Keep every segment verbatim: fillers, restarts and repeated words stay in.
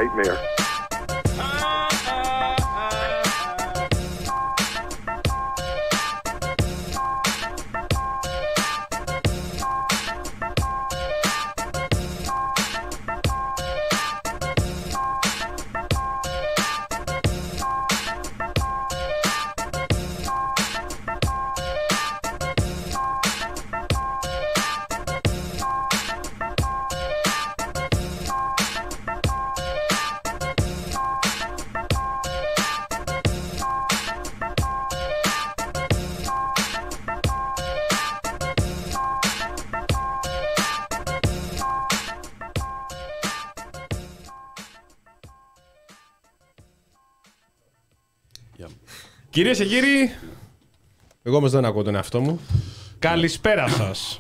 nightmare. Κυρίες και κύριοι, εγώ όμως δεν ακούω τον εαυτό μου. Καλησπέρα σας.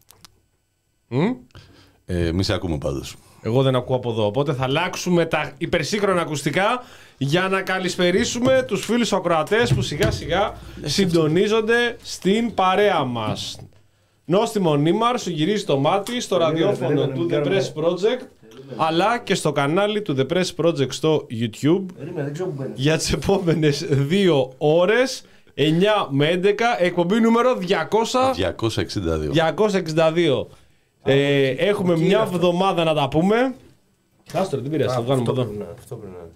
Ε, Εμείς ακούμε πάντως. Εγώ δεν ακούω από εδώ, οπότε θα αλλάξουμε τα υπερσύγχρονα ακουστικά για να καλησπερίσουμε τους φίλους ακροατές που σιγά σιγά συντονίζονται στην παρέα μας. Νόστιμο Νίμαρ σου γυρίζει το μάτι στο ραδιόφωνο του The Press Project, αλλά και στο κανάλι του The Press Project στο YouTube για τις επόμενες δύο ώρες, εννιά με έντεκα, εκπομπή νούμερο διακόσια εξήντα δύο. διακόσια εξήντα δύο. Ε, έχουμε μια εβδομάδα να τα πούμε. Άστο, δεν πειράζει, θα το κάνουμε εδώ. Αυτό πρέπει να είναι.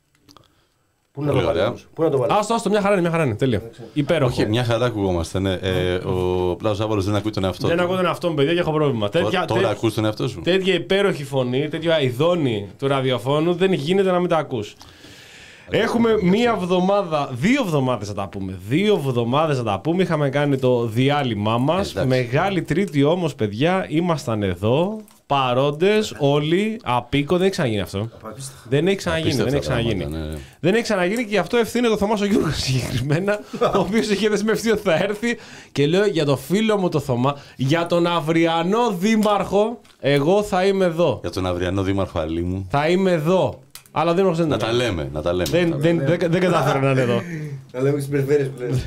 Πού να το βάλουμε. Πού να το βάλουμε. Άστο, άστο, μια χαρά είναι, μια χαρά είναι. Τέλεια. Υπέροχο. Όχι, μια χαρά ακουγόμαστε. Ναι. Ε, ο Πλάος Άβολος δεν ακούει τον εαυτό του. Δεν ακούω τον εαυτό μου, παιδιά, και έχω πρόβλημα. Τώρα, τέτοια, τώρα τέ, ακούς τον εαυτό σου. Τέτοια υπέροχη φωνή, τέτοια αηδόνη του ραδιοφώνου δεν γίνεται να μην τα ακούς. Έχουμε μία εβδομάδα, δύο εβδομάδες να τα πούμε. Δύο εβδομάδες να τα πούμε. Είχαμε κάνει το διάλειμμά μας. Εντάξει. Μεγάλη Τρίτη όμως, παιδιά, ήμασταν εδώ. Παρόντες, όλοι, απίκο, δεν έχει ξαναγίνει αυτό. Δεν έχει ξαναγίνει, δεν έχει ξαναγίνει. Πράγματα, ναι, ναι. Δεν έχει ξαναγίνει και γι' αυτό ευθύνεται το Θωμάς ο Γιώργος συγκεκριμένα, ο οποίος είχε δεσμευτεί ότι θα έρθει. Και λέω για το φίλο μου το Θωμά, για τον αυριανό δήμαρχο, εγώ θα είμαι εδώ. Για τον αυριανό δήμαρχο Αλήμου. Θα είμαι εδώ. Αλλά δεν δεν Να τα λέμε, να τα λέμε. Δεν, δεν, δεν, δεν κατάφερα να είναι εδώ. Να λέμε τις περιφέρειες που λένε.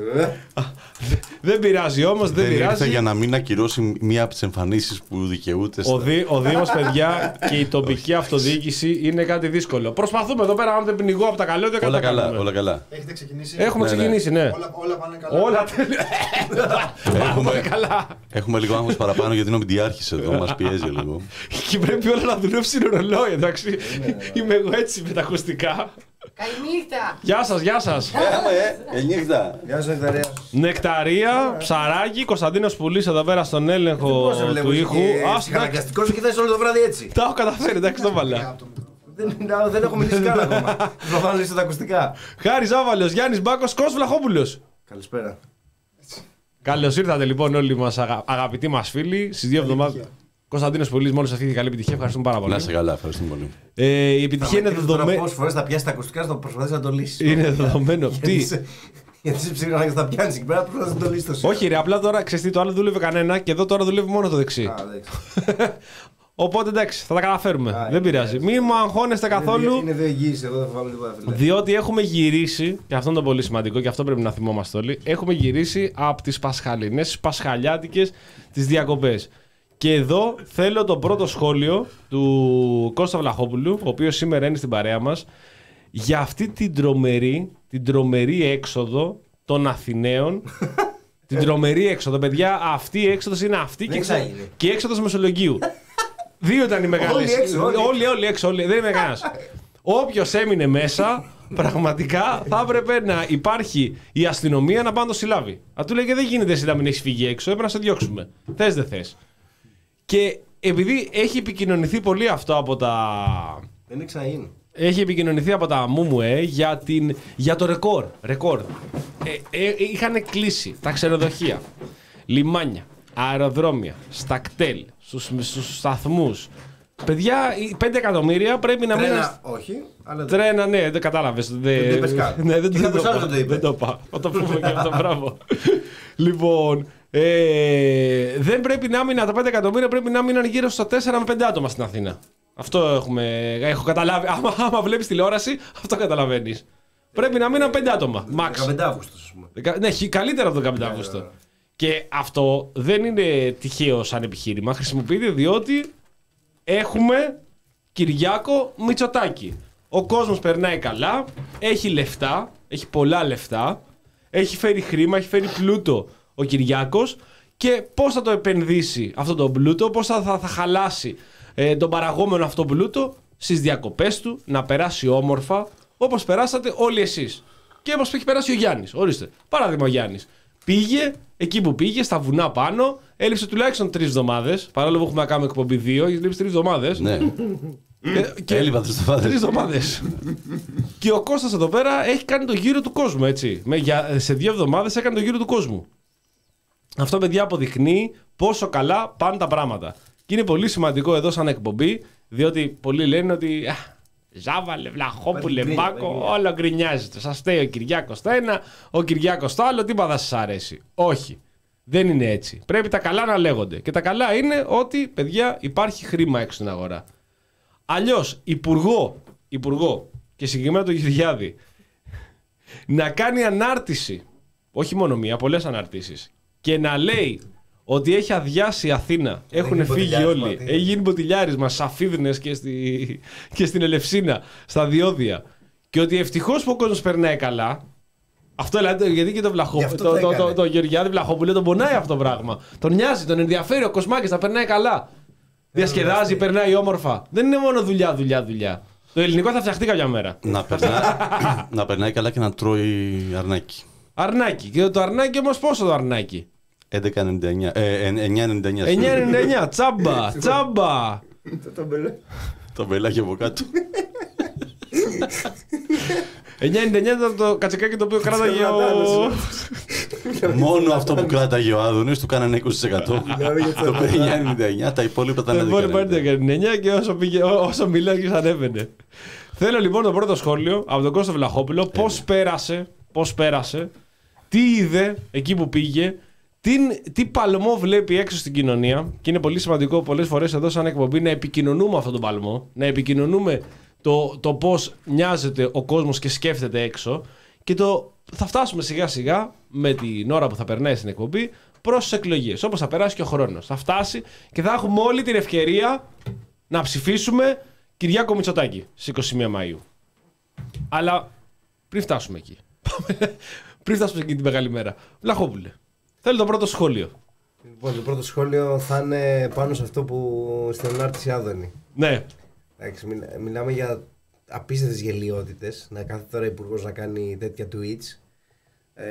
Δεν πειράζει όμως, δεν Δεν ήρθε πειράζει. για να μην ακυρώσει μία από τις εμφανίσεις που δικαιούται. Ο, στα- Δή, ο Δήμος, παιδιά, και η τοπική αυτοδιοίκηση είναι κάτι δύσκολο. Προσπαθούμε εδώ πέρα, αν δεν πνιγώ από τα καλώδια, Όλα κατά καλά, κάνουμε. όλα καλά. Έχετε ξεκινήσει. Έχουμε Ναι, ναι. ξεκινήσει, ναι. Όλα, όλα πάνε καλά. Όλα τέλεια. Έχουμε, Καλά. έχουμε λίγο άγχος παραπάνω γιατί είναι ο Μηντιάρχης εδώ, μας πιέζει λίγο. Και πρέπει όλα να δουλέψουν ρολόι, εντάξει. Είμαι εγώ έτσι με τα ακουστικά. Καληνύχτα! Γεια σας, γεια σας. Ενύχτα. Γεια σου, Νεκταρία. Νεκταρία, ψαράκι, Κωνσταντίνος Πουλής εδώ πέρα στον έλεγχο του ήχου. Α, Ψυχαναγκαστικός σου κοιτάζεις όλο το βράδυ έτσι. τα έχω καταφέρει, εντάξει, το βάλα. Δεν, δεν έχω μιλήσει καν ακόμα. Θα βάλω στα ακουστικά. Χάρη Ζάβαλος, Γιάννης Μπάκος, Κώστας Βλαχόπουλος. Καλησπέρα. Καλώς ήρθατε λοιπόν όλοι μας αγα... αγαπητοί μας φίλοι στις δύο εβδομάδες. Κωνσταντίνος Πουλής, μόλις αυτή καλή επιτυχία, ευχαριστούμε πάρα πολύ. Να είσαι καλά, ευχαριστούμε πολύ. Ε, η επιτυχία είναι δεδομένη. Πόσες φορές θα πιάσει τα ακουστικά, θα προσπαθείς να το λύσεις. Είναι δεδομένο. Τι. Γιατί σε ψυχαναγκαστικός θα πιάνεις εκεί πέρα, προσπαθείς να το λύσεις. Όχι, ρε, απλά τώρα ξέρεις τι, το άλλο δούλευε κανένα και εδώ τώρα δουλεύει μόνο το δεξί. Α, εντάξει. Οπότε εντάξει, θα τα καταφέρουμε. Α, Δεν πειράζει. εντάξει. Μην μου αγχώνεστε καθόλου. Είναι δύο εγγύησεις εδώ, θα βάλω λίγο φίλε. Διότι έχουμε γυρίσει, και αυτό είναι το πολύ σημαντικό και αυτό πρέπει να θυμόμαστε όλοι, έχουμε γυρίσει από τις πασχαλινές, τις πασχαλιάτικες, τις διακοπές. Και εδώ θέλω το πρώτο σχόλιο του Κώστα Βλαχόπουλου, ο οποίος σήμερα είναι στην παρέα μας, για αυτή την τρομερή, την τρομερή έξοδο των Αθηναίων. Την τρομερή έξοδο, παιδιά, αυτή η έξοδος είναι αυτή και, εξάγει. και η έξοδος Μεσολογγίου. Δύο ήταν οι μεγάλες. Όλοι έξω, όλοι. όλοι, όλοι έξω, όλοι. Δεν είναι κανένας. Όποιος έμεινε μέσα, πραγματικά θα έπρεπε να υπάρχει η αστυνομία να πάει να το συλλάβει. Α, του λέγε δεν γίνεται εσύ να μην έχεις φύγει έξω, έπρεπε να σε διώξουμε. Θες δεν θες. Και επειδή έχει επικοινωνηθεί πολύ αυτό από τα. Δεν είναι ξαναγίνει. Έχει επικοινωνηθεί από τα Μούμουε για, την, για το ρεκόρ. ρεκόρ. Ε, ε, είχαν κλείσει τα ξενοδοχεία, λιμάνια, αεροδρόμια, στα κτέλ, στους, στους σταθμούς. Παιδιά, οι πέντε εκατομμύρια πρέπει να μείνουν. Τρένα, όχι. Αλλά Τρένα, ναι, δεν κατάλαβες. Δεν το είπες καν. Ναι, δεν Και το κάποιος άλλος είπα. δεν το είπε. Δεν το είπα. Θα το πούμε και αυτό, μπράβο. Λοιπόν, ε, δεν πρέπει να μείνουν τα πέντε εκατομμύρια, πρέπει να μείνουν γύρω στα τέσσερα με πέντε άτομα στην Αθήνα. Αυτό έχουμε, έχω καταλάβει. Άμα, άμα βλέπεις τηλεόραση, αυτό καταλαβαίνεις. Πρέπει να μείνουν πέντε άτομα. Max. δεκαπέντε Αυγούστου, ας πούμε. Δεκα- Ναι, χι- καλύτερα από τον δεκαπέντε Αυγούστου. Και αυτό δεν είναι τυχαίο σαν επιχείρημα. Χρησιμοποιείται διότι έχουμε Κυριάκο Μητσοτάκη. Ο κόσμος περνάει καλά, έχει λεφτά, έχει πολλά λεφτά, έχει φέρει χρήμα, έχει φέρει πλούτο ο Κυριάκος και πώς θα το επενδύσει αυτό το πλούτο, πώς θα, θα, θα χαλάσει ε, τον παραγόμενο αυτό πλούτο στις διακοπές του, να περάσει όμορφα όπως περάσατε όλοι εσείς. Και όπως έχει περάσει ο Γιάννης. Ορίστε. Παράδειγμα, ο Γιάννης πήγε εκεί που πήγε, στα βουνά πάνω, έλειψε τουλάχιστον τρεις εβδομάδες. Παρόλο που έχουμε να κάνουμε εκπομπή δύο, έλειψε τρεις εβδομάδες. Ναι. Και, και Έλειπα τρεις εβδομάδες. Τρεις εβδομάδες. Και ο Κώστας εδώ πέρα έχει κάνει το γύρο του κόσμου, έτσι. Με, για, σε δύο εβδομάδες έκανε το γύρο του κόσμου. Αυτό, παιδιά, αποδεικνύει πόσο καλά πάνε τα πράγματα. Και είναι πολύ σημαντικό εδώ σαν εκπομπή, διότι πολλοί λένε ότι α, Ζάβαλε, Βλαχόπουλε, Μπάκο, όλο γκρινιάζεται. Σας στέει ο Κυριάκος το ένα, ο Κυριάκος το άλλο, τίποτα δεν σας αρέσει. Όχι. Δεν είναι έτσι. Πρέπει τα καλά να λέγονται. Και τα καλά είναι ότι, παιδιά, υπάρχει χρήμα έξω στην αγορά. Αλλιώς, υπουργό, υπουργό και συγκεκριμένα τον Γεωργιάδη, να κάνει ανάρτηση, όχι μόνο μία, πολλές αναρτήσεις, και να λέει ότι έχει αδειάσει η Αθήνα, έχουν φύγει όλοι, έχει γίνει μποτιλιάρισμα στις Αφίδνες και, στη... και στην Ελευσίνα, στα διόδια, και ότι ευτυχώς που ο κόσμος περνάει καλά. Αυτό δηλαδή, γιατί και τον Βλαχόπουλο, το, το, το, το, το Γεωργιάδη Βλαχόπουλο τον πονάει αυτό το πράγμα. Τον νοιάζει, τον ενδιαφέρει ο Κοσμάκης να περνάει καλά. Διασκεδάζει, περνάει όμορφα. Δεν είναι μόνο δουλειά, δουλειά, δουλειά. Το ελληνικό θα φτιαχτεί κάποια μέρα. Να περνάει, να περνάει καλά και να τρώει αρνάκι. Αρνάκι. Και το αρνάκι όμως πόσο το αρνάκι? έντεκα ενενήντα εννιά. Ε, εννιά ενενήντα εννιά. εννιά ενενήντα εννιά. Τσάμπα. Τσάμπα. Το μπελάκι από κάτω. εννιά ενενήντα εννιά ήταν το κατσικάκι το οποίο κράταγε ο... Μόνο αυτό που κράταγε ο Άδωνης του κάνανε είκοσι τοις εκατό. Το πήρε εννιά ενενήντα εννιά, τα υπόλοιπα ήταν έντεκα ενενήντα εννιά και όσο, πήγε, όσο μιλάει και ανέβαινε. Θέλω λοιπόν το πρώτο σχόλιο από τον Κώστα Βλαχόπουλο. Πώς πέρασε, πώς πέρασε, τι είδε εκεί που πήγε, τι, τι παλμό βλέπει έξω στην κοινωνία. Και είναι πολύ σημαντικό πολλές φορές εδώ σαν εκπομπή να επικοινωνούμε αυτόν τον παλμό, να επικοινωνούμε το, το πώς νοιάζεται ο κόσμος και σκέφτεται έξω, και το θα φτάσουμε σιγά σιγά με την ώρα που θα περνάει στην εκπομπή προς τις εκλογές. Όπως θα περάσει και ο χρόνος. Θα φτάσει και θα έχουμε όλη την ευκαιρία να ψηφίσουμε Κυριάκο Μητσοτάκη στις είκοσι μία Μαΐου. Αλλά πριν φτάσουμε εκεί, πριν φτάσουμε εκεί την μεγάλη μέρα, Βλαχόπουλε, θέλω το πρώτο σχόλιο. Λοιπόν, το πρώτο σχόλιο θα είναι πάνω σε αυτό που στην ανάρτηση Άδωνη. Ναι. Εντάξει, μιλά, μιλάμε για απίστευτες γελοιότητες. Να κάθεται τώρα υπουργός να κάνει τέτοια tweets. Ε,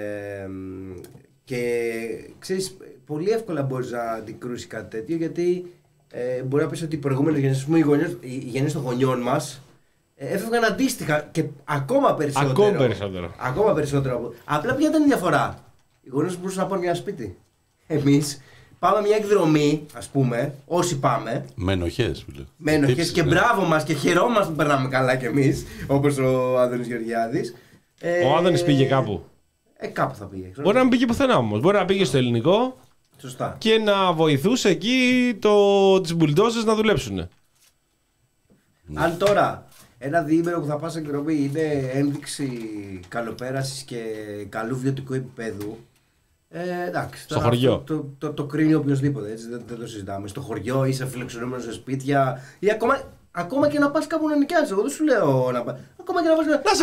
και ξέρεις, πολύ εύκολα μπορείς να αντικρούσεις κάτι τέτοιο, γιατί ε, μπορεί να πεις ότι οι προηγούμενες γενιές, οι, γονιές, οι γενιές των γονιών μας ε, έφευγαν αντίστοιχα και ακόμα περισσότερο. Ακόμα περισσότερο. Ακόμα περισσότερο. Απλά ποια ήταν η διαφορά? Οι γονείς μπορούσαν να πάνε για ένα σπίτι. Εμείς πάμε μια εκδρομή, ας πούμε, όσοι πάμε. Με ενοχές. Με ενοχές και ναι. Μπράβο μας και χαιρόμαστε που περνάμε καλά κι εμείς, όπως ο Άδωνης Γεωργιάδης. Ε, ο Άδωνης πήγε κάπου. Ε, κάπου θα πήγε. Μπορεί να μην πήγε πουθενά όμως. Μπορεί να πήγε στο ελληνικό. Σωστά. Και να βοηθούσε εκεί το... τις μπουλντόζες να δουλέψουν. Ναι. Αν τώρα ένα διήμερο που θα πας εκδρομή είναι ένδειξη καλοπέρασης και καλού βιωτικού επίπεδου. Ε, εντάξει, στο χωριό. Το, το, το, το κρίνει οποιοδήποτε, έτσι, δεν, δεν το συζητάμε. Στο χωριό είσαι φιλοξενούμενος σε σπίτια ή ακόμα, ακόμα και να πας κάπου να νοικιάσεις. Εγώ δεν σου λέω να πας. Ακόμα και να πας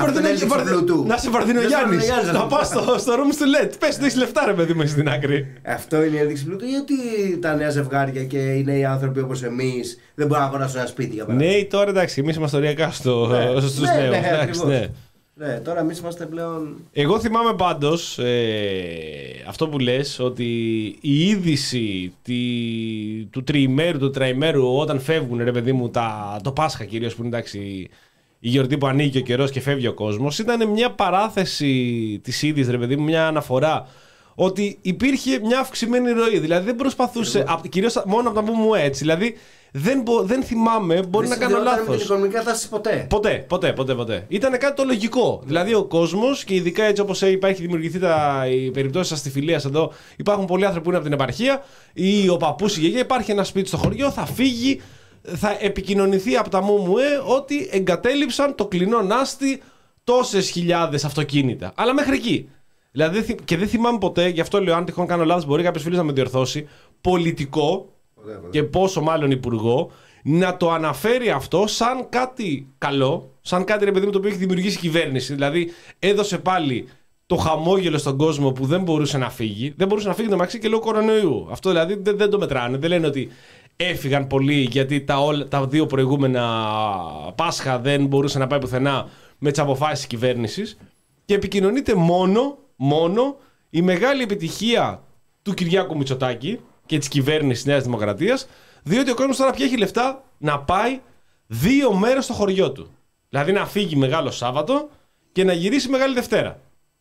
να σε βαρδίνει ο Γιάννης. Να πας στο, στο room του Λετ. Πες, έχεις λεφτά ρε παιδί μου στην άκρη. Αυτό είναι η ένδειξη πλούτου, ή ότι τα νέα ζευγάρια και οι νέοι άνθρωποι όπως εμείς δεν μπορούν να αγοράσουν ένα σπίτι? Ναι, τώρα εντάξει, εμείς είμαστε οριακά στους νέους. Ναι, τώρα εμείς είμαστε πλέον... Εγώ θυμάμαι πάντως ε, αυτό που λες, ότι η είδηση τη, του τριημέρου, του τραημέρου, όταν φεύγουν ρε παιδί μου τα, το Πάσχα κυρίως, που είναι εντάξει η γιορτή που ανοίγει ο καιρός και φεύγει ο κόσμος, ήταν μια παράθεση της είδησης ρε παιδί μου, μια αναφορά ότι υπήρχε μια αυξημένη ροή, δηλαδή δεν προσπαθούσε, απ, κυρίως μόνο από τα μου έτσι, δηλαδή δεν, μπο, δεν θυμάμαι, μπορεί δεν να κάνω λάθος. Δεν την οικονομική κατάσταση ποτέ. Ποτέ, ποτέ, ποτέ, ποτέ. Ήταν κάτι το λογικό. Δηλαδή ο κόσμος, και ειδικά έτσι όπως υπάρχει δημιουργηθεί τα, οι περιπτώσεις αστιφιλίας εδώ, υπάρχουν πολλοί άνθρωποι που είναι από την επαρχία, ή ο παππούς, η γιαγιά, υπάρχει ένα σπίτι στο χωριό, θα φύγει, θα επικοινωνηθεί από τα ΜΟΜΟΕ ότι εγκατέλειψαν το κλεινό Νάστι τόσες χιλιάδες αυτοκίνητα. Αλλά μέχρι εκεί. Δηλαδή, και δεν θυμάμαι ποτέ, γι' αυτό λέω, αν τυχόν κάνω λάθος, μπορεί κάποιος φίλος να με διορθώσει, πολιτικό, και πόσο μάλλον υπουργό, να το αναφέρει αυτό σαν κάτι καλό, σαν κάτι ρε παιδί μου το οποίο έχει δημιουργήσει η κυβέρνηση. Δηλαδή έδωσε πάλι το χαμόγελο στον κόσμο που δεν μπορούσε να φύγει. Δεν μπορούσε να φύγει το μεταξύ και λόγω κορονοϊού. Αυτό δηλαδή δεν, δεν το μετράνε. Δεν λένε ότι έφυγαν πολλοί γιατί τα, όλα, τα δύο προηγούμενα Πάσχα δεν μπορούσε να πάει πουθενά με τις αποφάσεις της κυβέρνησης. Και επικοινωνείται μόνο, μόνο η μεγάλη επιτυχία του Κυριάκου Μητσοτάκη και της κυβέρνησης της Νέας Δημοκρατίας, διότι ο κόσμος τώρα πια έχει λεφτά να πάει δύο μέρες στο χωριό του. Δηλαδή να φύγει Μεγάλο Σάββατο και να γυρίσει Μεγάλη Δευτέρα.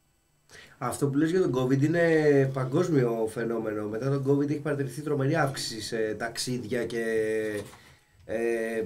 Αυτό που λες για τον COVID είναι παγκόσμιο φαινόμενο. Μετά τον COVID έχει παρατηρηθεί τρομερή αύξηση σε ταξίδια και ε,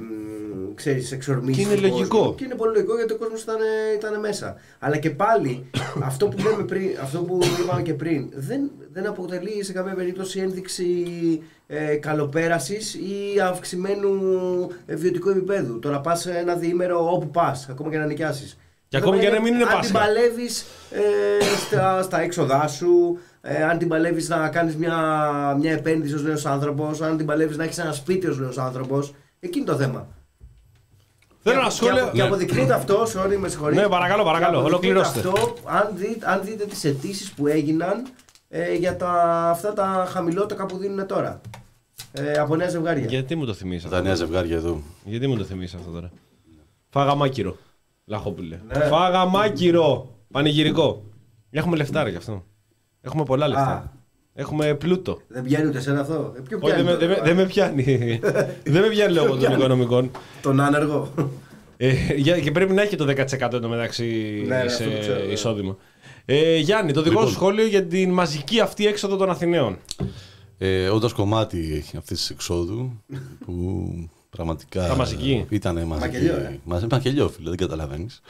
ξέρεις, εξορμήσεις. Και είναι λογικό. Και είναι πολύ λογικό γιατί ο κόσμος ήταν, ήταν μέσα. Αλλά και πάλι αυτό που, λέμε πριν, αυτό που είπαμε και πριν δεν, δεν αποτελεί σε καμία περίπτωση ένδειξη ε, καλοπέρασης ή αυξημένου ε, βιωτικού επίπεδου. Το να πας ένα διήμερο όπου πας, ακόμα και να νοικιάσεις. Και ακόμη και να μην είναι Πάσχα. Αν την παλεύεις ε, στα, στα έξοδά σου, ε, αν την παλεύεις να κάνεις μια, μια επένδυση ως νέος άνθρωπος, αν την παλεύεις να έχεις ένα σπίτι ως νέος άνθρωπος, εκείνη το θέμα. Θέλω να σχόλια. Και, και αποδεικνύεται αυτό, sorry, με συγχωρείτε. Ναι, παρακαλώ, παρακαλώ, ολοκληρώστε. Αυτό, αν, δει, αν δείτε τις αιτήσεις που έγιναν ε, για τα, αυτά τα χαμηλότερα που δίνουν τώρα. Ε, από νέα ζευγάρια. Γιατί μου το θυμίζεις αυτό? Τα νέα ζευγάρια εδώ. Γιατί μου το θυμίζεις αυτό τώρα? Φάγαμάκυρο. Λαχόπουλε. Ναι. Φάγαμάκυρο. Πανηγυρικό. Έχουμε λεφτά ρε γι' αυτό. Έχουμε πολλά λεφτά. Α. Έχουμε πλούτο. Δεν πιάνει ούτε εσένα αυτό? Ε, ποιο Όχι, δεν με, δε, δε με πιάνει. Δεν με πιάνει λόγω των οικονομικών. Τον άνεργο. Ε, και πρέπει να έχει το δέκα τοις εκατό εντωμεταξύ ναι, σε ναι, εισόδημα. Ε, Γιάννη, το δικό λοιπόν, σου σχόλιο για την μαζική αυτή έξοδο των Αθηναίων. Ε, όντως κομμάτι αυτή τη εξόδου που πραγματικά ήταν μαζική. Μακελιό, φίλε, δεν καταλαβαίνεις.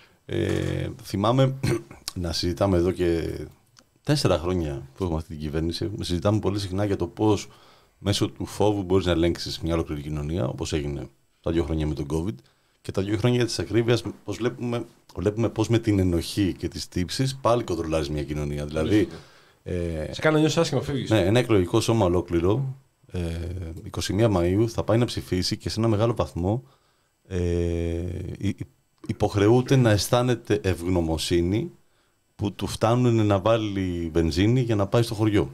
Ε, θυμάμαι να συζητάμε εδώ και τέσσερα χρόνια που έχουμε αυτή την κυβέρνηση. Συζητάμε πολύ συχνά για το πώς μέσω του φόβου μπορείς να ελέγξεις μια ολόκληρη κοινωνία, όπως έγινε τα δύο χρόνια με τον COVID. Και τα δύο χρόνια της ακρίβειας, πώς βλέπουμε, βλέπουμε πώς με την ενοχή και τις τύψεις πάλι κοντρολάρεις μια κοινωνία. Δηλαδή, ε, σε κάνω νιώσεις άσχημα, φεύγεις. Ναι, ένα εκλογικό σώμα ολόκληρο, ε, εικοστή πρώτη Μαΐου, θα πάει να ψηφίσει και σε ένα μεγάλο βαθμό ε, υποχρεούται να αισθάνεται ευγνωμοσύνη που του φτάνουν να βάλει βενζίνη για να πάει στο χωριό.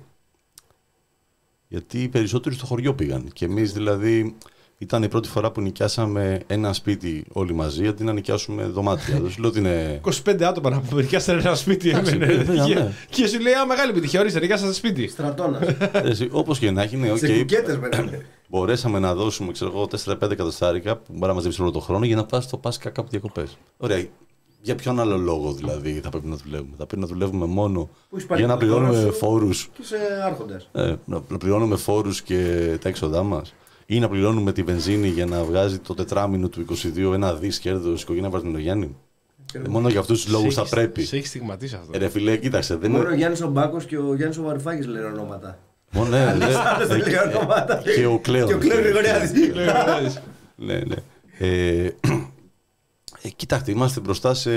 Γιατί οι περισσότεροι στο χωριό πήγαν. Και εμείς δηλαδή ήταν η πρώτη φορά που νοικιάσαμε ένα σπίτι όλοι μαζί, αντί να νοικιάσουμε δωμάτια. Δεν σου λέω ότι είναι. είκοσι πέντε άτομα να πούμε, νοικιάσανε ένα σπίτι. Και σου λέει, α, μεγάλη επιτυχία, ορίστε, νοικιάσατε σπίτι. Στρατώνας. Όπως και να έχει, ναι, σε κουκέτες μετά. Μπορέσαμε να δώσουμε, ξέρω εγώ, τέσσερα πέντε εκατοστάρικα που μπορεί να μαζέψει όλο τον χρόνο για να πας στο Πάσχα κάπου διακοπές. Ωραία. Για ποιον άλλο λόγο δηλαδή θα πρέπει να δουλεύουμε? Θα πρέπει να δουλεύουμε μόνο για να πληρώνουμε φόρους. Και σε άρχοντες. Ε, να πληρώνουμε φόρους και τα έξοδά μας. Ή να πληρώνουμε τη βενζίνη για να βγάζει το τετράμινο του είκοσι δύο ένα δις κέρδος η οικογένεια Βαρδινογιάννη. Ε, μόνο για αυτούς τους λόγους θα πρέπει. Σε έχει στιγματίσει αυτό. Ε, ρε φίλε, κοίταξε. Δεν μόνο είναι... ο Γιάννης ο Μπάκος και ο Γιάννης ο Βαρουφάκης λένε ονόματα. Μόνο, ναι, ναι. Και ο Κλέον. Και ο Κλέον Γρηγοριάδης. Ναι, ναι. Ε, ε, κοιτάξτε, είμαστε μπροστά σε,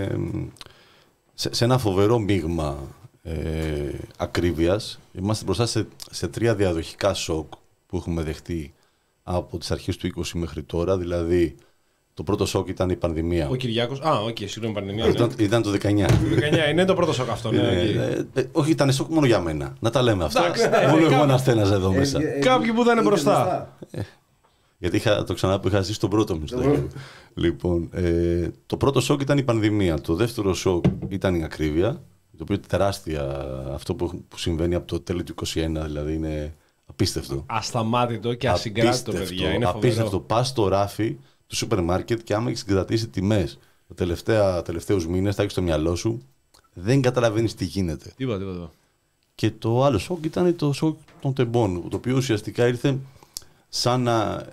σε, σε ένα φοβερό μείγμα ε, ακρίβειας. Είμαστε μπροστά σε, σε τρία διαδοχικά σοκ που έχουμε δεχτεί από τις αρχές του είκοσι μέχρι τώρα. Δηλαδή, το πρώτο σοκ ήταν η πανδημία. Ο Κυριάκος. Α, οκ, okay, συγγνώμη, πανδημία. Ήταν, ναι. ήταν το δεκαεννιά. Το δεκαεννιά είναι το πρώτο σοκ αυτό. Ναι, ε, ε, ε, όχι, ήταν σοκ μόνο για μένα. Να τα λέμε αυτά. Μόνο εγώ ένα στένας εδώ μέσα. Ε, ε, Κάποιοι που ήταν μπροστά. Ε, γιατί είχα, το ξανά που είχα ζήσει τον πρώτο Μητσοτάκη. Λοιπόν, ε, το πρώτο σοκ ήταν η πανδημία. Το δεύτερο σοκ ήταν η ακρίβεια. Το οποίο είναι τεράστια αυτό που, που συμβαίνει από το τέλη του είκοσι ένα. Δηλαδή είναι απίστευτο. Ασταμάτητο και ασυγκράτητο, παιδιά. Είναι απίστευτο. Πας στο ράφι του σούπερ μάρκετ και άμα έχεις συγκρατήσει τιμές τα τελευταίους μήνες, θα έχεις στο μυαλό σου, δεν καταλαβαίνεις τι γίνεται. Τίποτα, τίποτα. Και το άλλο σοκ ήταν το σοκ των τεμπών, το οποίο ουσιαστικά ήρθε σαν να,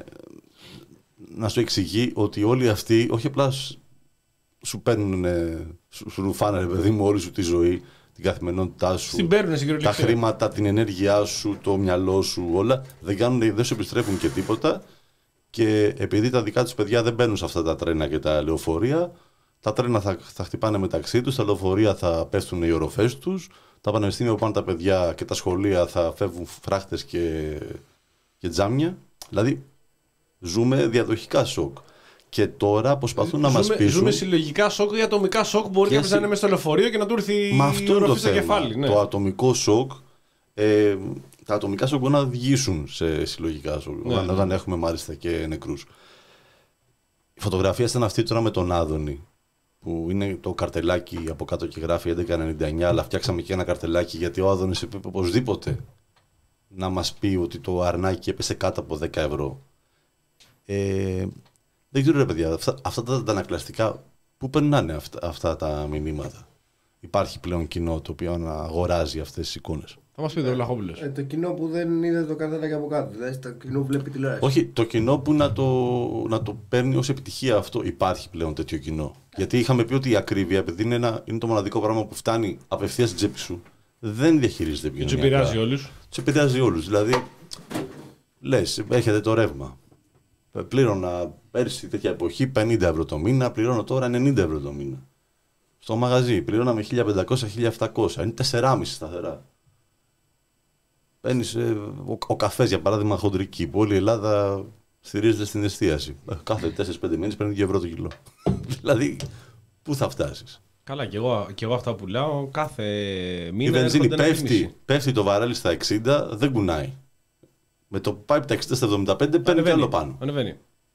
να σου εξηγεί ότι όλοι αυτοί όχι απλά σου παίρνουν, σου, σου ρουφάνε, παιδί μου, όλη σου τη ζωή, την καθημερινότητά σου, τα χρήματα, την ενέργειά σου, το μυαλό σου, όλα, δεν, κάνουν, δεν σου επιστρέφουν και τίποτα. Και επειδή τα δικά τους παιδιά δεν μπαίνουν σε αυτά τα τρένα και τα λεωφορεία, τα τρένα θα, θα χτυπάνε μεταξύ τους, τα λεωφορεία θα πέφτουν οι οροφές τους, τα πανεπιστήμια που πάνε τα παιδιά και τα σχολεία θα φεύγουν φράχτες και, και τζάμια. Δηλαδή Ζούμε διαδοχικά σοκ. Και τώρα προσπαθούν να μας πείσουν. Ζούμε συλλογικά σοκ ή ατομικά σοκ. Μπορεί κάποιος να είναι μέσα στο λεωφορείο και να του έρθει η οροφή στο κεφάλι. Ναι. Το ατομικό σοκ. Ε, τα ατομικά σοκ μπορούν να οδηγήσουν σε συλλογικά σοκ. Ναι, όταν ναι. έχουμε μάλιστα και νεκρούς. Η φωτογραφία ήταν αυτή τώρα με τον Άδωνη. Που είναι το καρτελάκι από κάτω και γράφει έντεκα ενενήντα εννιά. Αλλά φτιάξαμε και ένα καρτελάκι γιατί ο Άδωνης είπε οπωσδήποτε να μας πει ότι το αρνάκι έπεσε κάτω από δέκα ευρώ. Ε, δεν ξέρω ρε παιδιά, αυτά, αυτά τα αντανακλαστικά πού περνάνε αυτά, αυτά τα μηνύματα. Υπάρχει πλέον κοινό το οποίο να αγοράζει αυτές τις εικόνες. Θα μας πείτε ο Λαχόπουλος. Ε, το κοινό που δεν είδε το καρτελάκι από κάτω, δηλαδή το κοινό που βλέπει τηλεόραση. Όχι, το κοινό που να το, να το παίρνει ως επιτυχία αυτό. Υπάρχει πλέον τέτοιο κοινό. Γιατί είχαμε πει ότι η ακρίβεια, επειδή είναι, ένα, είναι το μοναδικό πράγμα που φτάνει απευθείας στην τσέπη σου, δεν διαχειρίζεται επικοινωνιακά. Τους επηρεάζει όλους. Τους επηρεάζει όλους. Δηλαδή, λες, έρχεται το ρεύμα. Πλήρωνα πέρσι τέτοια εποχή πενήντα ευρώ το μήνα, πληρώνω τώρα ενενήντα ευρώ το μήνα. Στο μαγαζί πληρώναμε χίλια πεντακόσια με χίλια επτακόσια, είναι τεσσεράμισι σταθερά. Παίρνεις ε, ο, ο καφές για παράδειγμα χοντρική, που όλη η Ελλάδα στηρίζεται στην εστίαση. Κάθε τέσσερα πέντε μήνες παίρνει δύο ευρώ το κιλό. Δηλαδή, πού θα φτάσεις. Καλά, και εγώ, και εγώ αυτά που λέω κάθε μήνα. Η βενζίνη πέφτει, πέφτει το βαρέλι στα εξήντα, δεν κουνάει. Με το πάει τα εξήντα στα εβδομήντα πέντε παίρνει κι άλλο πάνω. Ανεβαίνει.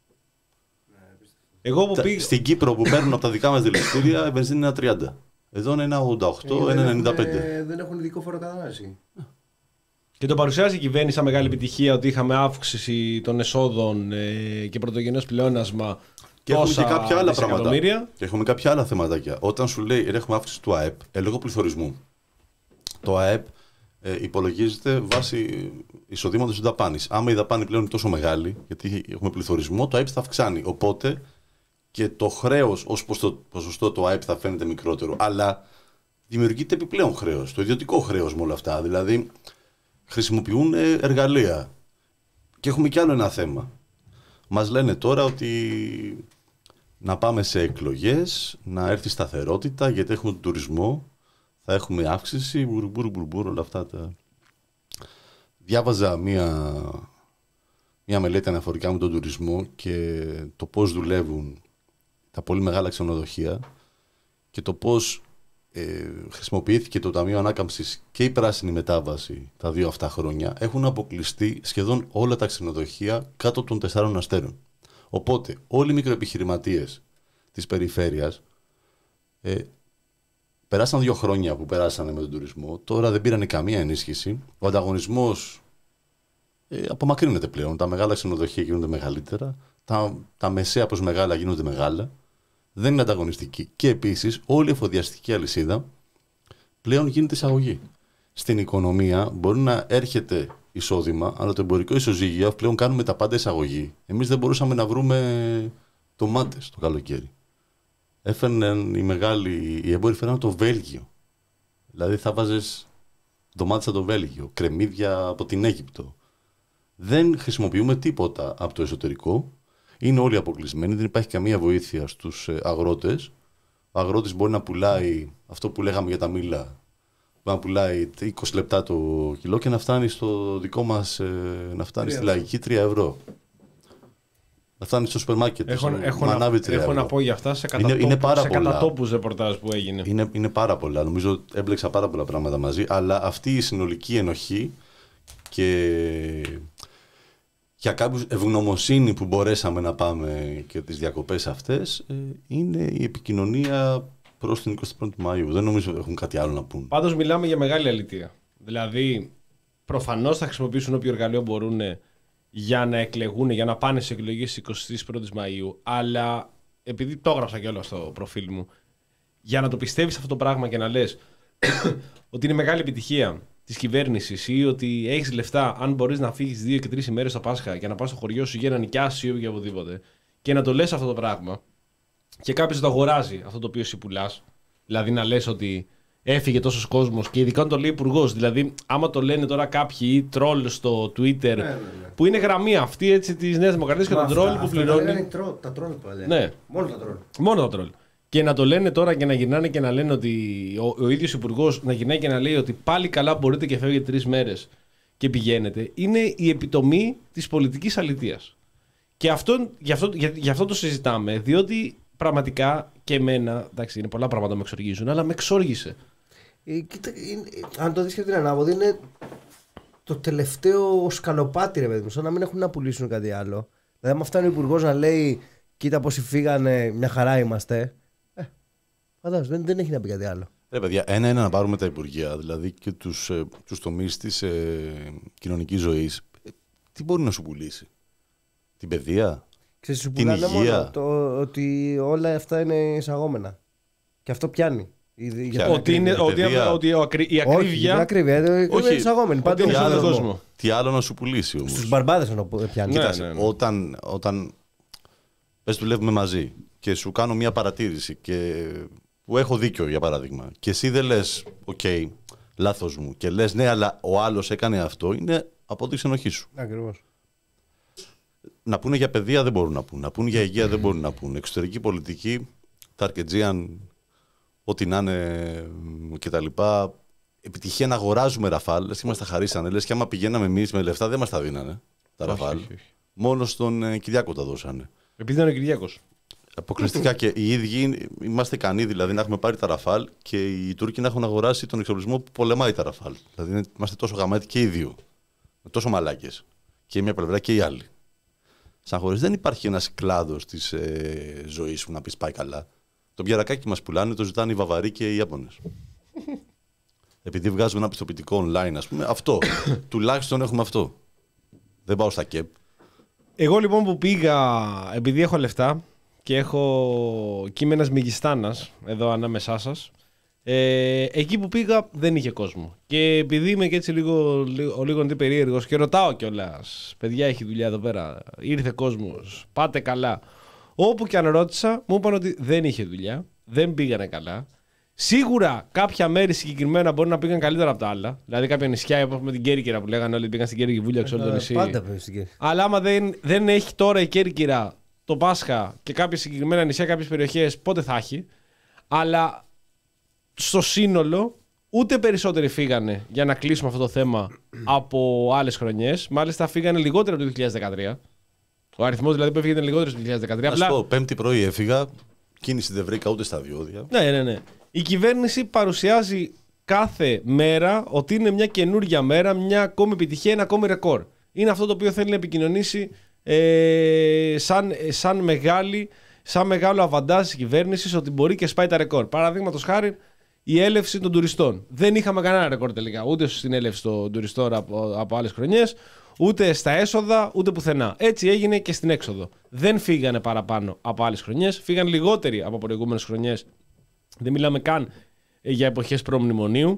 Εγώ που πήγα... Στην Κύπρο που παίρνουν από τα δικά μας δηληστήρια η βενζίνη είναι ένα τριάντα. Εδώ είναι ένα ογδόντα οκτώ, ένα ενενήντα πέντε. Δεν έχουν ειδικό φοροκατανάλωση. Και το παρουσιάζει η κυβέρνηση σαν μεγάλη επιτυχία ότι είχαμε αύξηση των εσόδων ε, και πρωτογενές πλεόνασμα. Και έχουμε και κάποια άλλα πράγματα. Και έχουμε κάποια άλλα θεματάκια. Όταν σου λέει έχουμε αύξηση του ΑΕΠ, ε, λόγω πληθωρισμού. Το ΑΕΠ ε, υπολογίζεται βάσει εισοδήματος της δαπάνης. Άμα η δαπάνη πλέον είναι τόσο μεγάλη, γιατί έχουμε πληθωρισμό, το ΑΕΠ θα αυξάνει. Οπότε και το χρέος ως ποσοστό του ΑΕΠ θα φαίνεται μικρότερο. Αλλά δημιουργείται επιπλέον χρέος, το ιδιωτικό χρέος με όλα αυτά. Δηλαδή χρησιμοποιούν εργαλεία. Και έχουμε κι άλλο ένα θέμα. Μας λένε τώρα ότι να πάμε σε εκλογές, να έρθει σταθερότητα, γιατί έχουμε τον τουρισμό, θα έχουμε αύξηση, μπουρμπουρ, μπουρμπουρ, όλα αυτά τα... Διάβαζα μία, μία μελέτη αναφορικά με τον τουρισμό και το πώς δουλεύουν τα πολύ μεγάλα ξενοδοχεία και το πώς ε, χρησιμοποιήθηκε το Ταμείο Ανάκαμψης και η πράσινη μετάβαση τα δύο αυτά χρόνια. Έχουν αποκλειστεί σχεδόν όλα τα ξενοδοχεία κάτω των τεσσάρων αστέρων. Οπότε όλοι οι μικροεπιχειρηματίες της περιφέρειας ε, περάσαν δύο χρόνια που περάσανε με τον τουρισμό, τώρα δεν πήραν καμία ενίσχυση. Ο ανταγωνισμός ε, απομακρύνεται πλέον. Τα μεγάλα ξενοδοχεία γίνονται μεγαλύτερα, τα, τα μεσαία προς μεγάλα γίνονται μεγάλα. Δεν είναι ανταγωνιστική. Και επίσης όλη η εφοδιαστική αλυσίδα πλέον γίνεται εισαγωγή. Στην οικονομία μπορεί να έρχεται εισόδημα, αλλά το εμπορικό ισοζύγιο πλέον κάνουμε τα πάντα εισαγωγή. Εμείς δεν μπορούσαμε να βρούμε ντομάτες το καλοκαίρι. Έφερναν οι μεγάλοι, οι εμπόροι φέρναν το Βέλγιο. Δηλαδή θα βάζες ντομάτες από το Βέλγιο, κρεμμύδια από την Αίγυπτο. Δεν χρησιμοποιούμε τίποτα από το εσωτερικό. Είναι όλοι αποκλεισμένοι, δεν υπάρχει καμία βοήθεια στους αγρότες. Ο αγρότης μπορεί να πουλάει αυτό που λέγαμε για τα μήλα, να πουλάει είκοσι λεπτά το κιλό και να φτάνει στο δικό μας, να φτάνει στη λαϊκή τρία ευρώ. Να φτάνει στο σούπερ μάρκετ. Έχω, έχω, να, έχω να πω για αυτά σε κατατόπους ρεπορτάζ που έγινε. Είναι, είναι πάρα πολλά. Νομίζω έμπλεξα πάρα πολλά πράγματα μαζί, αλλά αυτή η συνολική ενοχή και για κάποιους ευγνωμοσύνη που μπορέσαμε να πάμε και τις διακοπές αυτές είναι η επικοινωνία προς την εικοστή πρώτη Μαΐου. Δεν νομίζω έχουν κάτι άλλο να πούν. Πάντως μιλάμε για μεγάλη αλήθεια. Δηλαδή προφανώς θα χρησιμοποιήσουν όποιο εργαλείο μπορούν για να εκλεγούν, για να πάνε σε εκλογές της εικοστής πρώτης Μαΐου, αλλά επειδή το έγραψα και όλο στο προφίλ μου, για να το πιστεύεις αυτό το πράγμα και να λες ότι είναι μεγάλη επιτυχία της κυβέρνησης ή ότι έχεις λεφτά, αν μπορείς να φύγεις δύο και τρεις ημέρες το Πάσχα για να πας στο χωριό σου για να νοικιάσεις ή για οπουδήποτε, και να το λες αυτό το πράγμα και κάποιος το αγοράζει αυτό το οποίο εσύ πουλάς, δηλαδή να λες ότι έφυγε τόσος κόσμος και ειδικά όταν το λέει υπουργός. Δηλαδή, άμα το λένε τώρα κάποιοι τρόλ στο Twitter, ναι, ναι, ναι. που είναι γραμμή αυτή έτσι τη Νέα Δημοκρατία και τον τρόλ που πληρώνει. Τα, τα τρόλ που λένε. Ναι. Μόνο τα τρόλ. Μόνο τα τρόλ. Και να το λένε τώρα και να γυρνάνε και να λένε ότι ο, ο ίδιος υπουργός να γυρνάει και να λέει ότι πάλι καλά μπορείτε και φεύγετε τρεις μέρες και πηγαίνετε, είναι η επιτομή της πολιτικής αλητείας. Και αυτό, γι, αυτό, γι, γι' αυτό το συζητάμε, διότι πραγματικά και εμένα, εντάξει, είναι πολλά πράγματα που με εξοργίζουν, αλλά με εξόργησε. Ε, κοίτα, είναι, αν το δεις και την ανάποδη, είναι το τελευταίο σκαλοπάτι, ρε παιδί μου, σαν να μην έχουν να πουλήσουν κάτι άλλο. Δηλαδή, άμα φτάνει ο υπουργός να λέει, κοίτα πόσοι φύγανε, μια χαρά είμαστε. Ε, φαντάζομαι, δεν, δεν έχει να πει κάτι άλλο. Ρε παιδιά, ένα-ένα να πάρουμε τα υπουργεία, δηλαδή και τους, ε, τους τομείς της ε, κοινωνικής ζωής. Ε, τι μπορεί να σου πουλήσει? Την παιδεία? Ξέρεις, σου την πουλάνε υγεία? μόνο το, ότι όλα αυτά είναι εισαγόμενα. Και αυτό πιάνει. Η, η, για την Ότι, είναι, ακρίβεια. ότι, Παιδεία. ότι ο ακρι, η Όχι, για την ακρίβεια. ακρίβεια. Είναι Όχι, εισαγόμενη. ότι Πάντα είναι είναι στον στον κόσμο. Τι άλλο να σου πουλήσει όμως? Στους μπαρμπάδες να το πιάνει. Ναι. Κοίταξε, όταν, όταν πες δουλεύουμε μαζί και σου κάνω μια παρατήρηση και που έχω δίκιο για παράδειγμα και εσύ δεν λες οκ, okay, λάθος μου και λες ναι αλλά ο άλλος έκανε αυτό, είναι απόδειξη ενοχής σου. Ακριβώς. Να πούνε για παιδεία δεν μπορούν να πούνε, να πούνε για υγεία δεν μπορούν να πούνε, εξωτερική πολιτική, τα αρκετζίαν, ό,τι να είναι κτλ. Επιτυχία να αγοράζουμε ραφάλ, λες και μας τα χαρίσανε, λες και άμα πηγαίναμε εμείς με λεφτά δεν μας τα δίνανε τα Όχι, ραφάλ. όχι, όχι. Μόνο στον ε, Κυριάκο τα δώσανε. Επειδή ήταν ο Κυριάκος. Αποκλειστικά και οι ίδιοι είμαστε ικανοί δηλαδή να έχουμε πάρει τα ραφάλ και οι Τούρκοι να έχουν αγοράσει τον εξοπλισμό που πολεμάει τα ραφάλ. Δηλαδή είμαστε τόσο γαμάτοι και οι δύο. Τόσο μαλάκες. Και η μια πλευρά και η άλλη. Σαν χωρίς δεν υπάρχει ένας κλάδος της ε, ζωής που να πεις πάει καλά. Το μπιαρακάκι μας πουλάνε, το ζητάνε οι Βαβαροί και οι Ιάπωνες. Επειδή βγάζουμε ένα πιστοποιητικό online, ας πούμε, αυτό. Τουλάχιστον έχουμε αυτό. Δεν πάω στα ΚΕΠ. Εγώ λοιπόν που πήγα, επειδή έχω λεφτά και έχω και είμαι ένας Μιγιστάνας εδώ ανάμεσά σας, ε, εκεί που πήγα δεν είχε κόσμο. Και επειδή είμαι και έτσι λίγο, λίγο, λίγο περίεργος και ρωτάω κιόλας, παιδιά έχει δουλειά εδώ πέρα, ήρθε κόσμος, πάτε καλά. Όπου και αν ρώτησα, μου είπαν ότι δεν είχε δουλειά, δεν πήγανε καλά. Σίγουρα κάποια μέρη συγκεκριμένα μπορεί να πήγαν καλύτερα από τα άλλα. Δηλαδή κάποια νησιά, όπως με την Κέρκυρα που λέγανε όλοι, πήγαν στην Κέρκυρα και βούλιαξε όλο το νησί. Πάντα πήγαν στην Κέρκυρα. Αλλά άμα δεν, δεν έχει τώρα η Κέρκυρα το Πάσχα και κάποια συγκεκριμένα νησιά, κάποιες περιοχές, πότε θα έχει. Αλλά στο σύνολο, ούτε περισσότεροι φύγανε για να κλείσουμε αυτό το θέμα από άλλες χρονιές. Μάλιστα, φύγανε λιγότερο από το δύο χιλιάδες δεκατρία. Ο αριθμός δηλαδή που έφυγε ήταν λιγότερο στο δύο χιλιάδες δεκατρία. Να σου πω, πέμπτη πρωί έφυγα, κίνηση δεν βρήκα ούτε στα διόδια. Ναι, ναι, ναι. Η κυβέρνηση παρουσιάζει κάθε μέρα ότι είναι μια καινούργια μέρα, μια ακόμη επιτυχία, ένα ακόμη ρεκόρ. Είναι αυτό το οποίο θέλει να επικοινωνήσει ε, σαν, σαν, μεγάλη, σαν μεγάλο αβαντάζ της κυβέρνησης ότι μπορεί και σπάει τα ρεκόρ. Παραδείγματος χάρη, η έλευση των τουριστών. Δεν είχαμε κανένα ρεκόρ τελικά, ούτε στην έλευση των τουριστών από, από άλλες χρονιές, ούτε στα έσοδα, ούτε πουθενά. Έτσι έγινε και στην έξοδο. Δεν φύγανε παραπάνω από άλλες χρονιές, φύγαν λιγότεροι από προηγούμενες χρονιές. Δεν μιλάμε καν για εποχές προμνημονίου.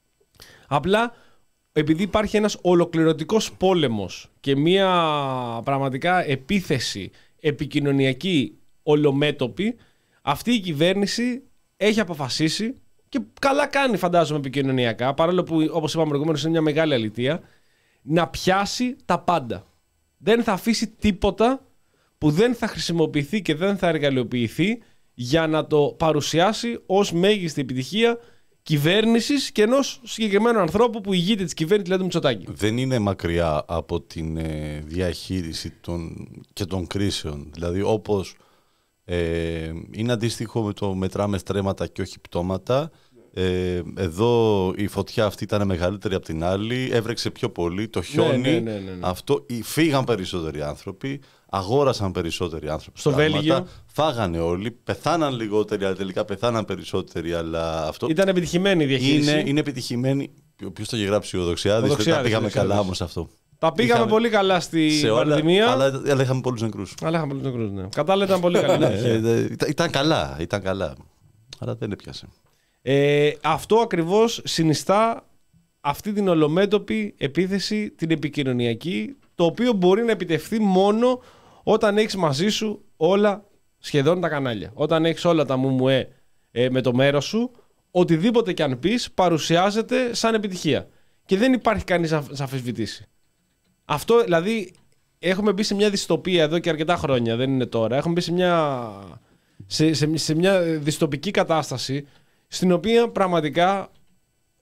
Απλά επειδή υπάρχει ένας ολοκληρωτικός πόλεμος και μια πραγματικά επίθεση επικοινωνιακή ολομέτωπη, αυτή η κυβέρνηση έχει αποφασίσει και καλά κάνει φαντάζομαι επικοινωνιακά, παρόλο που όπως είπαμε προηγουμένως είναι μια μεγάλη αλήθεια, να πιάσει τα πάντα. Δεν θα αφήσει τίποτα που δεν θα χρησιμοποιηθεί και δεν θα εργαλειοποιηθεί για να το παρουσιάσει ως μέγιστη επιτυχία κυβέρνησης και ενός συγκεκριμένου ανθρώπου που ηγείται της κυβέρνησης, δηλαδή του Μητσοτάκη. Δεν είναι μακριά από την ε, διαχείριση των, και των κρίσεων. Δηλαδή όπως ε, είναι αντίστοιχο με το μετράμε στρέμματα και όχι πτώματα. Ε, εδώ η φωτιά αυτή ήταν μεγαλύτερη από την άλλη, έβρεξε πιο πολύ, το χιόνι, ναι, ναι, ναι, ναι. αυτό, φύγαν περισσότεροι άνθρωποι, αγόρασαν περισσότεροι άνθρωποι στο πράγματα, Βέλγιο φάγανε όλοι, πεθάναν λιγότεροι, αλλά τελικά πεθάναν περισσότεροι, αλλά αυτό ήταν επιτυχημένη η διαχείριση. είναι, είναι επιτυχημένη. Ποιος το είχε γράψει, ο Δοξιάδης, δεν τα πήγαμε καλά όμως αυτό. Τα πήγαμε Είχαμε, πολύ καλά στη πανδημία. Αλλά, αλλά είχαμε πολλούς νεκρούς. Αλλά είχαμε πολλούς νεκρούς, ναι. Κατάλληλα ήταν πολύ καλά. ε, ήταν, ήταν καλά, ήταν καλά, αλλά δεν έπιασε. Ε, αυτό ακριβώς συνιστά αυτή την ολομέτωπη επίθεση, την επικοινωνιακή, το οποίο μπορεί να επιτευχθεί μόνο όταν έχεις μαζί σου όλα σχεδόν τα κανάλια. Όταν έχεις όλα τα μουμουέ ε, με το μέρος σου, οτιδήποτε κι αν πεις παρουσιάζεται σαν επιτυχία. Και δεν υπάρχει κανείς να αμφισβητήσει. Αυτό δηλαδή έχουμε μπει σε μια δυστοπία εδώ και αρκετά χρόνια, δεν είναι τώρα. Έχουμε μπει σε μια, σε, σε, σε μια δυστοπική κατάσταση στην οποία πραγματικά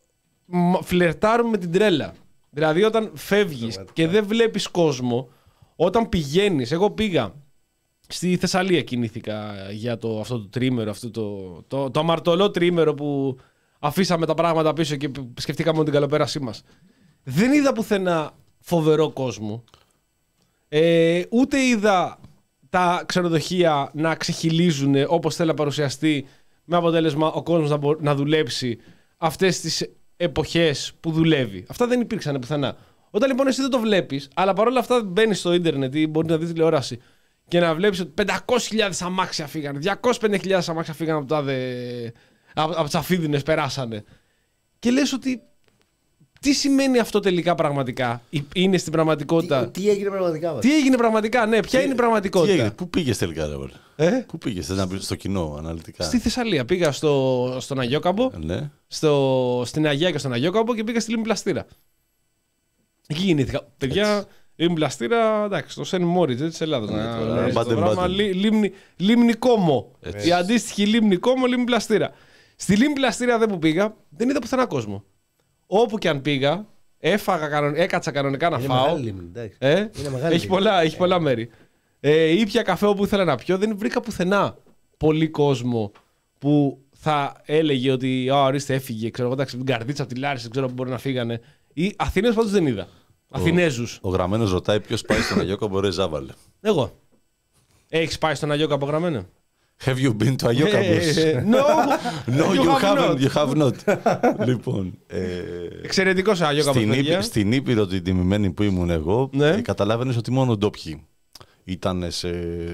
φλερτάρουμε με την τρέλα. Δηλαδή όταν φεύγεις και δεν βλέπεις κόσμο, όταν πηγαίνεις, εγώ πήγα στη Θεσσαλία, κινήθηκα για το, αυτό το τρίμερο, αυτό το, το, το αμαρτωλό τρίμερο που αφήσαμε τα πράγματα πίσω και σκεφτήκαμε μόνο την καλοπέρασή μας. Δεν είδα πουθενά φοβερό κόσμο. Ε, ούτε είδα τα ξενοδοχεία να ξεχυλίζουν όπως θέλει να παρουσιαστεί, με αποτέλεσμα ο κόσμος να, μπο, να δουλέψει αυτές τις εποχές που δουλεύει. Αυτά δεν υπήρξαν πουθενά. Όταν λοιπόν εσύ δεν το βλέπεις, αλλά παρόλα αυτά μπαίνεις στο ίντερνετ ή μπορεί να δεις τηλεόραση και να βλέπεις ότι πεντακόσιες χιλιάδες αμάξια φύγανε, διακόσιες πενήντα χιλιάδες αμάξια φύγανε από, τα δε... από, από τις αφίδινες, περάσανε. Και λες ότι τι σημαίνει αυτό τελικά πραγματικά, είναι στην πραγματικότητα. Τι, τι έγινε πραγματικά. Τι έγινε πραγματικά, ναι, ποια τι, είναι η πραγματικότητα. Τι έγινε, πού πήγες τελικά, ρε, ε? Πού πήγες, θες να πεις στο κοινό, αναλυτικά. Στη Θεσσαλία. Πήγα στο, στον Αγιόκαμπο, ναι. στο, στην Αγία και στον Αγιόκαμπο και πήγα στη Λίμνη Πλαστήρα. Εκεί γεννήθηκα. Παιδιά, Λίμνη Πλαστήρα, εντάξει, στο Σεν Μόριτζ τη Ελλάδα. Λίμνη Κόμο. Η αντίστοιχη Λίμνη Κόμο, Λίμνη Πλαστήρα. Στη Λίμνη Πλαστήρα δεν που πήγα, δεν είδα πουθενά κόσμο. Όπου και αν πήγα, έφαγα, έκατσα κανονικά να είναι φάω. Μεγάλη λίμνη, ε, είναι μεγάλη έχει, πολλά, έχει πολλά μέρη. Ε, ήπια καφέ όπου ήθελα να πιω, δεν βρήκα πουθενά πολύ κόσμο που θα έλεγε ότι α, ορίστε, έφυγε, ξέρω εγώ, εντάξει, την καρδίτσα από τη Λάρισα, δεν ξέρω που μπορεί να φύγανε. Ή Αθηναίους πάντως δεν είδα. Αθηνέζους. Ο, ο γραμμένος ρωτάει ποιος πάει στον Αγιόκαμπο, ρε Ζάβαλε. Εγώ. Έχεις πάει στον Αγιόκαμπο γραμμένο? Have you been to Αγιόκαμπος? No, no, you, you haven't. You have not. Λοιπόν. Ε, εξαιρετικός Αγιόκαμπος, παιδιά. Στην Ήπειρο την τιμημένη που ήμουν εγώ, ναι. ε, καταλάβαινες ότι μόνο ντόπιοι ήταν σε...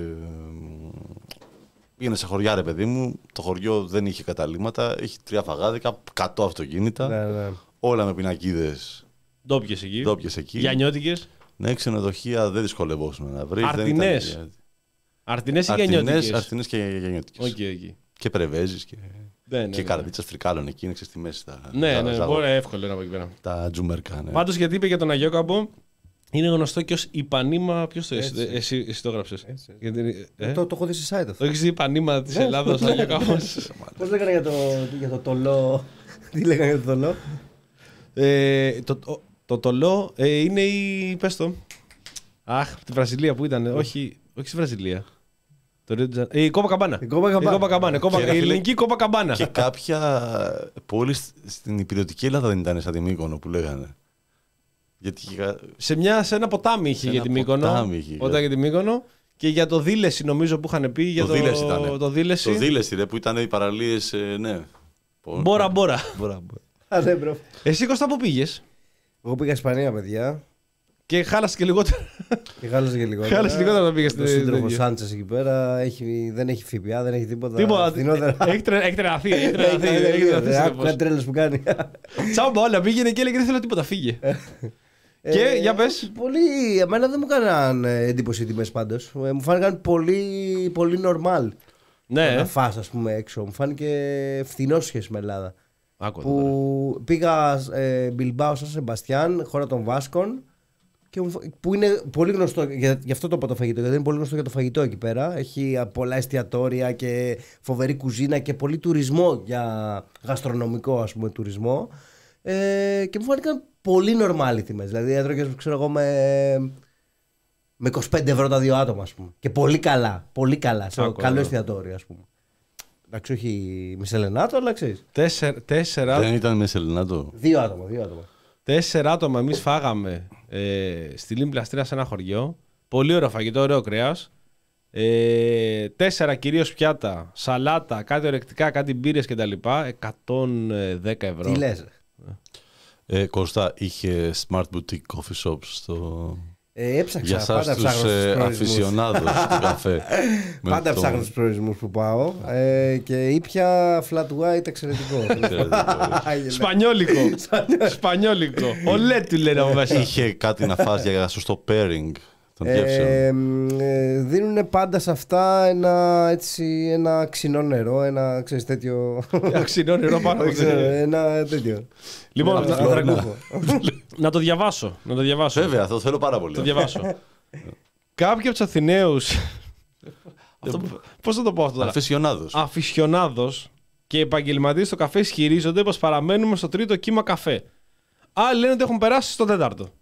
Πήγαινε σε χωριά, ρε παιδί μου. Το χωριό δεν είχε καταλήμματα. Έχει τρία φαγάδικα, εκατό αυτοκίνητα. Ναι, ναι. Όλα με πινακίδες. Ντόπιες εκεί. Ντόπιες εκεί. Γιαννιώτικες. Ναι, ξενοδοχεία δεν δυσκολευόσουν να βρεις. Αρτινές. Αρτινές ή γεννιώτικες? Αρτινές και γεννιώτικες. Okay, okay. Και πρεβέζεις και, ναι, ναι, και ναι. καρδίτσας φρικάλων εκεί, είναι στη μέση. Τα, ναι, τα, ναι, τα, μπορεί εύκολο να από εκεί πέρα. Τα τζουμερκά, ναι. Πάντως γιατί είπε για τον Αγιόκαμπο, είναι γνωστό και ως Ιπανήμα. Ποιος το εσύ, εσύ, εσύ το έγραψες? Γιατί, ε? το, το έχω δει σε site αυτό. Το έχεις δει Ιπανήμα της Ελλάδος, Αγιόκαμπος. Πώς λέγανε για το, για το τολό? Τι λέγανε για το τολό? Ε, το, το, το τολό ε, είναι η... Πες το. Αχ, από τη Βραζιλία που ήταν. όχι, όχι στη Βραζιλία. Η Κόπα Καμπάνα. Η Κόπα Καμπάνα. Η ελληνική Κόπα Καμπάνα. Και κάποια πόλη στην υπηρετική Ελλάδα δεν ήταν σαν τη Μύκονο που λέγανε. Γιατί... Σε, μια, σε ένα ποτάμι είχε για τη Μύκονο. Όταν για τη Μύκονο. Και για το Δήλεση νομίζω που είχαν πει. Για το Δήλεση ήταν. Το Δήλεση, το Δήλεση ρε, που ήταν οι παραλίες. Ε, ναι. Μπόρα μπόρα. Εσύ Κώστα που πήγες? Εγώ πήγα Ισπανία, παιδιά. Και χάλασε και λιγότερο. Και χάλασε και λιγότερο. Χάλασε λιγότερο να πήγε στην. Το σύντροφο Σάντσες εκεί πέρα έχει, δεν έχει ΦΠΑ, δεν έχει τίποτα. Τίποτα. Έχει τρελαθεί. Άκουγα τρέλες που κάνει. Τσάμπα όλα, πήγαινε και έλεγε δεν θέλω τίποτα, φύγε. Και για πες. Πολύ. Εμένα δεν μου έκαναν εντύπωση οι τιμές πάντως. Μου φάνηκαν πολύ, πολύ normal. Ναι. Να φας, ας πούμε, έξω. Μου φάνηκε φθηνό σχέση με Ελλάδα. Άκου, που πήγα Μπιλμπάο Σαν Σεμπαστιάν, χώρα των Βάσκων. Και που είναι πολύ γνωστό, για, γι' αυτό το είπα το φαγητό, γιατί είναι πολύ γνωστό για το φαγητό εκεί πέρα. Έχει πολλά εστιατόρια και φοβερή κουζίνα και πολύ τουρισμό για γαστρονομικό, ας πούμε, τουρισμό. Ε, και μου φάνηκαν πολύ νορμάλοι τιμές. Δηλαδή έτρωγες, ξέρω εγώ, με, με είκοσι πέντε ευρώ τα δύο άτομα, ας πούμε. Και πολύ καλά, πολύ καλά, σε Άκου, καλό εδώ. εστιατόριο, ας πούμε. Εντάξει, όχι μισελενάτο, αλλά ξέρεις. Τέσσερα, τέσσερα... Δεν ήταν μισελενάτο. Δύο άτομα, δύο άτομα. Τέσσερα άτομα εμείς φάγαμε ε, στη Λίμνη Πλαστήρα σε ένα χωριό. Πολύ ωραίο φαγητό, ωραίο κρέας. Ε, τέσσερα κυρίως πιάτα, σαλάτα, κάτι ορεκτικά, κάτι μπύρες κτλ. εκατόν δέκα ευρώ. Τι λες? Ε, Κώστα, είχε Smart Boutique Coffee Shops στο... Ε, έψαξα, για σας πάντα τους ε, αφισιονάδους του καφέ. Πάντα το... ψάχνω τους προορισμούς που πάω ε, και ήπια flat white εξαιρετικό. Σπανιόλικο. Σπανιόλικο. Ολέ του λένε από μέσα. Είχε κάτι να φας για σωστό pairing των ε, γεύσεων. Ε, δίνουν πάντα σε αυτά ένα, έτσι, ένα ξινό νερό, ένα ξέρεις τέτοιο... Ένα ξινό νερό πάνω από το ένα τέτοιο. Λοιπόν, να, να, να το διαβάσω. Να το διαβάσω. Βέβαια, το θέλω πάρα πολύ. Το διαβάσω. Κάποιοι από τους Αθηναίους. Πώς θα το πω αυτό τώρα. Αφισιονάδος. Αφισιονάδος και επαγγελματίες στο καφέ ισχυρίζονται πως παραμένουμε στο τρίτο κύμα καφέ. Άλλοι λένε ότι έχουν περάσει στο τέταρτο. Το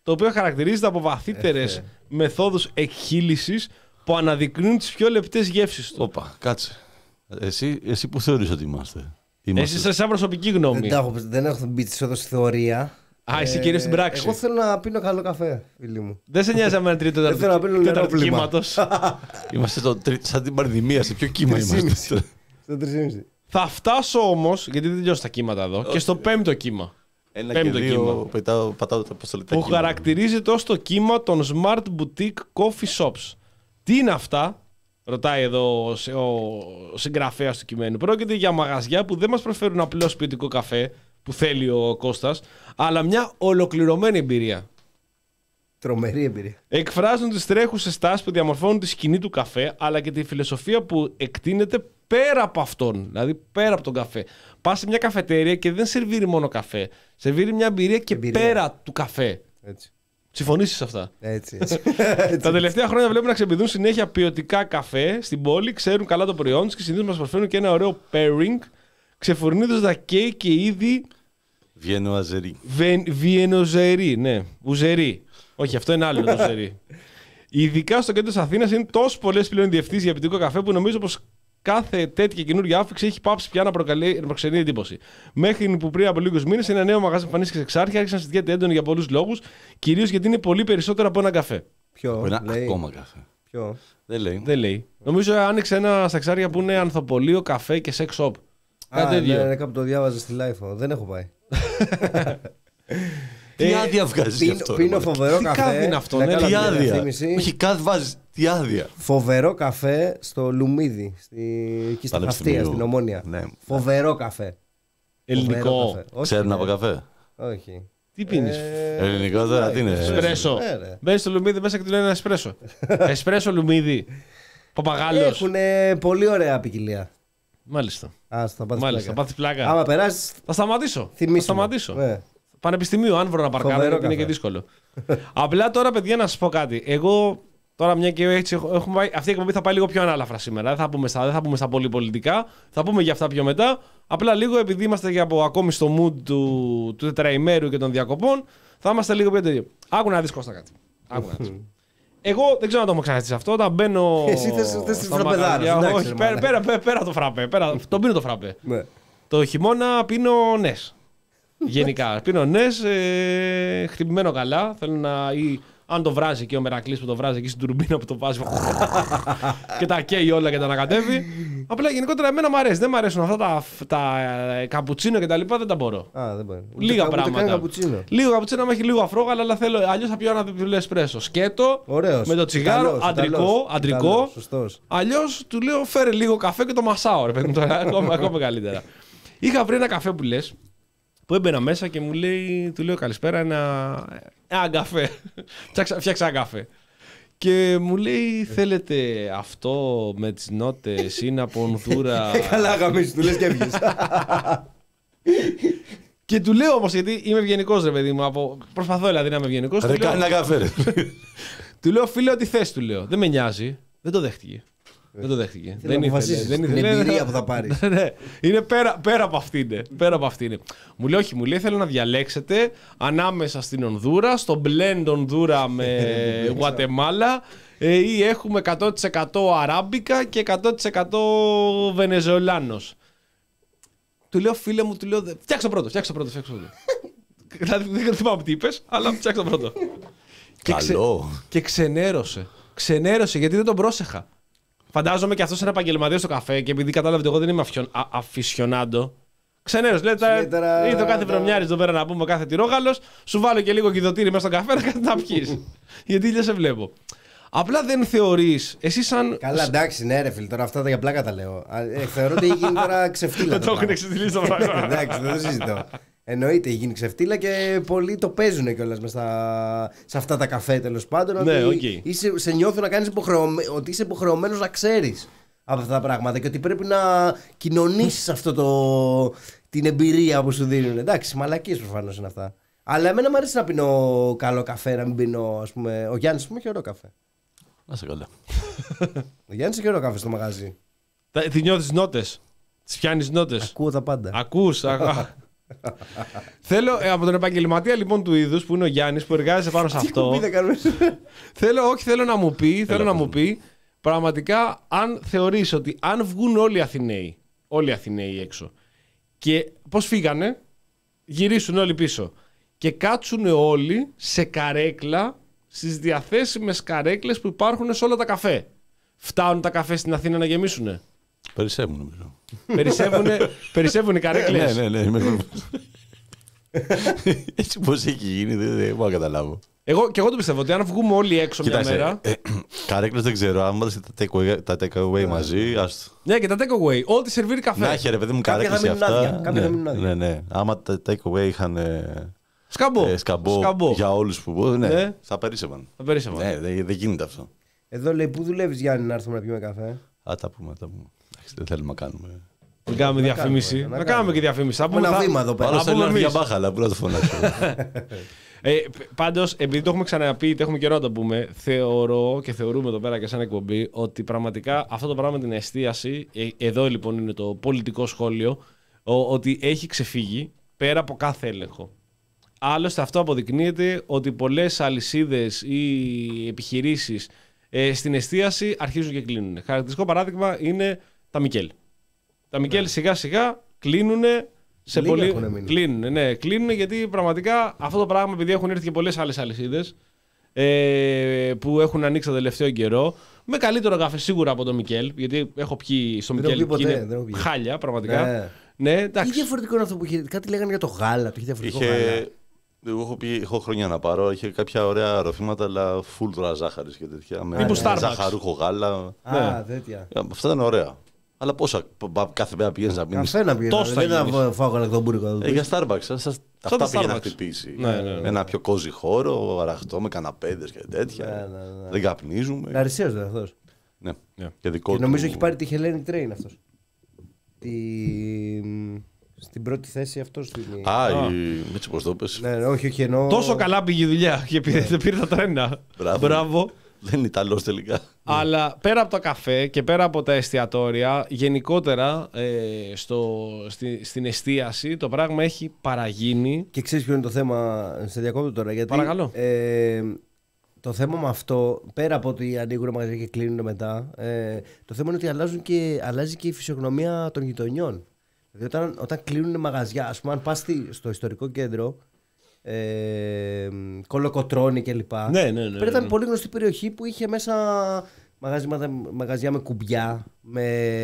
το οποίο χαρακτηρίζεται από βαθύτερες μεθόδους εκχύλησης που αναδεικνύουν τις πιο λεπτές γεύσεις του. Όπα, κάτσε. Εσύ, εσύ που θεωρείς ότι είμαστε. είμαστε... Εσύ είσαι σαν προσωπική γνώμη. Δεν, έχω, δεν έχω μπει στη θεωρία. Α, εσύ κυρίως στην πράξη. Εγώ θέλω να πίνω καλό καφέ, φίλοι μου. Δεν σε νοιάζει με ένα τρίτο Δεν θέλω να πίνω τέταρτο νερό κύματος. Είμαστε το, σαν την πανδημία, σε ποιο κύμα είμαστε. Στο τρία κόμμα πέντε. Θα φτάσω όμως, γιατί δεν τελειώσω τα κύματα εδώ, και στο πέμπτο κύμα. Ένα Πέμπτο και δύο, κύμα. πετάω, πατάω τα αποστολικά Που κύματα. χαρακτηρίζεται ως το κύμα των Smart Boutique Coffee Shops. Τι είναι αυτά, ρωτάει εδώ ο, ο συγγραφέας του κειμένου. Πρόκειται για μαγαζιά που δεν μας προσφέρουν απλώς ποιοτικό καφέ, που θέλει ο Κώστας, αλλά μια ολοκληρωμένη εμπειρία. Τρομερή εμπειρία. Εκφράζουν τις τρέχουσες τάσεις που διαμορφώνουν τη σκηνή του καφέ, αλλά και τη φιλοσοφία που εκτείνεται πέρα από αυτόν. Δηλαδή πέρα από τον καφέ. Πας σε μια καφετέρια και δεν σερβίρει μόνο καφέ. Σερβίρει μια εμπειρία και Εμπειρία. πέρα του καφέ. Έτσι. Συμφωνήσεις σε αυτά? Έτσι, έτσι. Τα τελευταία χρόνια βλέπουμε να ξεπηδούν συνέχεια ποιοτικά καφέ στην πόλη, ξέρουν καλά το προϊόν τους και συνήθως μας προσφέρουν και ένα ωραίο pairing, ξεφουρνίζοντας τα κέικ και είδη. Βιένο αζερί. Βιενοζερί, ναι. Ουζερί. Όχι, αυτό είναι άλλο το ουζερί. Ειδικά στο κέντρο της Αθήνας είναι τόσο πολλές πλέον διευθύνσεις για ποιοτικό καφέ που νομίζω πως κάθε τέτοια καινούργια άφηξη έχει πάψει πια να προκαλεί, να προξενεί εντύπωση. Μέχρι που πριν από λίγους μήνες ένα νέο μαγαζί εμφανίστηκε σε Εξάρχεια, άρχισε να συζητιέται έντονο για πολλούς λόγους, κυρίως γιατί είναι πολύ περισσότερο από ένα καφέ. Ποιο, Ένα λέει. ακόμα καφέ. Ποιο. Δεν λέει. Δεν λέει. Νομίζω άνοιξε ένα στα Εξάρχεια που είναι ανθοπολείο, καφέ και sex shop. Α, Κάτι τέτοιο. ναι, ναι, κάπου το διάβαζα στη Life. Δεν έχω πάει. Τι άδεια βγάζει Πίνω, αυτό. πίνω ρε, φοβερό Τι καφέ. κάδι είναι αυτό, να ναι, κάνω Τι μια άδεια. διαφήμιση. Όχι, κάτι βάζει. Τι άδεια. Φοβερό καφέ στο Λουμίδι, στη... εκεί στα Πανεπιστημίου. Χαυτία, στην Ομόνια. Ναι. Φοβερό καφέ. Φοβερό Ελληνικό. καφέ. Όχι, Ξέρουν ναι. από καφέ. Όχι. Τι πίνεις? Ε, Ελληνικό τώρα, τι είναι. Εσπρέσο. Ε, ρε. Μπαίνεις στο λουμίδι μέσα και του λένε ένα εσπρέσο. Εσπρέσο λουμίδι. Παπαγάλος. Έχουν πολύ ωραία ποικιλία. Μάλιστα. Ας θα πάθεις Μάλιστα. πλάκα. Πάθεις πλάκα. Άμα περάσεις, Θα σταματήσω. Θα θυμίσου. σταματήσω. Ναι. Πανεπιστημίου, αν βρω να παρκάρω, Φοβερό γιατί είναι καφέ. και δύσκολο. Απλά τώρα, παιδιά, να σας πω κάτι. Εγώ τώρα, μια και έτσι, έχω- έχουμε πάει, αυτή η εκπομπή θα πάει λίγο πιο ανάλαφρα σήμερα. Δεν θα πούμε στα, δεν θα πούμε στα πολύ πολιτικά. Θα πούμε για αυτά πιο μετά. Απλά λίγο, επειδή είμαστε και από, ακόμη στο mood του, του τετραημέρου και των διακοπών, θα είμαστε λίγο πιο τέτοιο. Άκου να δεις, Κώστα, κάτι. Άκου να δεις. Εγώ δεν ξέρω αν το έχω ξαναστήσει αυτό. Όταν μπαίνω. Εσύ θες- θες στα φραπεδάρες, μαγαζιά, εντάξει, όχι, ρε πέρα, μαλάκα. πέρα, πέρα, πέρα το φραπέ. Πέρα, τον πίνω το φραπέ. Ναι. Το χειμώνα πίνω νες. Γενικά. Πίνω νες, ε, χτυπημένο καλά. Θέλω να. Ή, αν το βράζει και ο Μερακλής που το βράζει εκεί στην τουρμπίνα που το βάζει. Και τα καίει όλα και τα ανακατεύει. Απλά γενικότερα εμένα μου αρέσει. Δεν μου αρέσουν αυτά τα, τα ε, καπουτσίνο και τα λοιπά. Δεν τα μπορώ. Α, δεν μπορεί. Λίγα Ούτε καν- ούτε καν πράγματα. καπουτσίνο. Λίγο καπουτσίνο με έχει λίγο αφρόγαλα, αλλά θέλω. Αλλιώς θα πιω ένα διπλό εσπρέσο. Σκέτο. Ωραίος. Με το τσιγάρο, Ιταλός, αντρικό, Ιταλός, αντρικό. Ιταλός, σωστός. Αλλιώς του λέω φέρε λίγο καφέ και το μασάω, ρε παιδί μου, τώρα, ακόμα, ακόμα καλύτερα. Είχα βρει ένα καφέ που λες, που έμπαινα μέσα και μου λέει, του λέω καλησπέρα, ένα, ένα καφέ. Φτιάξα, φτιάξα ένα καφέ. Και μου λέει, θέλετε αυτό με τις νότες, είναι από Ονδούρα. Καλά, γαμίσου, του λες και έβγες. Και του λέω όμως, γιατί είμαι ευγενικός ρε παιδί μου, από... προσπαθώ δηλαδή να είμαι ευγενικός. Ρε Του, λέω- κάνει ένα καφέ. ρε. του λέω, φίλε, ό,τι θες, του λέω. Δεν με νοιάζει. Δεν το δέχτηκε. Δεν το δέχτηκε. Θέλω να αποφασίσεις την εμπειρία που θα πάρεις. Ναι, είναι πέρα, πέρα από αυτή είναι. Πέρα από αυτή είναι. Μου λέει, όχι, μου λέει, θέλω να διαλέξετε ανάμεσα στην Ονδούρα, στο blend Ονδούρα με Γουατεμάλα ε, ή έχουμε εκατό τοις εκατό Αράμπικα και εκατό τοις εκατό Βενεζουελάνος. Του λέω, φίλε μου, του λέω, φτιάξω πρώτο, φτιάξω πρώτο, φτιάξω πρώτο. Δηλαδή δεν θυμάμαι τι είπες, αλλά φτιάξω πρώτο. Και ξε- Καλό. Και ξενέρωσε. Ξενέρωσε γιατί δεν τον πρόσεχα. Φαντάζομαι και αυτό είναι επαγγελματία στο καφέ και επειδή κατάλαβε ότι εγώ δεν είμαι αφιον, α, αφισιονάντο. Ξενέρωσε. Λέει, Λέει τώρα- ήρθε ο κάθε βρομιάρη εδώ πέρα να πούμε, κάθε τυρόγαλο, σου βάλω και λίγο γιδωτήρι μέσα στον καφέ να κάτι να πιει. Γιατί ήλια σε βλέπω. Απλά δεν θεωρεί, εσύ σαν. Καλά, εντάξει, ναι, ρε φίλε, τώρα αυτά τα για πλάκα τα λέω. Α, ε, Θεωρώ ότι έχει γίνει τώρα ξεφτύλα. Δεν το έχουν εξετυλίσει το πράγμα. Εντάξει, δεν το συζητώ. Εννοείται, έχει γίνει ξεφτύλα και πολλοί το παίζουν κιόλα σε αυτά τα καφέ τέλο πάντων. Ναι, ότι οκ. είσαι, σε νιώθουν να κάνεις υποχρεωμέ, ότι είσαι υποχρεωμένο να ξέρει από αυτά τα πράγματα και ότι πρέπει να κοινωνήσει αυτό το, την εμπειρία που σου δίνουν. Εντάξει, μαλακίες προφανώς είναι αυτά. Αλλά εμένα μου αρέσει να πίνω καλό καφέ, να μην πίνω, ας πούμε. Ο Γιάννης, ας πούμε, έχει ωραίο καφέ. Να σε καλά. Ο Γιάννης έχει ωραίο καφέ στο μαγαζί. Τι νιώθει νότε. Τι πιάνει νότε. Ακούω τα πάντα. Ακούς. α- α- Θέλω ε, από τον επαγγελματία λοιπόν του είδους που είναι ο Γιάννης που εργάζεται πάνω σε αυτό. θέλω, όχι, θέλω να μου πει, θέλω να μου πει πραγματικά αν θεωρείς ότι αν βγουν όλοι οι Αθηναίοι, όλοι οι Αθηναίοι έξω και πώς φύγανε, γυρίσουν όλοι πίσω και κάτσουν όλοι σε καρέκλα στις διαθέσιμες καρέκλες που υπάρχουν σε όλα τα καφέ. Φτάνουν τα καφέ στην Αθήνα να γεμίσουνε? Περισσεύουν νομίζω. Περισσεύουνε, περισσεύουν οι καρέκλες. Ναι, ναι, ναι. Έτσι πώς έχει γίνει δεν μπορώ να καταλάβω. Εγώ, και εγώ το πιστεύω ότι αν βγούμε όλοι έξω μια μέρα. Ε, καρέκλες δεν ξέρω, αν βάλετε τα take away μαζί. Άστο. Ναι, και τα take away. Ό,τι σερβίρει καφέ. Να έχει ρε παιδί μου καρέκλες για αυτά. Κάποια θα μείνουν άδεια. Ναι, ναι. Άμα τα take away είχαν. Σκαμπό. Ε, σκαμπό, σκαμπό για όλους που μπορούν. Ναι, ναι, θα περίσσευαν. Θα περίσσευαν. Ναι, δεν, δεν γίνεται αυτό. Εδώ λέει, πού δουλεύεις Γιάννη να έρθουμε να πιούμε καφέ? Α, τα πούμε, τα πούμε. Δεν θέλουμε να κάνουμε. Να κάνουμε διαφήμιση. Να, να, να κάνουμε και διαφήμιση. Έχουμε ένα βήμα εδώ πέρα. Άλλο θέλει να έρθει για μπάχαλα, πού να το φωνάξω. ε, πάντως, επειδή το έχουμε ξαναπεί, το έχουμε καιρό να το πούμε, θεωρώ και θεωρούμε εδώ πέρα και σαν εκπομπή ότι πραγματικά αυτό το πράγμα με την εστίαση, ε, εδώ λοιπόν είναι το πολιτικό σχόλιο, ο, ότι έχει ξεφύγει πέρα από κάθε έλεγχο. Άλλωστε αυτό αποδεικνύεται ότι πολλές αλυσίδες ή επιχειρήσεις ε, στην εστίαση αρχίζουν και κλείνουν. Χαρακτηριστικό παράδειγμα είναι τα Μικέλ. Τα Μικέλ σιγά σιγά κλείνουν σε πολύ. Κλείνουν, ναι, κλείνουν γιατί πραγματικά αυτό το πράγμα, επειδή έχουν έρθει και πολλές άλλες αλυσίδες ε, που έχουν ανοίξει το τελευταίο καιρό. Με καλύτερο καφέ σίγουρα από το Μικέλ, γιατί έχω πιει στο Μικέλ και είναι χάλια πραγματικά. Ναι. Ναι, τι διαφορετικό είναι αυτό που είχε. Κάτι λέγανε για το γάλα, το είχε διαφορετικό είχε... γάλα. Εγώ έχω, πει, έχω χρόνια να πάρω, είχε κάποια ωραία ροφήματα, αλλά full τώρα ζάχαρης και τέτοια. Με Starbucks. Ζαχαρούχο γάλα. Α, ναι. τέτοια. Αυτά ήταν ωραία. Αλλά πόσα κάθε μέρα πηγαίνεις να πίνεις. Καφέ να πηγαίνεις. Δεν θα φάω γαλακτομπούρικο. Ε, για Starbucks. Σας, αυτά πήγε να χτυπήσει. Ναι, ναι, ναι. Ένα πιο κόζι χώρο, αραχτό με καναπέδες και τέτοια. Ναι, ναι, ναι. Δεν καπνίζουμε. Γαρισαίος δεν αυτός. Ναι. Yeah. Και, δικό και του... νομίζω έχει πάρει τη Hellenic Train αυτός. Τη... Στην πρώτη θέση αυτό στην. Α, ah. η... έτσι πως το πες. Ναι, όχι, όχι, εννοώ... Τόσο καλά πήγε η δουλειά και πήρε, yeah. πήρε τα τρένα. Μπράβο. Μπράβο. Δεν είναι Ιταλός τελικά. Αλλά πέρα από το καφέ και πέρα από τα εστιατόρια, γενικότερα ε, στο, στη, στην εστίαση το πράγμα έχει παραγίνει. Και ξέρεις ποιο είναι το θέμα, σε διακόπτω τώρα. Γιατί, παρακαλώ. Ε, το θέμα με αυτό, πέρα από ότι ανοίγουν μαγαζιά και κλείνουν μετά, ε, το θέμα είναι ότι αλλάζουν και, αλλάζει και η φυσιογνωμία των γειτονιών. Δηλαδή όταν, όταν κλείνουν μαγαζιά, ας πούμε, αν πας στο ιστορικό κέντρο, ε, Κολοκοτρώνη κλπ. Ναι, ναι, ναι, ναι, ήταν ναι. πολύ γνωστή περιοχή που είχε μέσα μαγαζιά, μαγαζιά με κουμπιά, με,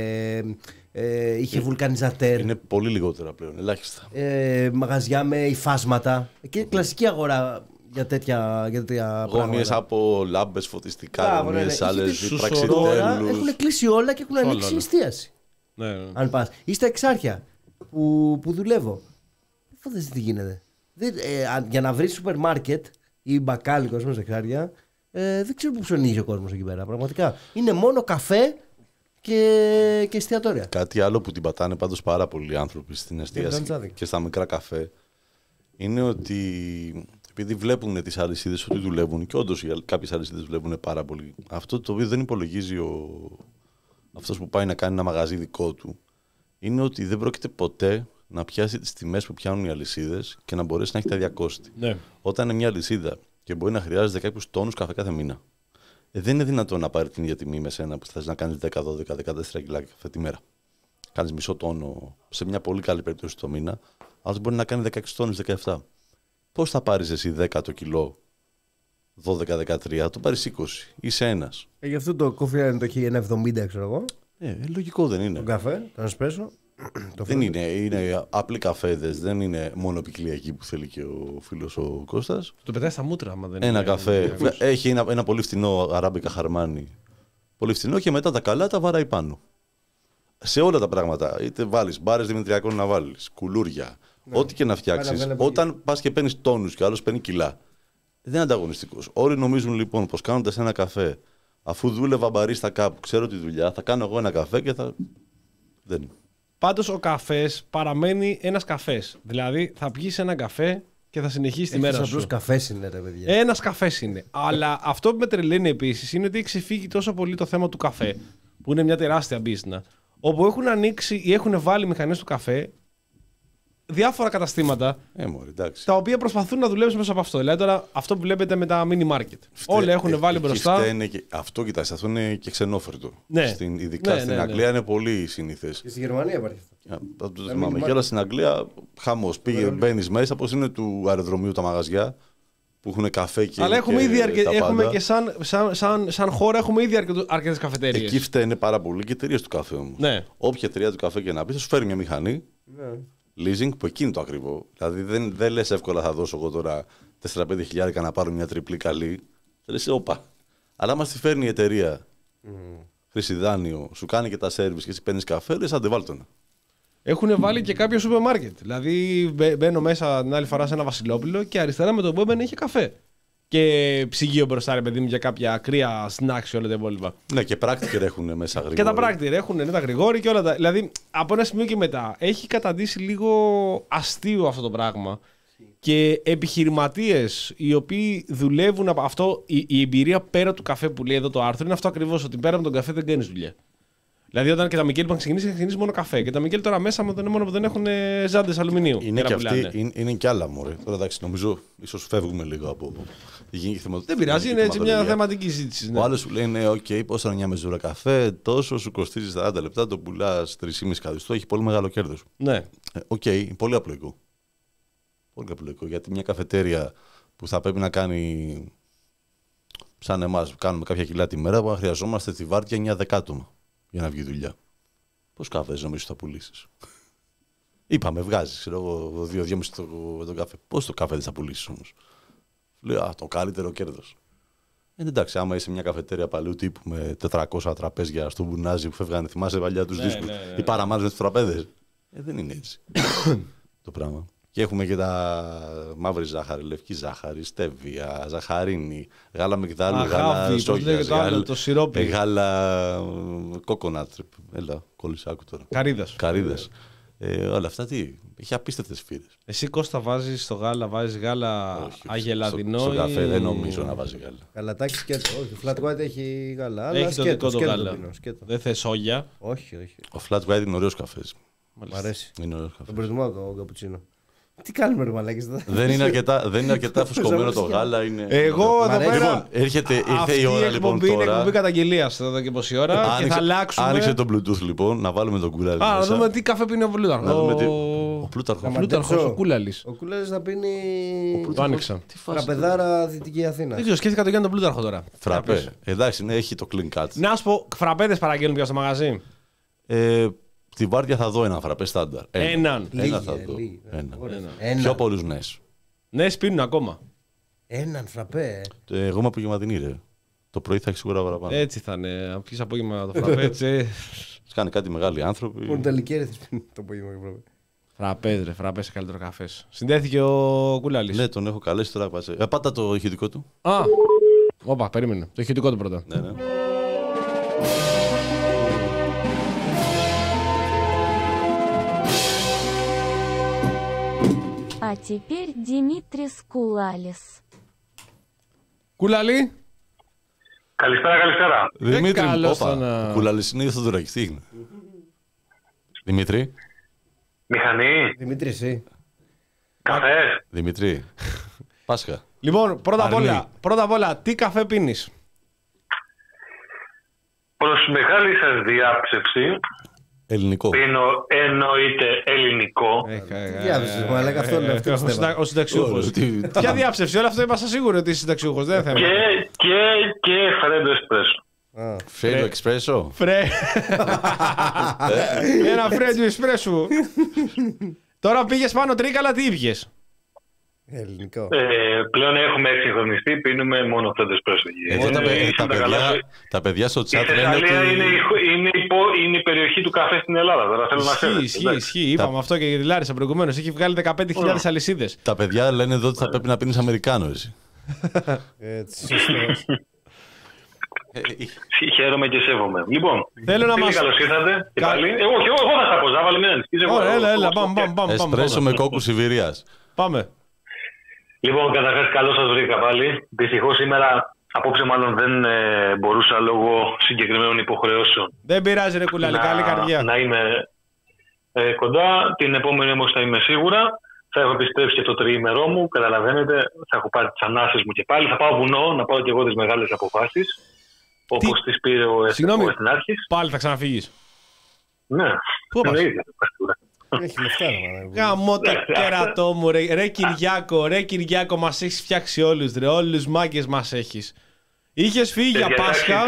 ε, είχε βουλκανιζατέρ. Είναι πολύ λιγότερα πλέον, ελάχιστα. Ε, μαγαζιά με υφάσματα. Και κλασική αγορά για τέτοια, για τέτοια γωνίες από λάμπες, φωτιστικά, γωνίες, ναι, ναι. άλλες πραξιτέλους. Έχουν κλείσει όλα και έχουν ανοίξει η εστίαση. Ναι, ναι. Αν πας. Ή στα Εξάρχεια που, που δουλεύω. Δεν φαντάζεσαι τι γίνεται. Δεν, ε, για να βρεις σούπερ μάρκετ ή μπακάλικο στα Εξάρχεια, ε, δεν ξέρω που ψωνίζει ο κόσμος εκεί πέρα. Πραγματικά. Είναι μόνο καφέ και, και εστιατόρια. Κάτι άλλο που την πατάνε πάντως πάρα πολλοί άνθρωποι στην εστίαση και, και στα μικρά καφέ είναι ότι επειδή βλέπουν τις αλυσίδες ότι δουλεύουν και όντως κάποιες αλυσίδες δουλεύουν πάρα πολύ. Αυτό το οποίο δεν υπολογίζει ο, αυτός που πάει να κάνει ένα μαγαζί δικό του είναι ότι δεν πρόκειται ποτέ να πιάσει τις τιμές που πιάνουν οι αλυσίδες και να μπορέσει να έχει τα ίδια κόστη. Ναι. Όταν είναι μια αλυσίδα και μπορεί να χρειάζεται κάποιους τόνους καφέ κάθε μήνα, ε, δεν είναι δυνατόν να πάρει την ίδια τιμή με σένα που θες να κάνεις δέκα, δώδεκα, δεκατέσσερα κιλά καφέ τη μέρα. Κάνεις μισό τόνο σε μια πολύ καλή περίπτωση το μήνα, αλλά μπορεί να κάνει δεκαέξι τόνους, δεκαεπτά. Πώς θα πάρεις εσύ δέκα το κιλό, δώδεκα δεκατρία, το πάρεις είκοσι, είσαι ένας. Ε, γι' αυτό το κόφι το έχει ένα εβδομήντα, ξέρω εγώ. Ε, ε, λογικό δεν είναι. Το καφέ, το εσπρέσο. Δεν είναι, είναι απλοί καφέδες, δεν είναι μόνο ποικιλιακή που θέλει και ο φίλος ο Κώστας. Το πετάει στα μούτρα, άμα δεν ένα είναι. καφέ. Είναι... Έχει ένα, ένα πολύ φθηνό αράμπικα χαρμάνι. Πολύ φθηνό και μετά τα καλά τα βαράει πάνω. Σε όλα τα πράγματα. Είτε βάλεις μπάρες δημητριακών να βάλεις, κουλούρια, ναι. Ό,τι και να φτιάξεις. Όταν πας και παίρνεις τόνους και άλλος παίρνει κιλά, δεν είναι ανταγωνιστικός. Όλοι νομίζουν λοιπόν πως κάνοντας ένα καφέ, αφού δούλευα μπαρίστα κάπου, ξέρω τη δουλειά, θα κάνω εγώ ένα καφέ και θα. Δεν. Πάντως ο καφές παραμένει ένας καφές. Δηλαδή θα πιεις έναν καφέ και θα συνεχίσει τη μέρα σου. Απλώς καφές είναι, ρε παιδιά. Ένας καφές είναι. Αλλά αυτό που με τρελαίνει επίσης είναι ότι έχει ξεφύγει τόσο πολύ το θέμα του καφέ, που είναι μια τεράστια μπίζνα, όπου έχουν ανοίξει ή έχουν βάλει μηχανές του καφέ διάφορα καταστήματα Ε, μωρέ, εντάξει. τα οποία προσπαθούν να δουλέψουν μέσα από αυτό. Δηλαδή τώρα αυτό που βλέπετε με τα mini market. Όλοι έχουν ε, βάλει εκεί μπροστά. Και, αυτό, κοιτάξτε, αυτό είναι και ξενόφερτο. Ναι. Στην, ειδικά Ναι, στην ναι, ναι. Αγγλία είναι πολύ συνήθες. Και στη Γερμανία υπάρχει αυτό. Δεν το mini θυμάμαι. market. Και όλα στην Αγγλία, χαμός. Πήγε, μπαίνεις μέσα, πώς είναι του αεροδρομίου τα μαγαζιά που έχουν καφέ και. Αλλά έχουμε και ήδη αρκε... τα έχουμε πάντα. και σαν, σαν, σαν, σαν χώρα έχουμε ήδη αρκετές καφετέριες. Εκεί φταίνε πάρα πολύ και εταιρείε του καφέ όμως. Ναι. Όποια εταιρεία του καφέ και να πει, θα σου φέρει μια μηχανή. Ναι. Leasing που εκεί είναι το ακριβό. Δηλαδή δεν, δεν λες εύκολα θα δώσω εγώ τώρα τέσσερα πέντε χιλιάρικα να πάρω μια τριπλή καλή. Θα λες όπα. Αλλά άμα τη φέρνει η εταιρεία mm. χρήση δάνειο, σου κάνει και τα σέρβις και εσύ παίρνεις καφέ, λες άντε βάλτε να. Έχουν βάλει και κάποιο σούπερ μάρκετ. Δηλαδή μπαι- μπαίνω μέσα την άλλη φορά σε ένα Βασιλόπουλο και αριστερά με τον που έμπαινε είχε καφέ. Και ψυγείο μπροστά, ρε παιδί μου, για κάποια κρύα snacks και όλα τα υπόλοιπα. Ναι, και πράκτικερ έχουν μέσα γρήγορα. Και τα πράκτηρ έχουν, ναι, τα γρηγόρη και όλα τα. Δηλαδή από ένα σημείο και μετά έχει καταντήσει λίγο αστείο αυτό το πράγμα. Και επιχειρηματίες οι οποίοι δουλεύουν από αυτό, η, η εμπειρία πέρα του καφέ που λέει εδώ το άρθρο είναι αυτό ακριβώς, ότι πέρα από τον καφέ δεν κάνεις δουλειά. Δηλαδή, όταν και τα Μικέλ που είχαν ξεκινήσει, είχαν ξεκινήσει μόνο καφέ. Και τα Μικέλ τώρα μέσα με τον μόνο που δεν έχουν ζάντες αλουμινίου. Είναι και πουλάνε. αυτοί, είναι, είναι και άλλα μωρέ. Τώρα εντάξει, νομίζω ίσως φεύγουμε λίγο από υγιεινή θεματολογία. Δεν πειράζει, είναι έτσι μια θεματική συζήτηση. Ναι. Ο άλλος σου λέει: ναι, οκ, okay, πόσα είναι μια μεζούρα καφέ, τόσο σου κοστίζει σαράντα λεπτά, το πουλάς τρία κόμμα πέντε εκατοστό, έχει πολύ μεγάλο κέρδος. Ναι. Οκ, ε, okay, πολύ απλοϊκό. Πολύ απλοϊκό. Γιατί μια καφετέρια που θα πρέπει να κάνει σαν εμάς, που κάνουμε κάποια κιλά τη μέρα, που χρειαζόμαστε τη βάρδια εννιά δεκάτομα για να βγει δουλειά. Πώς καφές νομίζω θα πουλήσεις? Είπαμε, βγάζεις, ξέρω εγώ, δύο δυόμισι με τον καφέ. Πώς το καφέ δεν θα πουλήσεις όμως? Λέω, α, το καλύτερο κέρδος. Ε, εντάξει, άμα είσαι μια καφετέρια παλιού τύπου με τετρακόσια τραπέζια στο μπουνάζι που φεύγανε, θυμάσαι παλιά τους Ναι, δίσκους, ναι, ναι, ναι. ή παραμάζουν τους τραπέζες. Ε, δεν είναι έτσι το πράγμα. Και έχουμε και τα μαύρη ζάχαρη, λευκή ζάχαρη, στέβια, ζαχαρίνη, γάλα μυγδάλου, Αγάπη, γάλα πώς σόγιας, λέγεται το άλλο, γάλα, το σιρόπι. ε, γάλα κόκονατ. Έλα, κόλλησε, άκου τώρα. Καρύδας. Καρύδες. Ε, όλα αυτά τι, έχει απίστευτες φύρες. Εσύ Κώστα βάζεις στο γάλα, βάζεις γάλα Όχι, αγελαδινό. στο, στο καφέ ή... δεν νομίζω να βάζει γάλα. Γαλατάκι σκέτο. Όχι, το flat white έχει γάλα. Αλλά Έχει το σκέτο, δικό του σκέτο γάλα. το πίνω, σκέτο. Δεν θες σόγια. Όχι, όχι. Ο flat white είναι ωραίος καφές. Μ' αρέσει. Είναι ωραίος καφές. Τον προτιμώ από το καπουτσίνο. Τι κάνουμε, ρε μαλάκες, εδώ. δεν, είναι αρκετά, δεν είναι αρκετά φουσκωμένο το γάλα. Είναι... Εγώ εδώ Μ' αρέσει. πέρα. Λοιπόν, έρχεται, ήρθε Αυτή η ώρα η λοιπόν εκπομπή είναι τώρα. εκπομπή καταγγελίας εδώ και πόση ώρα και Άνοιξε, θα αλλάξουμε. άνοιξε το Bluetooth λοιπόν, να βάλουμε τον κούλαλι. Α, να μέσα. δούμε τι καφέ πίνει ο Πλούταρχος. Να δούμε τι- Ο ο Πλούταρχος. ο Πλούταρχος, ο Κούλαλης. Ο Κούλαρης θα πίνει. Το άνοιξα. Τι φάση. Τραπεδάρα Δυτική Αθήνα. Δεν ξέρω, σκέφτηκα το Γιάννη τον Πλούταρχο τώρα. Φραπέ. Εντάξει, ναι, έχει το clean cut. Να σου πω, φραπέδες παραγγέλνουν πια στο μαγαζί. Ε, τη βάρδια θα δω έναν φραπέ στάνταρ. Έναν. Ένα Λίγη, θα ε, δω. λίγη. Ένα. Ωραία. Ένα. Έναν. Πιο πολλούς νες. Ναι, σπίνουν ακόμα. Έναν φραπέ. ε. Ε, Εγώ είμαι απογευματινή ρε. Το πρωί θα έχει σίγουρα παραπάνω. Έτσι θα είναι. Αν πιεις απόγευμα το φραπέ, έτσι. Σας κάνει κάτι μεγάλοι άνθρωποι. Μόνο τα λικέρια της πίνει το απόγευμα και φραπέ. Φραπέ, ρε, φραπέ σε καλύτερο καφές. Συνδέθηκε ο Κούλαλης. Ναι, τον έχω καλέσει τώρα. Πάσε. Ε, πάτα το ηχητικό του. Α, όπα, περίμενε. Το ηχητικό του πρώτα. Ναι, ναι. А теперь Димитрис Кулалис. Κούλαλη. Καλησπέρα, καλησπέρα. Δημήτρη, μου, καλώς όπα. τον, α. Κουλαλής είναι ή Θοδωράκης, τι έγινε. Δημήτρη, Μηχανή, Δημήτρη, εσύ. καφές. Δημήτρη. Πάσχα. Λοιπόν, πρώτα απ' Αρνή. όλα, πρώτα απ' όλα, τι καφέ πίνεις? Προς μεγάλη σας διάψευση, Ελληνικό. πίνω εννοείται ελληνικό. Ε, διάψευση, μαλάκα, αυτό είναι, αυτό Ο πιστεύω. συντα- Ο συνταξιούχος. Όλο, τι- Ποια διάψευση, όλα αυτό είμαστε σίγουροι ότι είσαι συνταξιούχος. Δεν είναι θέμα. Και, και, και φρέντο εσπρέσο. Α, Φρέντο εξπρέσο. Φρέ. Ένα φρέντιο εσπρέσου. Τώρα πήγες πάνω τρίκαλα, τι ήπιες? ελληνικό. Ε, πλέον έχουμε εξυγχρονιστεί, πίνουμε μόνο φρέντο εσπρέσο. Εδώ τα, Ε, παι- ήσουν τα, παιδιά, καλά. τα παιδιά στο Η chat λένε Θεσσαλία ότι... είναι, η χω- είναι, η πο- είναι η περιοχή του καφέ στην Ελλάδα. Τώρα θέλω να Ισχύει, ξέρετε. ισχύει, εντάξει. ισχύει. Είπαμε αυτό και για τη Λάρισα προηγουμένως. Έχει βγάλει δεκαπέντε χιλιάδες αλυσίδες. Τα παιδιά λένε εδώ ότι θα πρέπει να πίνεις Αμερικάνο εσύ. Έτσι, σωστός. Χαίρομαι και σέβομαι. Λοιπόν, Θέλω να φίλοι, μας- καλώς ήρθατε. Και Κα- πάλι. Εγώ, εγώ, εγώ θα στα πω, Ζάβαλε, μην ανησυχείς. Εγώ- Ωραία, έλα, εγώ- έλα, εγώ- πάμε, πάμε, πάμε. Εσπρέσο πάμε. με κόκκου Σιβηρίας. Πάμε. Λοιπόν, καταρχάς καλώς σας βρήκα πάλι. Δυστυχώς σήμερα, απόψε μάλλον δεν ε, μπορούσα λόγω συγκεκριμένων υποχρεώσεων Δεν πειράζει, ρε Κουλάλη, καλή καρδιά. να είμαι, ε, κοντά. Την επόμενη όμως θα είμαι σίγουρα. Θα έχω επιστρέψει και το τριήμερό μου. Καταλαβαίνετε, θα έχω πάρει τις ανάσες μου και πάλι. Θα πάω βουνό, να πάω και εγώ τις μεγάλες αποφάσεις. Όπως τις πήρε ο Εθνάρχης. Πάλι θα ξαναφύγεις. Ναι. Πού πας? Έχει λεφτά, ρε. Γαμώ το κέρατό μου, ρε. Ρε Κυριάκο, ρε Κυριάκο, μας έχεις φτιάξει όλους, ρε. Όλους μάγκες μας έχεις. Είχες φύγει για Πάσχα.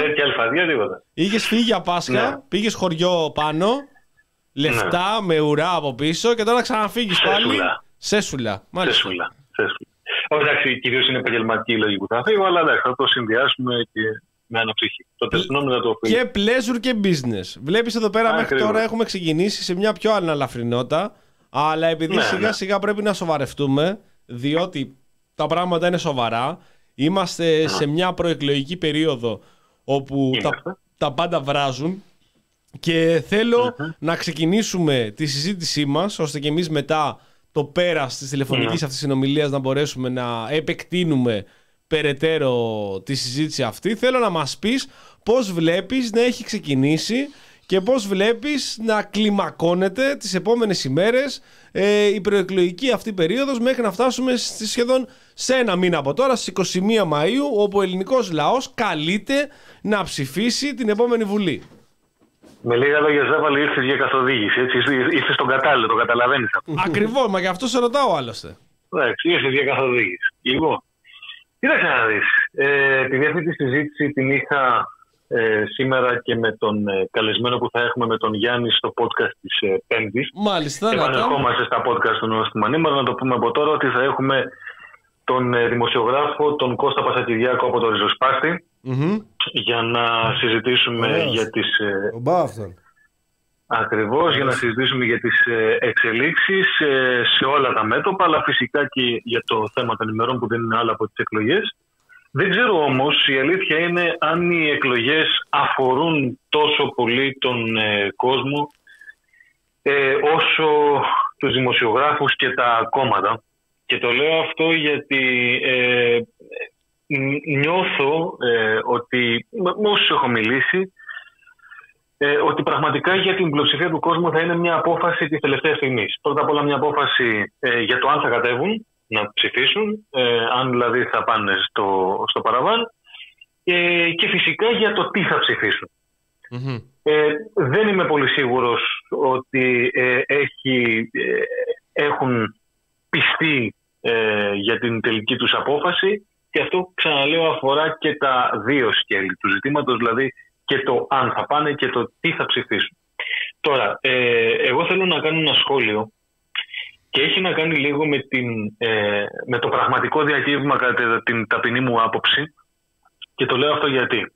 Είχες φύγει για Πάσχα, ναι. Πήγες χωριό πάνω, λεφτά, ναι. Με ουρά από πίσω και τώρα ξαναφύγεις πάλι. Σέσουλα. Σέσουλα. Εντάξει, κυρίως είναι επαγγελματική η λογική που θα φύγω, αλλά εντάξει, θα το συνδυάσουμε και με αναψυχή. Το τεχνόμενο θα το φύγει. Και pleasure και business. Βλέπεις εδώ πέρα, μέχρι ακριβώς. Τώρα έχουμε ξεκινήσει σε μια πιο αναλαφρινότα, αλλά επειδή ναι, σιγά ναι. σιγά πρέπει να σοβαρευτούμε, διότι τα πράγματα είναι σοβαρά. Είμαστε ναι. σε μια προεκλογική περίοδο όπου τα, τα πάντα βράζουν και θέλω mm-hmm. να ξεκινήσουμε τη συζήτησή μας, ώστε και εμείς μετά το πέρας της τηλεφωνικής mm-hmm. αυτής συνομιλίας να μπορέσουμε να επεκτείνουμε περαιτέρω τη συζήτηση αυτή. Θέλω να μας πεις πώς βλέπεις να έχει ξεκινήσει και πώς βλέπεις να κλιμακώνεται τις επόμενες ημέρες ε, η προεκλογική αυτή περίοδος μέχρι να φτάσουμε στη σχεδόν σε ένα μήνα από τώρα, στις είκοσι μία Μαΐου, όπου ο ελληνικός λαός καλείται να ψηφίσει την επόμενη Βουλή. Με λίγα λόγια, Ζάβαλη, ήρθες για καθοδήγηση. Έτσι, ήρθες στον κατάλληλο, το καταλαβαίνεις αυτό. Ακριβώς, μα γι' αυτό σε ρωτάω άλλωστε. Εντάξει, ήρθες για καθοδήγηση. Λοιπόν, κοίταξε να δεις. Ε, επειδή αυτή τη συζήτηση την είχα ε, σήμερα και με τον ε, καλεσμένο που θα έχουμε με τον Γιάννη στο podcast της ε, Πέμπτης. Μάλιστα. Επανερχόμαστε στα podcast του Νόστιμα Νήμαρα. Να το πούμε από τώρα ότι θα έχουμε τον ε, δημοσιογράφο, τον Κώστα Πασακυριάκο από το Ριζοσπάστη, mm-hmm. για να συζητήσουμε Ωραίος. για τις... Ε, ο Μπάφτον. Ακριβώς, για να συζητήσουμε για τις εξελίξεις σε όλα τα μέτωπα, αλλά φυσικά και για το θέμα των ημερών που δεν είναι άλλα από τις εκλογές. Δεν ξέρω όμως, η αλήθεια είναι, αν οι εκλογές αφορούν τόσο πολύ τον ε, κόσμο ε, όσο τους δημοσιογράφους και τα κόμματα. Και το λέω αυτό γιατί ε, νιώθω ε, ότι με όσους έχω μιλήσει, Ε, ότι πραγματικά για την πλειοψηφία του κόσμου θα είναι μια απόφαση της τελευταίας στιγμής. Πρώτα απ' όλα μια απόφαση ε, για το αν θα κατέβουν να ψηφίσουν, ε, αν δηλαδή θα πάνε στο, στο παραβάν, ε, και φυσικά για το τι θα ψηφίσουν. Mm-hmm. Ε, δεν είμαι πολύ σίγουρος ότι ε, έχει, ε, έχουν πιστεί ε, για την τελική τους απόφαση, και αυτό, ξαναλέω, αφορά και τα δύο σκέλη του ζητήματος, δηλαδή και το αν θα πάνε και το τι θα ψηφίσουν. Τώρα, ε, εγώ θέλω να κάνω ένα σχόλιο και έχει να κάνει λίγο με, την, ε, με το πραγματικό διακύβημα κατά την ταπεινή μου άποψη, και το λέω αυτό γιατί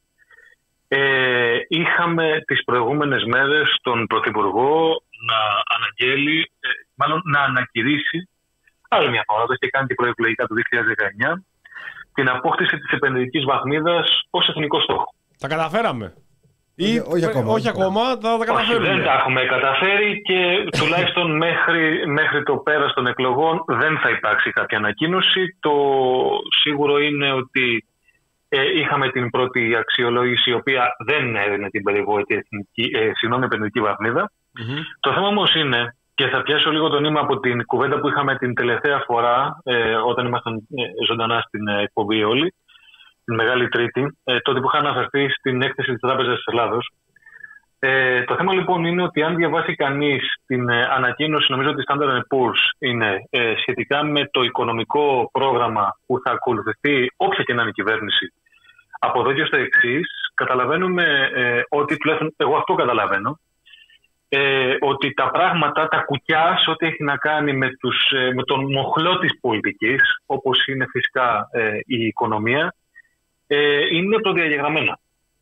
ε, είχαμε τις προηγούμενες μέρες τον Πρωθυπουργό να αναγγέλει, ε, μάλλον να ανακηρύσει άλλη μια φορά, το είχε κάνει και προεκλογικά το δύο χιλιάδες δεκαεννιά, την απόκτηση της επενδυτικής βαθμίδας ως εθνικό στόχο. Τα καταφέραμε. Ή, όχι, όχι ακόμα, όχι ακόμα, θα τα καταφέρουμε. Όχι, δεν τα έχουμε καταφέρει και τουλάχιστον μέχρι, μέχρι το πέρας των εκλογών δεν θα υπάρξει κάποια ανακοίνωση. Το σίγουρο είναι ότι ε, είχαμε την πρώτη αξιολόγηση, η οποία δεν έδινε την περιβόητη ε, συγγνώμη, επενδυτική βαθμίδα. Mm-hmm. Το θέμα όμως είναι, και θα πιάσω λίγο το νήμα από την κουβέντα που είχαμε την τελευταία φορά, ε, όταν ήμασταν ε, ζωντανά στην ε, εκπομπή όλοι, την Μεγάλη Τρίτη, ε, τότε που είχα αναφερθεί στην έκθεση της Τράπεζας της Ελλάδος. Ε, το θέμα λοιπόν είναι ότι αν διαβάσει κανείς την ε, ανακοίνωση, νομίζω ότι Standard and Poor's είναι, ε, σχετικά με το οικονομικό πρόγραμμα που θα ακολουθηθεί όποια και να είναι η κυβέρνηση από εδώ και στο εξής, καταλαβαίνουμε ε, ότι, τουλάχιστον εγώ αυτό καταλαβαίνω, ε, ότι τα πράγματα, τα κουκιά σε ό,τι έχει να κάνει με, τους, ε, με τον μοχλό της πολιτικής, όπως είναι φυσικά ε, η οικονομία, Ε, είναι προδιαγεγραμμένα.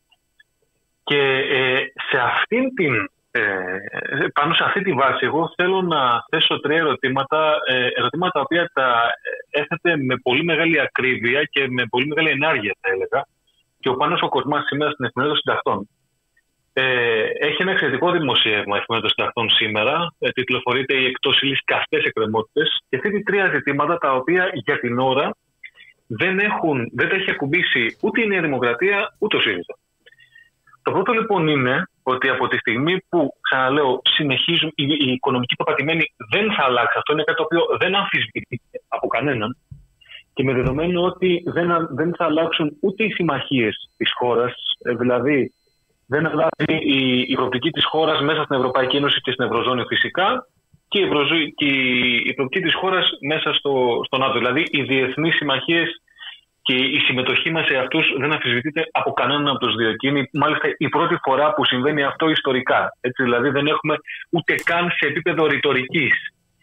Και ε, σε αυτήν την, ε, πάνω σε αυτή τη βάση, εγώ θέλω να θέσω τρία ερωτήματα, ε, ερωτήματα τα οποία τα έθετε με πολύ μεγάλη ακρίβεια και με πολύ μεγάλη ενάργεια, θα έλεγα, και ο Πάνος ο Κοσμάς σήμερα στην Εφημερίδα των Συντακτών. Ε, έχει ένα εξαιρετικό δημοσίευμα η Εφημερίδα των Συντακτών σήμερα, ε, τιτλοφορείται «Οι εκτός ύλης καυτές εκκρεμότητες», και θέτει τρία ζητήματα τα οποία για την ώρα Δεν, έχουν, δεν τα έχει ακουμπήσει ούτε η Νέα Δημοκρατία ούτε ο ΣΥΡΙΖΑ. Το πρώτο λοιπόν είναι ότι από τη στιγμή που, ξαναλέω, συνεχίζουν, η, η οικονομική πεπατημένη δεν θα αλλάξει. Αυτό είναι κάτι το οποίο δεν αμφισβητείται από κανέναν. Και με δεδομένο ότι δεν, δεν θα αλλάξουν ούτε οι συμμαχίες της χώρας, δηλαδή δεν αλλάζει η, η προοπτική της χώρας μέσα στην Ευρωπαϊκή Ένωση και στην Ευρωζώνη φυσικά, και η, Ευρωζω... και η προοπτική της χώρας μέσα στο, στο ΝΑΤΟ. Δηλαδή οι διεθνείς συμμαχίες και η συμμετοχή μας σε αυτούς δεν αμφισβητείται από κανέναν από τους δύο. Και είναι μάλιστα η πρώτη φορά που συμβαίνει αυτό ιστορικά. Έτσι, δηλαδή δεν έχουμε ούτε καν σε επίπεδο ρητορικής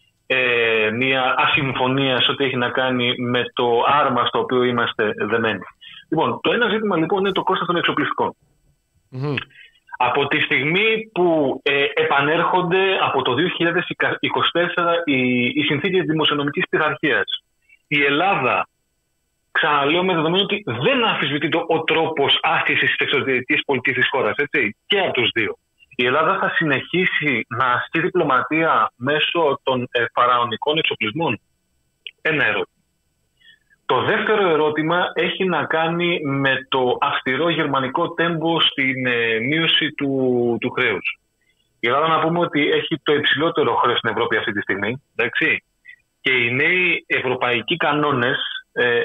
ε, μια ασυμφωνία σε ό,τι έχει να κάνει με το άρμα στο οποίο είμαστε δεμένοι. Λοιπόν, το ένα ζήτημα λοιπόν είναι το κόστος των εξοπλιστικών. Mm-hmm. Από τη στιγμή που ε, επανέρχονται από το δύο χιλιάδες είκοσι τέσσερα οι, οι συνθήκες δημοσιονομικής πειθαρχίας, η Ελλάδα, ξαναλέω με δεδομένο ότι δεν αμφισβητείται ο τρόπος άσκησης της εξωτερικής πολιτικής της χώρας, έτσι, και από τους δύο. Η Ελλάδα θα συνεχίσει να ασκεί διπλωματία μέσω των ε, φαραωνικών εξοπλισμών. Ένα ερώτημα. Το δεύτερο ερώτημα έχει να κάνει με το αυστηρό γερμανικό τέμπο στην ε, μείωση του, του χρέους. Η Ελλάδα, να πούμε ότι έχει το υψηλότερο χρέος στην Ευρώπη αυτή τη στιγμή, εντάξει, και οι νέοι ευρωπαϊκοί κανόνες ε,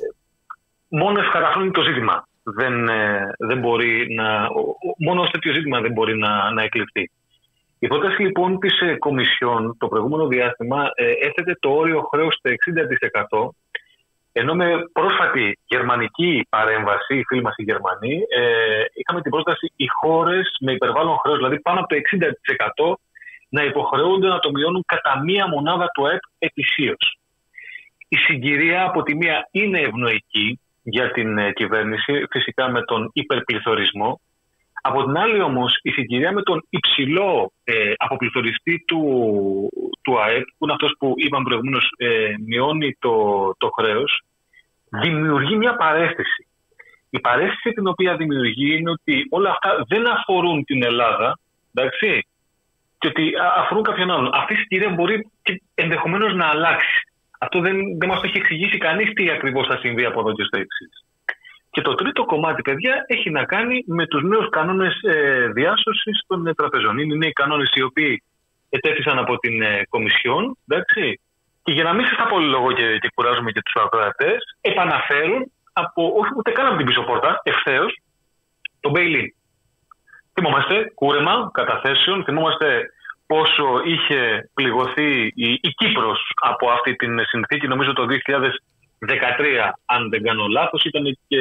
μόνο ευκαραφλώνει το ζήτημα. Δεν, ε, δεν μπορεί να, μόνο ως τέτοιο ζήτημα δεν μπορεί να, να εκλειφθεί. Η πρόταση λοιπόν της ε, Κομισιόν το προηγούμενο διάστημα ε, έθετε το όριο χρέους στο εξήντα τοις εκατό, ενώ με πρόσφατη γερμανική παρέμβαση, οι φίλοι μας οι Γερμανοί, ε, είχαμε την πρόταση οι χώρες με υπερβάλλον χρέος, δηλαδή πάνω από το εξήντα τοις εκατό, να υποχρεούνται να το μειώνουν κατά μία μονάδα του ΑΕΠ ετησίως. Η συγκυρία από τη μία είναι ευνοϊκή για την ε, κυβέρνηση, φυσικά με τον υπερπληθωρισμό. Από την άλλη όμως η συγκυρία με τον υψηλό ε, αποπληθωριστή του, του ΑΕΠ, που είναι αυτός που είπαμε προηγουμένως ε, μειώνει το, το χρέος, δημιουργεί μια παρέστηση. Η παρέστηση την οποία δημιουργεί είναι ότι όλα αυτά δεν αφορούν την Ελλάδα, εντάξει, και ότι αφορούν κάποιον άλλον. Αυτή η συγκυρία μπορεί και ενδεχομένως να αλλάξει. Αυτό δεν, δεν μας το έχει εξηγήσει κανείς τι ακριβώς θα συμβεί από εδώ και στο εξής. Και το τρίτο κομμάτι, παιδιά, έχει να κάνει με τους νέους κανόνες ε, διάσωσης των ε, τραπεζών. Είναι οι νέοι κανόνες οι οποίοι ετέθησαν από την ε, Κομισιόν, εντάξει, και για να μην σας τα πολυλογώ και, και κουράζουμε και τους ακροατές, επαναφέρουν, από, όχι ούτε καν από την πίσω πόρτα, ευθέως, το bail-in. Θυμόμαστε κούρεμα καταθέσεων, θυμόμαστε πόσο είχε πληγωθεί η, η Κύπρος από αυτή την συνθήκη, νομίζω το δύο χιλιάδες δεκατρία, αν δεν κάνω λάθος, ήταν και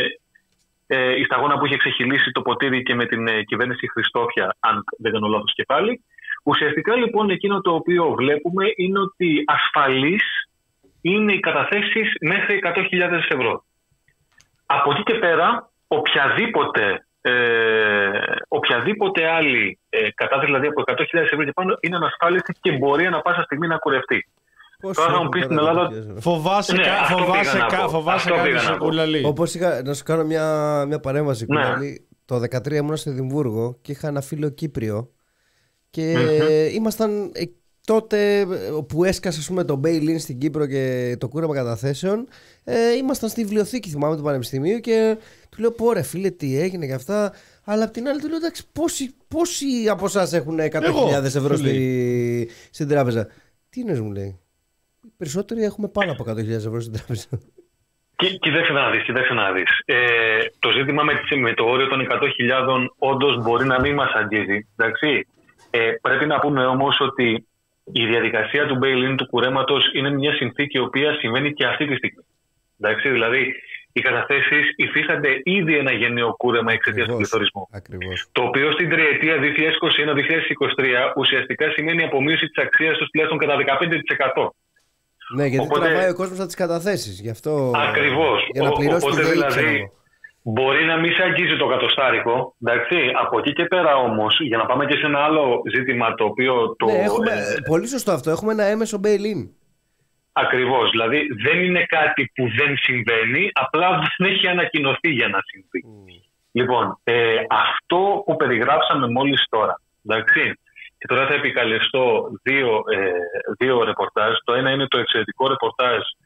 ε, η σταγόνα που είχε ξεχυλήσει το ποτήρι και με την ε, κυβέρνηση Χριστόφια, αν δεν κάνω λάθος και πάλι. Ουσιαστικά λοιπόν εκείνο το οποίο βλέπουμε είναι ότι ασφαλής είναι οι καταθέσεις μέχρι εκατό χιλιάδες ευρώ. Από εκεί και πέρα, οποιαδήποτε, ε, οποιαδήποτε άλλη ε, κατάθεση, δηλαδή από εκατό χιλιάδες ευρώ και πάνω, είναι ανασφάλιστη και μπορεί ανα πάσα στιγμή να κουρευτεί. Τώρα θα μου πει στην Ελλάδα. Φοβάσαι, ναι, κα, φοβάσαι, κα, φοβάσαι κάτι σε Κουλαλή. Όπως είχα, να σου κάνω μια, μια παρέμβαση, ναι. Κουλαλή. Το δεκατρία ήμουν στο Εδιμβούργο και είχα ένα φίλο Κύπριο και mm-hmm. ήμασταν τότε που έσκασε ας πούμε, το bail-in στην Κύπρο και το κούρεμα καταθέσεων. Ε, ήμασταν στη βιβλιοθήκη, θυμάμαι, του Πανεπιστημίου και του λέω: πω ρε φίλε, τι έγινε και αυτά. Αλλά απ' την άλλη του λέω: εντάξει, πόσοι, πόσοι από εσάς έχουν εκατό χιλιάδες ευρώ στη, στην τράπεζα. Τι είναι, μου λέει. Οι περισσότεροι έχουμε πάνω από εκατό χιλιάδες ευρώ στην τράπεζα. Κοιτάξτε να δεις, κοιτάξτε να δεις. Ε, το ζήτημα με, με το όριο των εκατό χιλιάδων όντως μπορεί να μην μας αγγίζει. Εντάξει. Ε, πρέπει να πούμε όμως ότι η διαδικασία του bail-in του κουρέματος είναι μια συνθήκη η οποία συμβαίνει και αυτή τη στιγμή. Εντάξει. Δηλαδή, οι καταθέσεις υφίστανται ήδη ένα γενναίο κούρεμα εξαιτίας του πληθωρισμού. Ακριβώς. Το οποίο στην τριετία δύο χιλιάδες είκοσι ένα με δύο χιλιάδες είκοσι τρία ουσιαστικά σημαίνει απομείωση της αξίας του τουλάχιστον κατά δεκαπέντε τοις εκατό. Ναι, γιατί οπότε, τραβάει ο κόσμος από τις καταθέσεις. Γι' αυτό. Ακριβώς. Για να πληρώσει. Οπότε δηλαδή μπορεί να μην σε αγγίζει το κατοστάρικο. Εντάξει. Από εκεί και πέρα όμως, για να πάμε και σε ένα άλλο ζήτημα το οποίο. Το, ναι, έχουμε, ε, πολύ σωστό αυτό. Έχουμε ένα έμεσο bail-in. Ακριβώς. Δηλαδή δεν είναι κάτι που δεν συμβαίνει, απλά δεν έχει ανακοινωθεί για να συμβεί. Mm. Λοιπόν, ε, αυτό που περιγράψαμε μόλις τώρα. Εντάξει. Και τώρα θα επικαλεστώ δύο, ε, δύο ρεπορτάζ. Το ένα είναι το εξαιρετικό ρεπορτάζ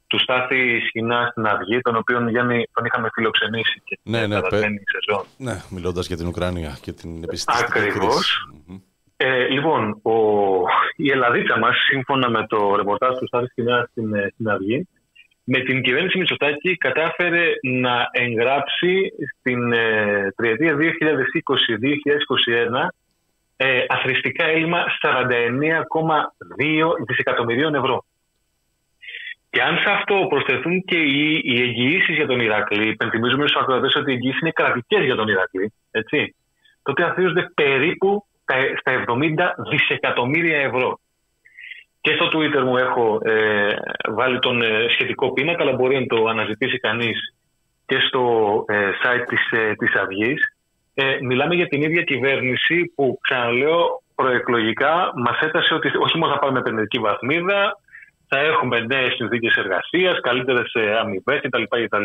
του Στάθη Σχοινά στην Αυγή, τον οποίο Γιάννη τον είχαμε φιλοξενήσει και ναι, την ναι, περασμένη σεζόν. Ναι, μιλώντας για την Ουκρανία και την επιστημική κρίση. Ακριβώς. Mm-hmm. Ε, λοιπόν, ο, η Ελλαδίτσα μας, σύμφωνα με το ρεπορτάζ του Στάθη Σχοινά στην, στην Αυγή, με την κυβέρνηση Μητσοτάκη κατάφερε να εγγράψει στην ε, τριετία δύο χιλιάδες είκοσι με δύο χιλιάδες είκοσι ένα ε, αθροιστικά έλλειμμα σαράντα εννέα κόμμα δύο δισεκατομμυρίων ευρώ. Και αν σε αυτό προσθεθούν και οι, οι εγγυήσεις για τον Ηρακλή, υπενθυμίζουμε στους ακροατές ότι οι εγγυήσεις είναι κρατικές για τον Ηρακλή, έτσι, τότε αθροίζονται περίπου στα εβδομήντα δισεκατομμύρια ευρώ. Και στο Twitter μου έχω ε, βάλει τον ε, σχετικό πίνακα, αλλά μπορεί να το αναζητήσει κανείς και στο ε, site της, ε, της Αυγής. Ε, μιλάμε για την ίδια κυβέρνηση που, ξαναλέω, προεκλογικά μας έτασε ότι όχι μόνο θα πάμε με επενδυτική βαθμίδα, θα έχουμε νέες συνθήκες εργασίας, καλύτερες αμοιβές κτλ. κτλ.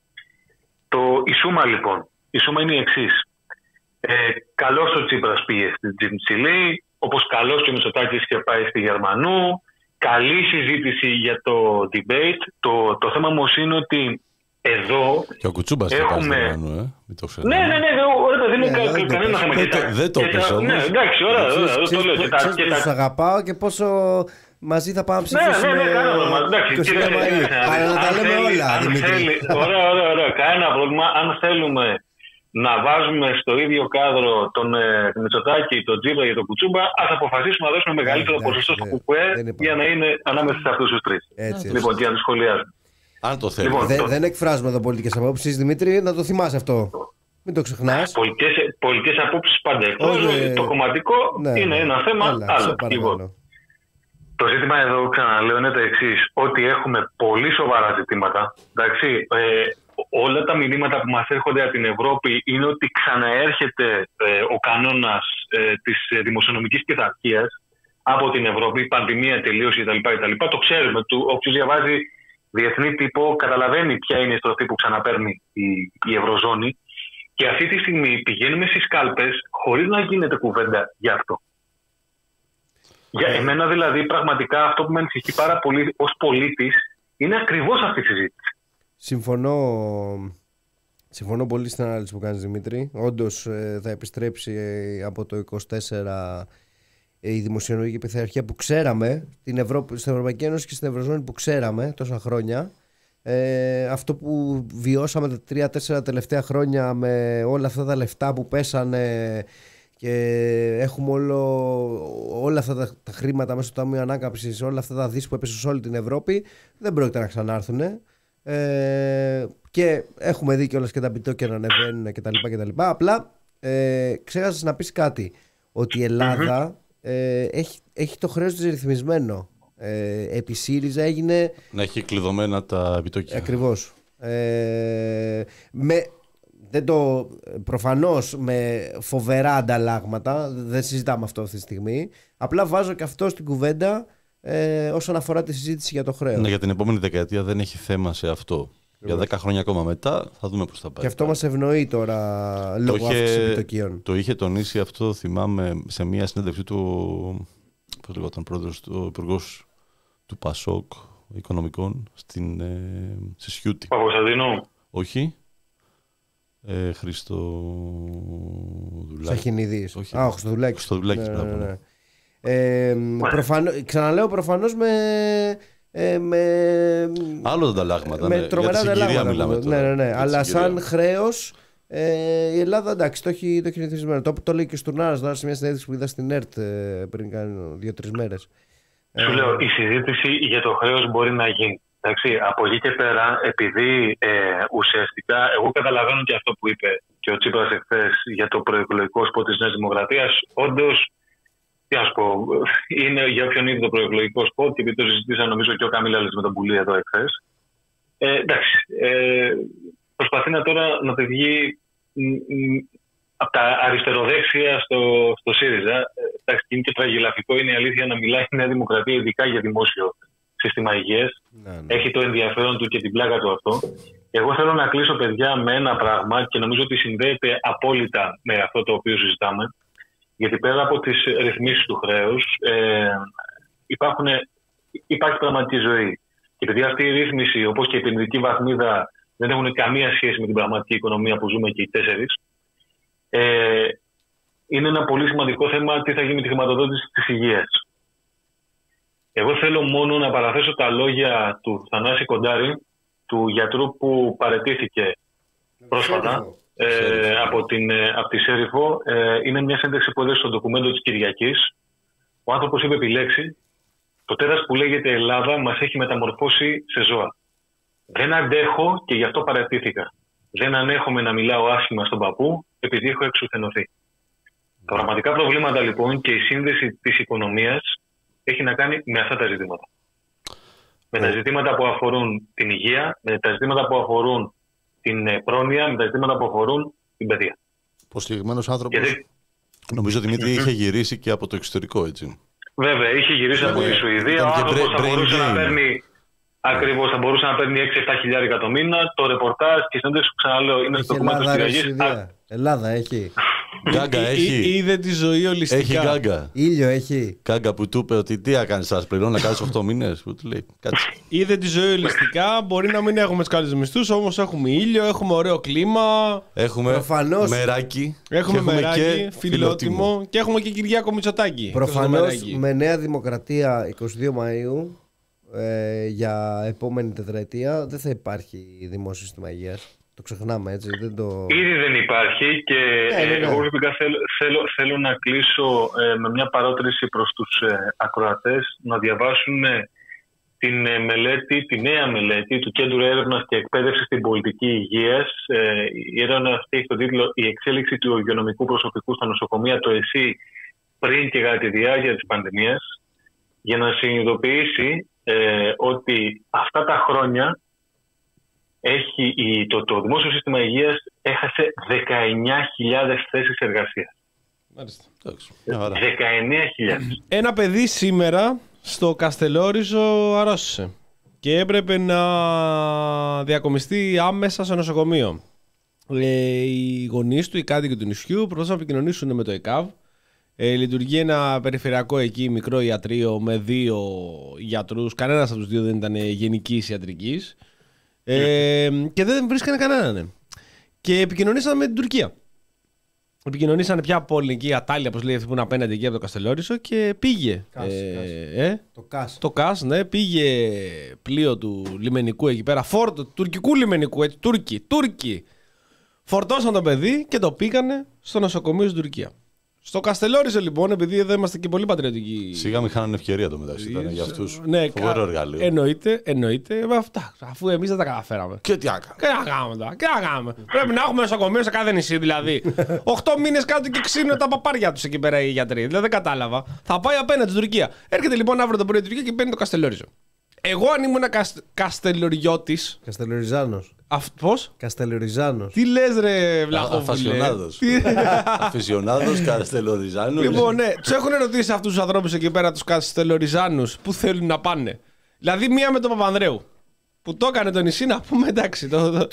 Το, η σούμα λοιπόν, η σούμα είναι η εξής. Ε, καλώς ο Τσίπρας πήγε στην Τσιλή, όπως καλώς και ο Μητσοτάκης είχε πάει στη Γερμανού. Καλή συζήτηση για το debate. Το, το θέμα όμως είναι ότι εδώ και ο Κουτσούμπας έχουμε... στη Γερμανού, ε? Μην το ναι, ναι, ναι, ωραία, δεν είναι κανένα θέμα. Δεν το πες όμως. Ναι, εντάξει, ωραία, το λέω. Ξέρεις πόσο αγαπάω και πόσο μαζί θα πάμε να ψηφίσουμε. Ναι, ναι, ναι, είκοσι ένα Μαΐου. Αλλά να τα λέμε όλα, Δημήτρη. Ωραία, ωραία, ωραία. Κανένα πρόβλημα. Αν θέλουμε να βάζουμε στο ίδιο κάδρο τον ε, Μητσοτάκη, τον Τζίπρα και τον Κουτσούμπα, ας αποφασίσουμε να δώσουμε μεγαλύτερο ποσοστό στο ΚΚΕ για να είναι ανάμεσα σε αυτούς τους τρεις. Λοιπόν, και να τους σχολιάζουμε. Αν το θέλει. Λοιπόν, δεν, το... δεν εκφράζουμε εδώ πολιτικές απόψεις, Δημήτρη, να το θυμάσαι αυτό. Μην το ξεχνάς. Πολιτικές, πολιτικές απόψεις πάντα εκτός. Το κομματικό ναι, είναι ένα θέμα έλα, άλλο. Λοιπόν, το ζήτημα εδώ, ξαναλέω, είναι το εξής. Ότι έχουμε πολύ σοβαρά ζητήματα. Εντάξει, ε, όλα τα μηνύματα που μας έρχονται από την Ευρώπη είναι ότι ξαναέρχεται ε, ο κανόνας ε, της δημοσιονομικής πειθαρχίας από την Ευρώπη. Η πανδημία τελείωσε κτλ. Το ξέρουμε. Όποιος διαβάζει διεθνή τύπο καταλαβαίνει ποια είναι η στροφή που ξαναπαίρνει η, η Ευρωζώνη. Και αυτή τη στιγμή πηγαίνουμε στις κάλπες χωρίς να γίνεται κουβέντα γι' αυτό. Για εμένα δηλαδή πραγματικά αυτό που με ανησυχεί πάρα πολύ ως πολίτης είναι ακριβώς αυτή η συζήτηση. Συμφωνώ, συμφωνώ πολύ στην ανάλυση που κάνεις, Δημήτρη. Όντως ε, θα επιστρέψει ε, από το είκοσι τέσσερα ε, η δημοσιονομική πειθαρχία που ξέραμε την Ευρώπη, στην Ευρωπαϊκή Ένωση και στην Ευρωζώνη που ξέραμε τόσα χρόνια. Ε, αυτό που βιώσαμε τα τρία τέσσερα τελευταία χρόνια με όλα αυτά τα λεφτά που πέσανε και έχουμε όλο, όλα αυτά τα, τα χρήματα μέσα στο Ταμείο Ανάκαμψης, όλα αυτά τα δις που έπεσε σε όλη την Ευρώπη, δεν πρόκειται να ξανάρθουν. Ε, και έχουμε δει κιόλας και τα επιτόκια να ανεβαίνουν κτλ. Απλά ε, ξέχασες να πεις κάτι, ότι η Ελλάδα ε, έχει, έχει το χρέος της ρυθμισμένο. Ε, επί ΣΥΡΙΖΑ έγινε να έχει κλειδωμένα τα επιτόκια. Ακριβώς. Ε, με, δεν το, προφανώς με φοβερά ανταλλάγματα, δεν συζητάμε αυτό αυτή τη στιγμή. Απλά βάζω και αυτό στην κουβέντα ε, όσον αφορά τη συζήτηση για το χρέος. Ναι, για την επόμενη δεκαετία δεν έχει θέμα σε αυτό. Ακριβώς. Για δέκα χρόνια ακόμα μετά θα δούμε πώς θα πάει. Και αυτό μας ευνοεί τώρα λόγω αύξησης επιτοκίων. Το είχε τονίσει αυτό, θυμάμαι, σε μια συνέντευξη του, πώς λέγονταν, πρόεδρος, του υπουργός του Πασόκ Οικονομικών στην ε, Σιούτη. Παπακοσταντίνου. Όχι. Ε, Χριστοδουλάκη. Σαχινίδης. Όχι. Α, ο Χριστοδουλάκης. Χριστοδουλάκης, ναι, ναι, ναι. Ε, προφανώς, ξαναλέω προφανώς με, ε, με άλλο ανταλλάγματα. Με ναι. τρομερά ανταλλάγματα. Ναι, ναι, ναι. Αλλά σαν χρέος ε, η Ελλάδα εντάξει το έχει, το έχει ρυθμισμένο. Το, το λέει και ο Στουρνάρας τώρα σε μια συνέντευξη που είδα στην ΕΡΤ ε, πριν κάνει δύο-τρεις μέρες. Σου λέω, η συζήτηση για το χρέος μπορεί να γίνει. Εντάξει, από εκεί και πέρα, επειδή ε, ουσιαστικά, εγώ καταλαβαίνω και αυτό που είπε και ο Τσίπρας εχθές για το προεκλογικό σποτ της Νέας Δημοκρατίας, όντως, τι να σου πω, είναι για όποιον είδε το προεκλογικό σποτ και επειδή το συζητήσα νομίζω και ο Καμίλαλης με τον Πουλή εδώ εχθές. Ε, εντάξει, ε, προσπαθεί να τώρα να το βγει από τα αριστεροδέξια στο, στο ΣΥΡΙΖΑ. Εντάξει, είναι και τραγελαφικό, είναι η αλήθεια να μιλάει η Νέα Δημοκρατία ειδικά για δημόσιο σύστημα υγείας. Ναι, ναι. Έχει το ενδιαφέρον του και την πλάκα του αυτό. Εγώ θέλω να κλείσω, παιδιά, με ένα πράγμα και νομίζω ότι συνδέεται απόλυτα με αυτό το οποίο συζητάμε. Γιατί πέρα από τις ρυθμίσεις του χρέους ε, υπάρχουν, υπάρχει πραγματική ζωή. Και επειδή αυτή η ρύθμιση, όπως και η επενδυτική βαθμίδα, δεν έχουν καμία σχέση με την πραγματική οικονομία που ζούμε και οι τέσσερις, ε, είναι ένα πολύ σημαντικό θέμα τι θα γίνει με τη χρηματοδότηση της υγείας. Εγώ θέλω μόνο να παραθέσω τα λόγια του Θανάση Κοντάρη, του γιατρού που παραιτήθηκε πρόσφατα ε, από, την, από τη Σέριφο. Ε, είναι μια σύνδεξη που έδωσε στο ντοκουμέντο της Κυριακής. Ο άνθρωπος είπε επιλέξει: το τέρας που λέγεται Ελλάδα μας έχει μεταμορφώσει σε ζώα. Δεν αντέχω και γι' αυτό παραιτήθηκα. Δεν ανέχομαι να μιλάω άσχημα στον παππού επειδή έχω εξουθενωθεί. Τα πραγματικά προβλήματα λοιπόν και η σύνδεση της οικονομίας έχει να κάνει με αυτά τα ζητήματα. Με τα ζητήματα που αφορούν την υγεία, με τα ζητήματα που αφορούν την πρόνοια, με τα ζητήματα που αφορούν την παιδεία. Ο συγκεκριμένος άνθρωπος, δε... νομίζω Δημήτρη, είχε γυρίσει και από το εξωτερικό, έτσι. Βέβαια, είχε γυρίσει από τη Σουηδία. Ο άνθρωπος θα μπορούσε να παίρνει, ακριβώς, θα μπορούσε να παίρνει έξι εφτά χιλιάρικα το μήνα. Το ρεπορτάζ και η συνέντευξη που ξαναλέω είναι στο ντοκουμέντο της Κυριακής. Ελλάδα έχει. Γκάγκα έχει. Είδε τη ζωή ολιστικά. Έχει γκάγκα. Ήλιο έχει. Γκάγκα που του είπε ότι τι έκανε, σας πληρώνω να κάνεις οκτώ μήνες. Που του λέει, κάτσε. Είδε τη ζωή ολιστικά. Μπορεί να μην έχουμε τους καλούς μισθούς, όμως έχουμε ήλιο, έχουμε ωραίο κλίμα. Έχουμε Προφανώς. μεράκι. Έχουμε, έχουμε μεράκι, και φιλότιμο. Και έχουμε και Κυριάκο Μητσοτάκη. Προφανώς με Νέα Δημοκρατία εικοστή δεύτερη Μαΐου ε, για επόμενη τετραετία δεν θα υπάρχει δημόσιο σύστημα υγείας. Το ξεχνάμε, έτσι. Δεν το... Ήδη δεν υπάρχει και ναι, ναι, ναι. εγώ προσωπικά θέλω, θέλω, θέλω να κλείσω ε, με μια παρότριση προς τους ε, ακροατές να διαβάσουν ε, την ε, μελέτη, τη νέα μελέτη του Κέντρου Έρευνας και Εκπαίδευσης στην Πολιτική Υγείας. Ε, η έρευνα αυτή έχει τον τίτλο «Η εξέλιξη του υγειονομικού προσωπικού στα νοσοκομεία, το ΕΣΥ πριν και κατά τη διάρκεια της πανδημίας», για να συνειδητοποιήσει ε, ότι αυτά τα χρόνια Έχει, το, το δημόσιο σύστημα υγείας έχασε δεκαεννιά χιλιάδες θέσεις εργασίας. Μάλιστα. δεκαεννιά χιλιάδες. Ένα παιδί σήμερα στο Καστελόριζο αρρώστησε και έπρεπε να διακομιστεί άμεσα σε νοσοκομείο. Ε, οι γονείς του, οι κάτοικοι του νησιού, προσπάθησαν να επικοινωνήσουν με το ΕΚΑΒ. Ε, λειτουργεί ένα περιφερειακό εκεί μικρό ιατρείο με δύο γιατρούς. Κανένας από τους δύο δεν ήταν γενικής ιατρικής. Ε, και δεν βρίσκανε κανέναν. Και επικοινωνήσανε με την Τουρκία. Επικοινωνήσανε πια από ελληνική Ατάλια, όπως λέει αυτή που είναι απέναντι εκεί από το Καστελόρισο, και πήγε. Κάς, ε, κάς. Ε, το ΚΑΣ. Το ΚΑΣ, ναι, πήγε πλοίο του λιμενικού εκεί πέρα, φόρτο του τουρκικού λιμενικού, έτσι, Τούρκοι, Τούρκοι. Φορτώσαν το παιδί και το πήγανε στο νοσοκομείο στην Τουρκία. Στο Καστελόριζο λοιπόν, επειδή εδώ είμαστε και πολύ πατριωτικοί. Σιγά μην χάνανε ευκαιρία το μεταξύ. Ήταν για αυτούς. Ναι, φοβερό εργαλείο. Εννοείται, εννοείται. Αυτά, αφού εμείς δεν τα καταφέραμε. Και τι άκα. Και να κάνουμε τώρα, και να κάνουμε. Πρέπει να έχουμε νοσοκομείο σε κάθε νησί δηλαδή. Οχτώ μήνες κάτω και ξύνουν τα παπάρια τους εκεί πέρα οι γιατροί. Δηλαδή δεν κατάλαβα. Θα πάει απέναντι στην Τουρκία. Έρχεται λοιπόν αύριο το πρωί η Τουρκία και παίρνει το Καστελόριζο. Εγώ αν ήμουν κασ... Καστελοριώτης. Καστελοριζάνος. Πώς? Καστελοριζάνος. Τι λες ρε Βλαχόφιλε? Αφασιονάδος. Αφασιονάδος, Καστελοριζάνος. Λοιπόν, ναι, τους έχουν ρωτήσει αυτούς τους ανθρώπους εκεί πέρα, τους Καστελοριζάνους, που θέλουν να πάνε. Δηλαδή μία με τον Παπανδρέου. Που το έκανε το νησί, να πούμε εντάξει. Το, το,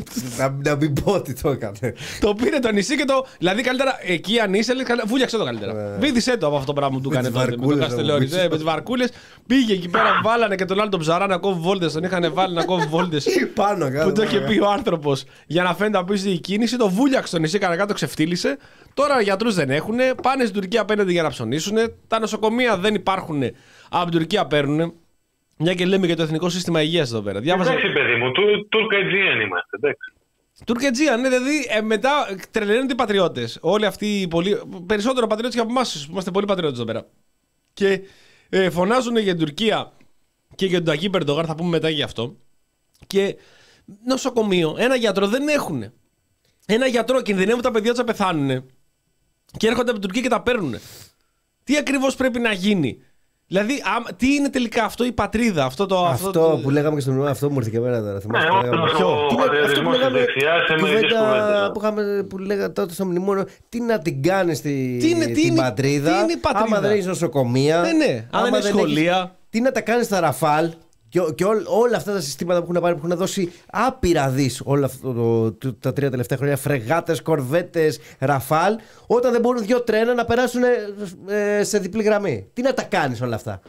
να μην πω ότι το έκανε. Το πήρε το νησί και το. Δηλαδή καλύτερα εκεί αν είσαι, βούλιαξε το καλύτερα. Βίδησε το από αυτό το πράγμα που του έκανε τότε με το Καστελόριζο. Με τι βαρκούλες. Πήγε εκεί πέρα, βάλανε και τον άλλο τον ψαρά να κόβει βόλτες. Τον είχαν βάλει να κόβει βόλτες. Πάνω κάτω. Που το είχε πει ο άνθρωπος για να φαίνεται απίστευτη η κίνηση. Το βούλιαξε το νησί, κανένα κάτω ξεφτύλισε. Τώρα γιατρούς δεν έχουν. Πάνε στην Τουρκία απέναντι για να ψωνίσουν. Τα νοσοκομεία δεν υπάρχουν. Από την Τουρκία παίρνουν. Μια και λέμε για το εθνικό σύστημα υγείας εδώ πέρα. Διάβασα... Εντάξει, παιδί μου, Τουρκετζίαν είμαστε. Εντάξει. Τουρκετζίαν, ναι, δηλαδή ε, μετά τρελαίνονται οι πατριώτες. Όλοι αυτοί οι πολύ. Περισσότερο πατριώτες και από εμάς που είμαστε πολύ πατριώτες εδώ πέρα. Και ε, φωνάζουν για την Τουρκία και για τον Ταγί Περντογάν, θα πούμε μετά για αυτό. Και νοσοκομείο, ένα γιατρό δεν έχουν. Ένα γιατρό, κινδυνεύουν τα παιδιά τους να πεθάνουν. Και έρχονται από την Τουρκία και τα παίρνουν. Τι ακριβώς πρέπει να γίνει? Δηλαδή, α, τι είναι τελικά αυτό η πατρίδα, αυτό το. Αυτό, αυτό το... που λέγαμε και στον ουρανό, αυτό μου ήρθε και εμένα τώρα. Ναι, ο πατριωτισμός της δεξιάς σε μερικές κουβέντες. Που είχαμε, που λέγαμε τότε στο μνημόνιο, τι να την κάνει στη, τι είναι, την τι είναι, πατρίδα, τι είναι η πατρίδα, άμα δεν έχει νοσοκομεία, ναι, ναι, αν δεν έχει σχολεία. Έχεις, τι να τα κάνει στα Ραφάλ. Και, και ό, όλα αυτά τα συστήματα που έχουν πάρει, που έχουν δώσει άπειρα δις όλα αυτό το, το, τα τρία τελευταία χρόνια, φρεγάτες, κορβέτες, Ραφάλ, όταν δεν μπορούν δύο τρένα να περάσουν ε, σε διπλή γραμμή. Τι να τα κάνεις όλα αυτά?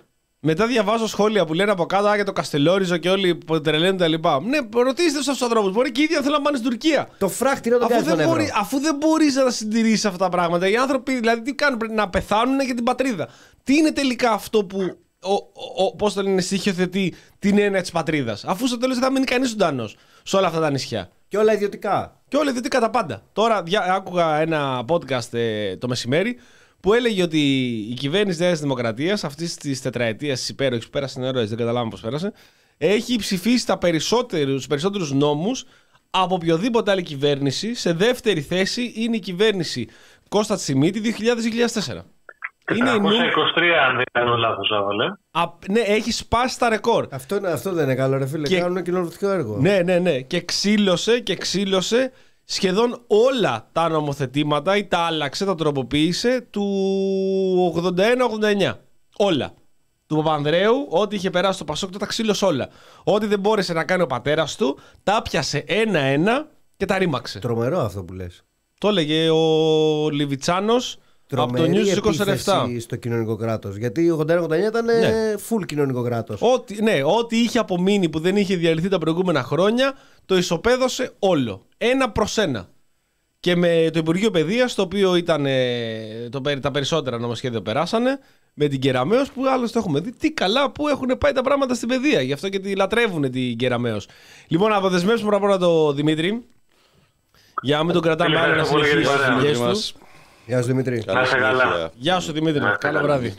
Μετά διαβάζω σχόλια που λένε από κάτω «Α, για το Καστελόριζο και όλοι που τρελαίνουν τα λοιπά». Ναι, ρωτήστε τους αυτούς τους ανθρώπους. Μπορεί και οι ίδιοι να θέλουν να πάνε στην Τουρκία. Το φράχτη να τον Αφού κάνει δεν, τον μπορεί, ευρώ. αφού δεν μπορείς να τα συντηρήσεις αυτά τα πράγματα. Οι άνθρωποι δηλαδή τι κάνουν, πρέπει να πεθάνουν για την πατρίδα. Τι είναι τελικά αυτό που, ο, ο, ο, πώς το λένε, στοιχειοθετεί την έννοια της πατρίδας. Αφού στο τέλος δεν θα μείνει κανείς ζωντανός σε όλα αυτά τα νησιά. Και όλα ιδιωτικά. Και όλα ιδιωτικά τα πάντα. Τώρα δια, άκουγα ένα podcast ε, το μεσημέρι που έλεγε ότι η κυβέρνηση Νέας Δημοκρατίας αυτή τη τετραετία τη υπέροχη που πέρασε νερό, δεν καταλάβαμε πώς πέρασε, έχει ψηφίσει τα περισσότερους, περισσότερους νόμους από οποιοδήποτε άλλη κυβέρνηση. Σε δεύτερη θέση είναι η κυβέρνηση Κώστα Τσιμίτη δύο χιλιάδες με δύο χιλιάδες τέσσερα. τετρακόσια είκοσι τρία, αν δεν κάνω λάθος, άβαλε. Ναι, έχει σπάσει τα ρεκόρ. Αυτό, αυτό δεν είναι καλό, ρε φίλε. Και... Κάνουν κοινοβουλευτικό έργο. Ναι, ναι, ναι. Και ξύλωσε και ξύλωσε σχεδόν όλα τα νομοθετήματα ή τα άλλαξε, τα τροποποίησε του ογδόντα ένα ογδόντα εννιά. Όλα. Του Παπανδρέου, ό,τι είχε περάσει στο Πασόκ, τα ξύλωσε όλα. Ό,τι δεν μπόρεσε να κάνει ο πατέρας του, τα πιασε ένα-ένα και τα ρήμαξε. Τρομερό αυτό που λες. Το έλεγε ο Λιβιτσάνος από το News είκοσι επτά. Στο κοινωνικό κράτος. Γιατί ογδόντα ένα ογδόντα εννιά ήταν ναι. full κοινωνικό κράτος. Ό,τι, ναι, ό,τι είχε απομείνει που δεν είχε διαλυθεί τα προηγούμενα χρόνια, το ισοπαίδωσε όλο. Ένα προς ένα. Και με το Υπουργείο Παιδείας, το οποίο ήταν το, τα περισσότερα νομοσχέδια περάσανε, με την Κεραμέως, που άλλωστε έχουμε δει τι καλά που έχουν πάει τα πράγματα στην παιδεία. Γι' αυτό και τη λατρεύουν την Κεραμέως. Λοιπόν, να αποδεσμεύσουμε πρώτα απ' όλα τον Δημήτρη. Για να μην τον κρατάμε άλλο να συνεχίσει τις δουλειές του. Γεια σου Δημήτρη. Γεια σου Δημήτρη. Καλό βράδυ.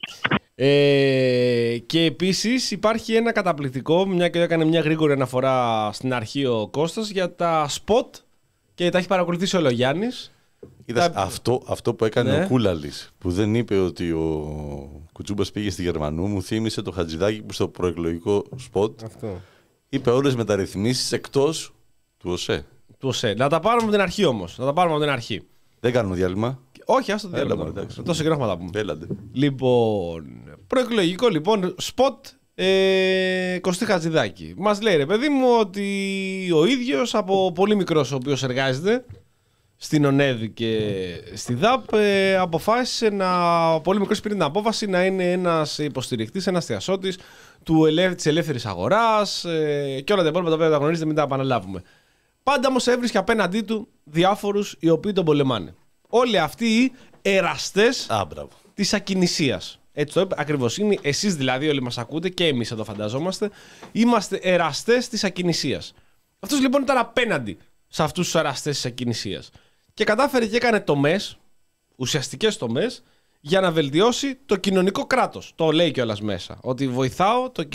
Ε, και επίσης υπάρχει ένα καταπληκτικό, μια και έκανε μια γρήγορη αναφορά στην αρχή ο Κώστας για τα spot και τα έχει παρακολουθήσει ο Λογιάννης. Είδες, τα... αυτό, αυτό που έκανε ναι. ο Κούλαλης, που δεν είπε ότι ο Κουτσούμπας πήγε στη Γερμανού, μου θύμισε το Χατζηδάκι που στο προεκλογικό σποτ αυτό. είπε όλες τις μεταρρυθμίσεις εκτός του ΟΣΕ. Του ΟΣΕ. Να τα πάρουμε από την αρχή όμως. Να τα πάρουμε από την αρχή. Δεν κάνουμε διάλειμμα. Όχι, άστο το διάλειμμα. Τόσο καιρό έχουμε να τα πούμε. Έλατε. Λοιπόν, προεκλογικό λοιπόν, σποτ ε, Κωστή Χατζηδάκη. Μας λέει ρε παιδί μου ότι ο ίδιος από πολύ μικρός ο οποίος εργάζεται στην ΟΝΕΔ και στη ΔΑΠ ε, αποφάσισε να, πολύ μικρός πήρε την απόφαση να είναι ένας υποστηρικτής, ένας θειασότης του ελεύθερη, της ελεύθερης αγοράς ε, και όλα τα υπόλοιπα τα οποία τα γνωρίζετε, μην τα επαναλάβουμε. Πάντα όμως έβρισκε απέναντί του διάφορους οι οποίοι τον πολεμάνε. Όλοι αυτοί οι εραστές της ακινησίας. Έτσι το είπε ακριβώς. Είναι εσείς δηλαδή όλοι μας ακούτε και εμείς εδώ φανταζόμαστε. Είμαστε εραστές της ακινησίας. Αυτός λοιπόν ήταν απέναντι σε αυτούς τους εραστές της ακινησίας. Και κατάφερε και έκανε τομές, ουσιαστικές τομές, για να βελτιώσει το κοινωνικό κράτος. Το λέει κιόλας μέσα. Ότι βοηθάω, το,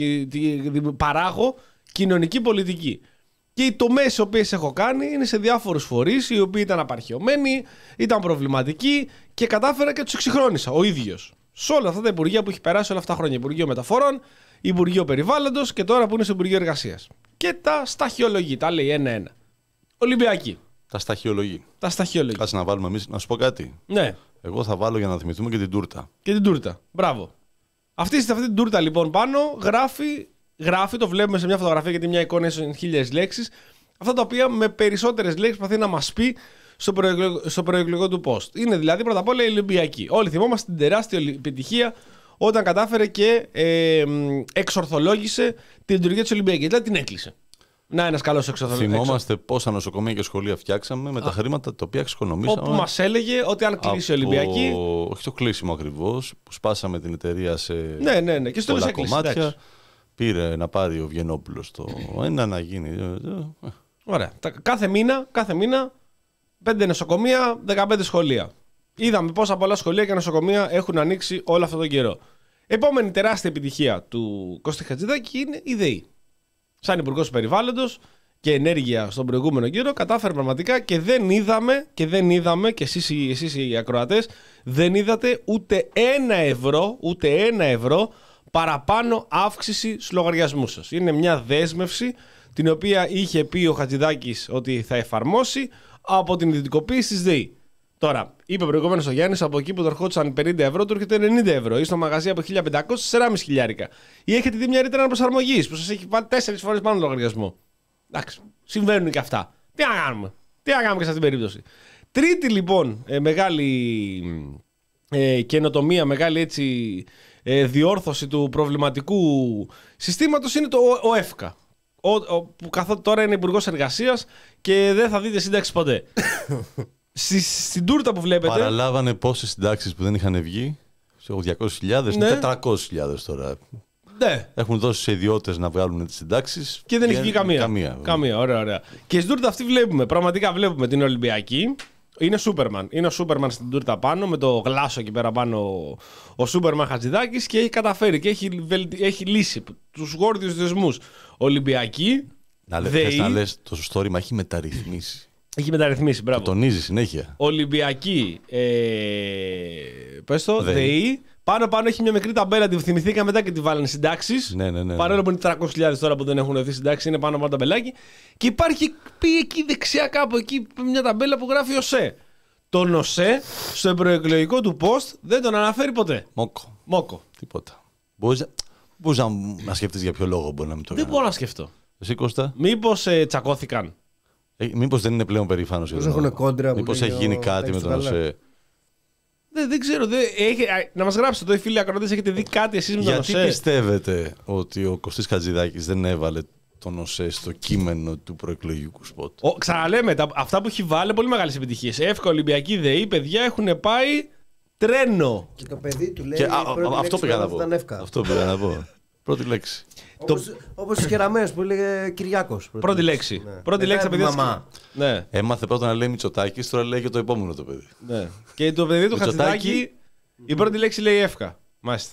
παράγω κοινωνική πολιτική. Και οι τομές οι οποίες έχω κάνει είναι σε διάφορους φορείς, οι οποίοι ήταν απαρχαιωμένοι, ήταν προβληματικοί και κατάφερα και τους εξυγχρόνισα ο ίδιος. Σε όλα αυτά τα υπουργεία που έχει περάσει όλα αυτά τα χρόνια. Υπουργείο Μεταφορών, Υπουργείο Περιβάλλοντος και τώρα που είναι στο Υπουργείο Εργασίας. Και τα σταχυολογεί, τα λέει ένα-ένα. Ολυμπιακή. Τα σταχυολογεί. Τα σταχυολογεί. Κάτσε να βάλουμε εμείς, να σου πω κάτι. Ναι. Εγώ θα βάλω για να θυμηθούμε και την τούρτα. Και την τούρτα. Μπράβο. Αυτή, αυτή την τούρτα λοιπόν πάνω γράφει. Γράφει, το βλέπουμε σε μια φωτογραφία γιατί μια εικόνα είναι χίλιες λέξεις. Αυτά τα οποία με περισσότερες λέξεις προσπαθεί να μας πει στο, προεκλογικό, στο προεκλογικό του post. Είναι δηλαδή πρώτα απ' όλα η Ολυμπιακή. Όλοι θυμόμαστε την τεράστια επιτυχία όταν κατάφερε και ε, εξορθολόγησε την λειτουργία της Ολυμπιακής. Δηλαδή την έκλεισε. Να, ένας καλός εξορθολόγος. Θυμόμαστε πόσα νοσοκομεία και σχολεία φτιάξαμε με Α, τα χρήματα τα οποία εξοικονομήσαμε. Όπου μας έλεγε ότι αν κλείσει από... η Ολυμπιακή. Όχι το κλείσιμο ακριβώς, που σπάσαμε την εταιρεία σε ναι, ναι, ναι. Και στο πολλά κομμάτια. Εντάξει. Πήρε να πάρει ο Βιενόπουλος το ένα να γίνει. Ωραία. Κάθε μήνα, κάθε μήνα πέντε νοσοκομεία, δεκαπέντε σχολεία. Είδαμε πόσα πολλά σχολεία και νοσοκομεία έχουν ανοίξει όλο αυτόν τον καιρό. Επόμενη τεράστια επιτυχία του Κώστη Χατζηδάκη είναι η ΔΕΗ. Σαν Υπουργός Περιβάλλοντος και Ενέργεια στον προηγούμενο καιρό, κατάφερε πραγματικά και δεν είδαμε, και δεν είδαμε, και εσείς, εσείς οι ακροατές, δεν είδατε ούτε ένα ευρώ, ούτε ένα ευρώ παραπάνω αύξηση στους λογαριασμούς σας. Είναι μια δέσμευση την οποία είχε πει ο Χατζηδάκης ότι θα εφαρμόσει από την ιδιωτικοποίηση της ΔΕΗ. Τώρα, είπε προηγουμένως ο Γιάννης, από εκεί που το ερχόντουσαν πενήντα ευρώ, του έρχεται ενενήντα ευρώ. Ή στο μαγαζί από χίλια πεντακόσια σε τέσσερα χιλιάρικα. Ή έχετε δει μια ρήτρα προσαρμογής που σας έχει βάλει τέσσερις φορές πάνω λογαριασμό. Εντάξει, συμβαίνουν και αυτά. Τι να κάνουμε. Τι να κάνουμε και σε αυτήν την περίπτωση. Τρίτη λοιπόν ε, μεγάλη ε, καινοτομία, μεγάλη έτσι ε, διόρθωση του προβληματικού συστήματος είναι το ο ΕΦΚΑ. Ο, ο, που καθότι τώρα είναι υπουργός εργασίας και δεν θα δείτε σύνταξη ποτέ. Στη, στην τούρτα που βλέπετε. Παραλάβανε πόσες συντάξεις που δεν είχαν βγει. Σε διακόσιες χιλιάδες, Ναι. τετρακόσιες χιλιάδες τώρα. Ναι. Έχουν δώσει σε ιδιώτες να βγάλουν τις συντάξεις. Και δεν έχει βγει καμία. Καμία. καμία. Ωραία, ωραία. Και στην τούρτα αυτή βλέπουμε, πραγματικά βλέπουμε την Ολυμπιακή. Είναι Σούπερμαν. Είναι ο Σούπερμαν στην τούρτα πάνω, με το γλάσο εκεί πέρα πάνω ο, ο Σούπερμαν Χατζηδάκης και έχει καταφέρει και έχει, βελτι... έχει λύσει τους γόρδιους δεσμούς. Ολυμπιακή. Να, λέ, ΔΕΗ, θες να λες το σωστό ρήμα, έχει μεταρρυθμίσει. έχει μεταρρυθμίσει, Το μπράβο. τονίζει συνέχεια. Ολυμπιακή. Ε, πες το, ΔΕΗ. ΔΕΗ. Πάνω πάνω έχει μια μικρή ταμπέλα, τη θυμηθήκα μετά και τη βάλανε συντάξεις. Ναι, ναι, ναι. Παρόλο που είναι τριακόσιες χιλιάδες τώρα που δεν έχουν δοθεί συντάξει, είναι πάνω από ένα ταμπελάκι. Και υπάρχει πει εκεί δεξιά κάπου εκεί μια ταμπέλα που γράφει ΟΣΕ. Τον ΟΣΕ στο προεκλογικό του post δεν τον αναφέρει ποτέ. Μόκο. Μόκο. Τίποτα. Μπορείς, μπορείς να, να σκεφτείς για ποιο λόγο μπορεί να μην το Δεν κάνει. μπορώ να σκεφτώ. Εσύ Κώστα, Μήπως ε, τσακώθηκαν. ε, μήπως δεν είναι πλέον περήφανος. Πώς έχουν κόντρα που Μήπως λέει έχει ο γίνει κάτι με Τάκης τον του Καλά. ΟΣΕ. Δεν, δεν ξέρω. Δεν, έχει, α, να μας γράψετε εδώ οι φίλοι ακροατές, έχετε δει κάτι εσείς με τον Γιατί ΟΣΕ. πιστεύετε ότι ο Κωστής Χατζηδάκης δεν έβαλε τον ΟΣΕ στο κείμενο του προεκλογικού σποτ? Ο, ξαναλέμε, τα, αυτά που έχει βάλει πολύ μεγάλες επιτυχίες. ΕΦΚΑ, Ολυμπιακή, ΔΕΗ, παιδιά έχουν πάει τρένο. Και το παιδί του λέει. Και, η α, πρώτη α, αυτό λέξη πήγα να που πω. ήταν εύκα. Αυτό πήγα να πω. Πρώτη λέξη. Όπως, όπως στους κεραμένους που έλεγε Κυριάκος. Πρώτη λέξη. Ναι. Πρώτη Μετά λέξη, τα παιδιά. της- μαμά. Ναι. Έμαθε πρώτα να λέει Μητσοτάκης, τώρα λέει και το επόμενο το παιδί. Ναι. Και το παιδί του Μητσοτάκη. Χατζηδάκη, η πρώτη λέξη λέει εύκα. Μάλιστα.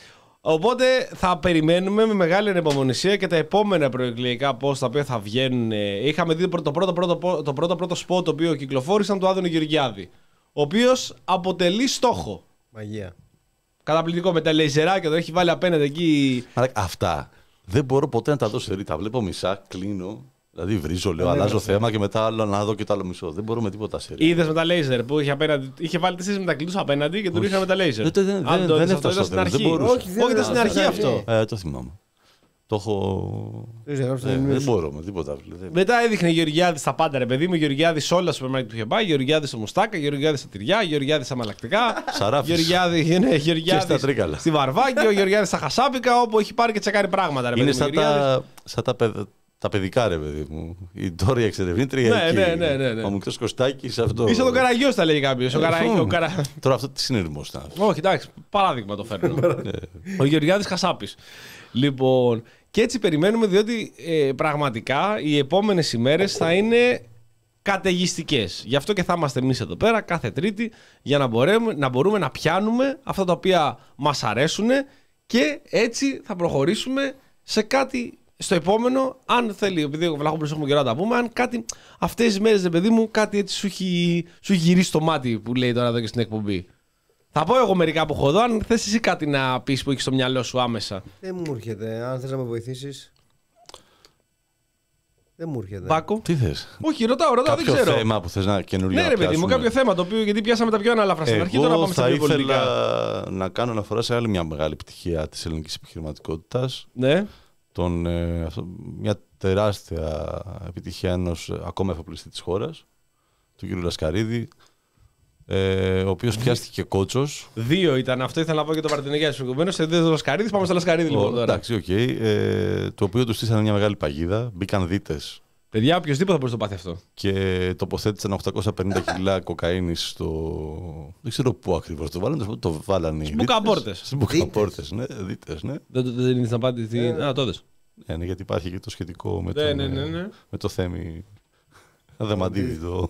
Οπότε θα περιμένουμε με μεγάλη ανυπομονησία και τα επόμενα προεκλογικά post τα οποία θα βγαίνουν. Είχαμε δει το πρώτο πρώτο, το πρώτο, πρώτο spot το οποίο κυκλοφόρησαν του Άδωνη Γεωργιάδη. Ο οποίος αποτελεί στόχο. Μαγεία. Καταπληκτικό με τα λέιζεράκια, το έχει βάλει απέναντι εκεί. Άρα, αυτά δεν μπορώ ποτέ να τα δω σε ρί. Τα βλέπω μισά, κλείνω. Δηλαδή βρίζω, λέω, αλλάζω θέμα και μετά άλλο να δω και το άλλο μισό. Δεν μπορούμε τίποτα σε ρί. Είδες με τα λέιζερ που είχε, απέναντι, είχε βάλει τέσσερις μετακλητούς απέναντι και του ρίχναν με τα λέιζερ. Δεν- δεν- Αν δεν- το δεν είδες, έφτασα αυτό στο ήταν στην τέλος, δεν αρχή. μπορούσα. Όχι, ήταν στην αρχή αυτό. Ε, το θυμάμαι. Το έχω. Δεν ξέρω, Ε, αυτό είναι δεν μπορώ με τίποτα άλλο. Δεν- Μετά έδειχνε Γεωργιάδη στα πάντα, ρε παιδί μου. Γεωργιάδη σε όλα τα σούπερ μάρκετ που είχε πάει. Γεωργιάδη στο μουστάκα, Γεωργιάδη στα τυριά, Γεωργιάδη στα μαλακτικά. Σαράφης. Γεωργιάδη, ναι, Γεωργιάδη Και στα τρίκαλα. στη Βαρβάκη, ο Γεωργιάδη στα Χασάπικα, όπου έχει πάρει και τσεκάρει πράγματα. Ρε, Είναι παιδί μου, σαν Γεωργιάδης. τα, σαν τα, παιδ- τα παιδικά, ρε παιδί μου. Η Ντόρια εξερευνήτρια. Ναι, εκεί. ναι, ναι, ναι, ναι. Ο μικρός Κωστάκης αυτό. Είσαι τον Καραγιός, τα λέει κάποιο. Ο Καρα... ο Καρα... Τώρα αυτό τι συνειρμός ήταν. Όχι, εντάξει, παράδειγμα το φέρνω. Ο Γεωργιάδης Χασάπης. Λοιπόν, και έτσι περιμένουμε, διότι ε, πραγματικά οι επόμενες ημέρες θα είναι καταιγιστικές. Γι' αυτό και θα είμαστε εμείς εδώ πέρα κάθε Τρίτη για να μπορούμε, να μπορούμε να πιάνουμε αυτά τα οποία μας αρέσουν και έτσι θα προχωρήσουμε σε κάτι στο επόμενο. Αν θέλει, επειδή ο Βλάχο έχουμε καιρό να τα πούμε, αν κάτι αυτές τις μέρες, ρε παιδί μου, κάτι έτσι σου έχει, σου έχει γυρίσει το μάτι που λέει τώρα εδώ και στην εκπομπή. Θα πω εγώ μερικά που έχω εδώ, αν θες εσύ κάτι να πεις που έχεις στο μυαλό σου άμεσα. Δεν μου έρχεται. Αν θες να με βοηθήσεις. Δεν μου έρχεται. Βάκο. Τι θες? Όχι, ρωτάω, ρωτάω, δεν Κάποιο ξέρω. θέμα που θες να καινούργια Ναι, να ρε παιδί μου, πιάσουμε. κάποιο θέμα το οποίο γιατί πιάσαμε τα πιο αναλαφρά στην αρχή, τώρα Εγώ πάμε στα θα πιο πολιτικά. ήθελα να κάνω αναφορά σε άλλη μια μεγάλη επιτυχία της ελληνικής επιχειρηματικότητας. Ναι. Τον, ε, αυτό, μια τεράστια επιτυχία ενός ε, ακόμα εφοπλιστή της χώρας, του κ. Λασκαρίδη, ε, ο οποίος πιάστηκε κότσος. Δύο ήταν, αυτό ήθελα να πω και το Παρτενεγιάδη προηγουμένω. Σε δύο Λασκαρίδη, πάμε στο Λασκαρίδη λοιπόν Ο- τώρα. εντάξει, οκ. ε, το οποίο του στήσανε μια μεγάλη παγίδα. Μπήκαν δίτες Παιδιά, οποιοδήποτε θα μπορούσε να το πάθει αυτό. και τοποθέτησαν οκτακόσια πενήντα κιλά κοκαίνης στο. Δεν ξέρω πού ακριβώς το βάλανε. Το, το βάλανε. οι Στις δίτες. μπουκαπόρτες. Στις μπουκαπόρτες, ναι. Δίτες, ναι. Δεν, δεν, δεν είδες να πάτε. Τι... Α, το είδες. Ναι, ναι, γιατί υπάρχει και το σχετικό με, Ναι, τον, ναι, ναι, ε, ναι. με το Θέμη Αδεμαντίδη.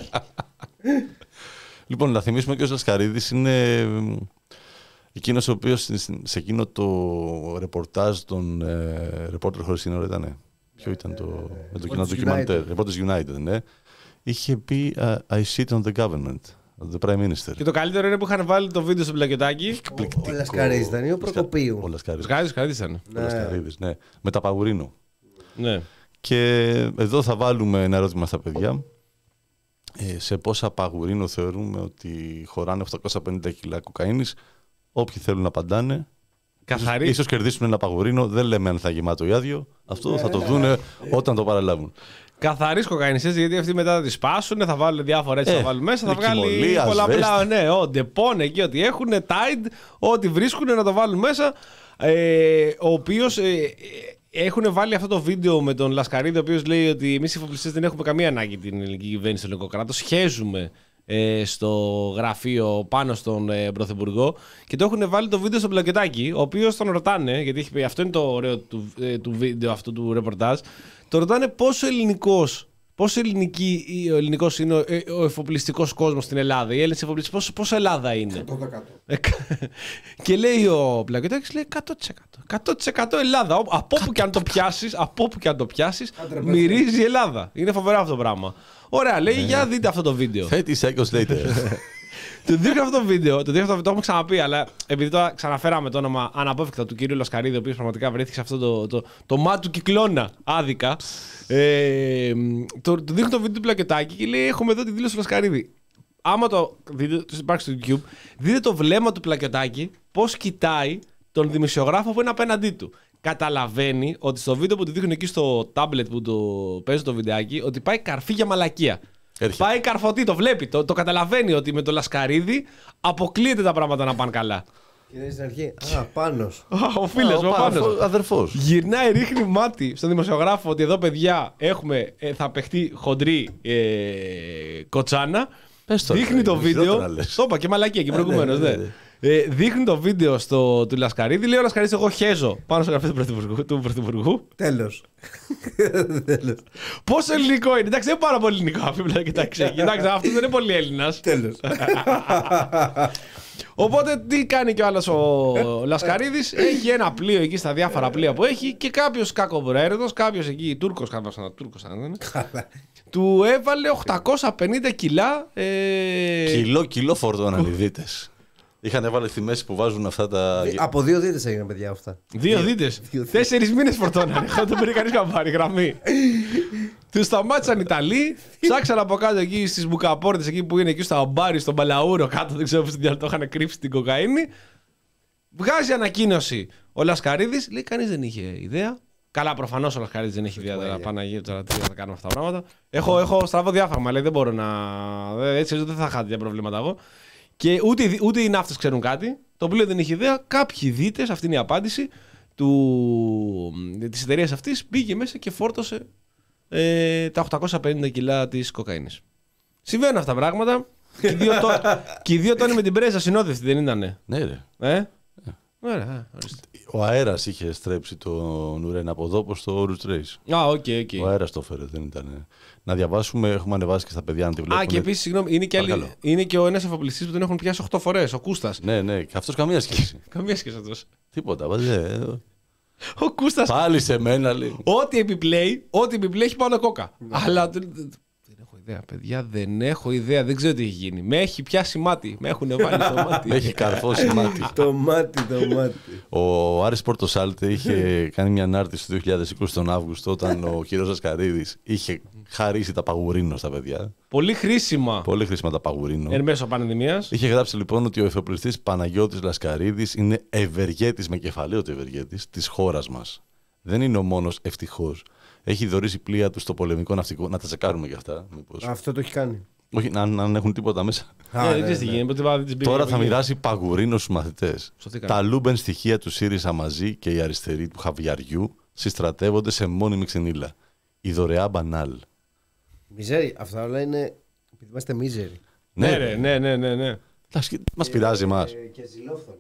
Λοιπόν, να θυμίσουμε και ο Λασκαρίδης είναι ε, εκείνος ο οποίος σε- σε εκείνο το ρεπορτάζ των ε, Reporter χωρίς σύνορα ήταν. Ποιο ήταν το, με το κοινό Reporters ντοκιμαντέρ. Reporters United, ναι. Είχε πει uh, I sit on the government, the Prime Minister. Και το καλύτερο είναι που είχαν βάλει το βίντεο στο πλακιωτάκι. Ο Λασκαρίδης ήταν ή ο Προκοπίου. Ο Λασκαρίδης. Λασκαρίδης, Λασκαρίδης ήταν. Ο Λασκαρίδης, ναι. Με τα Παγουρίνο. Ναι. Και εδώ θα βάλουμε ένα ερώτημα στα παιδιά. Ε, σε πόσα παγουρίνο θεωρούμε ότι χωράνε οκτακόσια πενήντα κιλά κοκαίνης? Όποιοι θέλουν να απαντάνε. Καθαρή. Ίσως κερδίσουν ένα παγουρίνο, δεν λέμε αν θα γεμάτο ή άδειο. Αυτό θα το δούνε όταν το παραλάβουν. Καθαροί κοκαίνιστες, γιατί αυτοί μετά θα τη σπάσουν, θα βάλουν διάφορα έτσι, Ε, θα βάλουν μέσα, θα βγάλει Ρικιμολία, πολλαπλά. ασβέστη. Ναι, ο ντεπών εκεί, ό,τι έχουν, Tide, ό,τι βρίσκουν να το βάλουν μέσα. Ε, ο οποίος ε, έχουν βάλει αυτό το βίντεο με τον Λασκαρίδη, ο οποίος λέει ότι εμείς οι εφοπλιστές δεν έχουμε καμία ανάγκη την ελληνική κυβέρνηση, στο ελληνικό κράτος. Χέζουμε ε, στο γραφείο πάνω στον ε, Πρωθυπουργό και το έχουν βάλει το βίντεο στο Πλακετάκι, ο οποίος τον ρωτάνε, γιατί έχει πει, αυτό είναι το ωραίο του, ε, του βίντεο αυτού του ρεπορτάζ, το ρωτάνε πόσο ελληνικός. Πόσο ελληνική, ο ελληνικός είναι ο, ο εφοπλιστικός κόσμος στην Ελλάδα, οι Έλληνες εφοπλιστές, πόσο, πόσο Ελλάδα είναι. εκατό τοις εκατό. Και λέει ο Πλακετάκης, λέει εκατό τοις εκατό. εκατό τοις εκατό Ελλάδα. Από όπου και αν το πιάσεις, από όπου και αν το πιάσεις, μυρίζει η Ελλάδα. Είναι φοβερό αυτό το πράγμα. Ωραία, λέει, για δείτε αυτό το βίντεο. thirty seconds later. Το δείχνω αυτό το βίντεο, το δείχνω αυτό, το έχουμε ξαναπεί, αλλά επειδή τώρα ξαναφέραμε το όνομα αναπόφευκτα του κυρίου Λασκαρίδη, ο οποίος πραγματικά βρέθηκε σε αυτό το, το, το μάτι του κυκλώνα άδικα. Ε, το, το δείχνω το βίντεο του Πλακετάκη και λέει: έχουμε εδώ τη δήλωση του Λασκαρίδη. Άμα το δείτε, το υπάρχει στο YouTube, δείτε το βλέμμα του Πλακετάκη πώς κοιτάει τον δημοσιογράφο που είναι απέναντί του. Καταλαβαίνει ότι στο βίντεο που του δείχνουν εκεί στο τάμπλετ που το παίζει το βιντεάκι, ότι πάει καρφί για μαλακία. Έρχεται. Πάει καρφωτή, το βλέπει. Το, το καταλαβαίνει ότι με το Λασκαρίδη αποκλείεται τα πράγματα να πάνε καλά. Και λέει στην αρχή, α, Πάνος. Ο φίλος μου, ο Πάνος. Αδερφός. Γυρνάει, ρίχνει μάτι στον δημοσιογράφο ότι εδώ, παιδιά, έχουμε, ε, θα παιχτεί χοντρή ε, κοτσάνα. Πες το, δείχνει ρε, το βίντεο. λες. Το είπα και μαλακία και προηγουμένως. ναι, Ναι, ναι, ναι. Ε, δείχνει το βίντεο στο, του Λασκαρίδη. Λέει ο Λασκαρίδης: εγώ χέζω πάνω στο γραφείο του Πρωθυπουργού. Του Πρωθυπουργού. Τέλος. Τέλος. Πόσο ελληνικό είναι. Εντάξει, δεν είναι πάρα πολύ ελληνικό. Αφήμπλα, κοιτάξτε. Κοιτάξτε, αυτό δεν είναι πολύ Έλληνας. Τέλος. Οπότε τι κάνει κι ο άλλος ο Λασκαρίδης? Έχει ένα πλοίο εκεί στα διάφορα πλοία που έχει και κάποιος κακοπροαίρετος, κάποιος εκεί, Τούρκος, κάποιος Τούρκος, αν δεν είναι, του έβαλε οκτακόσια πενήντα κιλά. Ε... Κιλό, κιλό φορτώναν οι δίτες. Είχαν βάλει στη μέση που βάζουν αυτά τα. Από δύο δίτες έγιναν, παιδιά, αυτά. Δύο δίτες. Τέσσερις μήνες φορτώνανε. Δεν τον πήρε κανείς καμπάρι γραμμή. Του σταμάτησαν οι Ιταλοί, ψάξαν από κάτω εκεί στις μπουκαπόρτες, εκεί που είναι εκεί στο Αμπάρι, στον Παλαούρο, κάτω, δεν ξέρω πώς το είχαν κρύψει την κοκαίνη. Βγάζει ανακοίνωση ο Λασκαρίδης, λέει: κανείς δεν είχε ιδέα. Καλά, προφανώς ο Λασκαρίδης δεν έχει ιδέα. Τώρα Παναγία, τώρα τι θα κάνουμε αυτά τα πράγματα. Έχω, έχω στραβό διάφραγμα, λέει: δεν μπορώ να. Έτσι δεν θα είχα τέτοια προβλήματα εγώ. Και ούτε, ούτε οι ναύτες ξέρουν κάτι. Το πλοίο δεν είχε ιδέα. Κάποιοι δίτες, αυτή είναι η απάντηση του, της εταιρείας αυτής, πήγε μέσα και φόρτωσε ε, τα οκτακόσια πενήντα κιλά της κοκαίνης. Συμβαίνουν αυτά τα πράγματα. Και οι δύο, το, και οι δύο τόνοι με την πρέζα συνόδευτοι, δεν ήτανε? Ναι, ρε. Ε? Ωραία, Ο αέρας είχε στρέψει τον Ουρέν από εδώ προς το Rouge Race. Α, οκ, οκ. Ο αέρας το έφερε, δεν ήταν. Να διαβάσουμε, έχουμε ανεβάσει και στα παιδιά να τη βλέπουν. Α, και επίσης, συγγνώμη, είναι και, άλλη, είναι και ο ένας εφοπλιστής που τον έχουν πιάσει οκτώ φορές, ο Κούστας. Ναι, ναι, και αυτός καμία σχέση. Καμία σχέση αυτός. Τίποτα, βάζε. Ο Κούστας. Πάλι σε μένα, λέει. Ό,τι επιπλέει, ό,τι επιπλέει έχει πάνω κόκα. Αλλά δεν έχω ιδέα, παιδιά, δεν έχω ιδέα, δεν ξέρω τι έχει γίνει. Με έχει πιάσει μάτι, με έχουν βάλει το μάτι. Με έχει καρφώσει μάτι. Το μάτι, το μάτι. Ο Άρης Πορτοσάλτε είχε κάνει μια ανάρτηση το δύο χιλιάδες είκοσι τον Αύγουστο, όταν ο κύριος Λασκαρίδης είχε χαρίσει τα παγουρίνο στα παιδιά. Πολύ χρήσιμα. Πολύ χρήσιμα τα παγουρίνο. Εν μέσω πανδημίας. Είχε γράψει λοιπόν ότι ο εφοπλιστής Παναγιώτης Λασκαρίδης είναι ευεργέτης, με κεφαλαίο του ευεργέτης, της χώρας μας. Δεν είναι ο μόνος, ευτυχώς. Έχει δωρήσει πλοία του στο πολεμικό ναυτικό. Να τα τσεκάρουμε κι αυτά. Μήπως. Αυτό το έχει κάνει. Όχι, να, να έχουν τίποτα μέσα. Ναι, δεν ξέρεις τι γίνει. Τώρα θα μοιράσει παγουρίνο στους μαθητές. Τα Λούμπεν στοιχεία του ΣΥΡΙΖΑ μαζί και οι αριστεροί του Χαβιαριού συστρατεύονται σε μόνιμη ξενήλα. Η δωρεά μπανάλ. Μιζέρι, αυτά όλα είναι. Επειδή είμαστε μίζεροι. Ναι, ναι, ναι, ναι, ναι, ναι. Μας πειράζει εμάς. Και ζηλόφθονοι.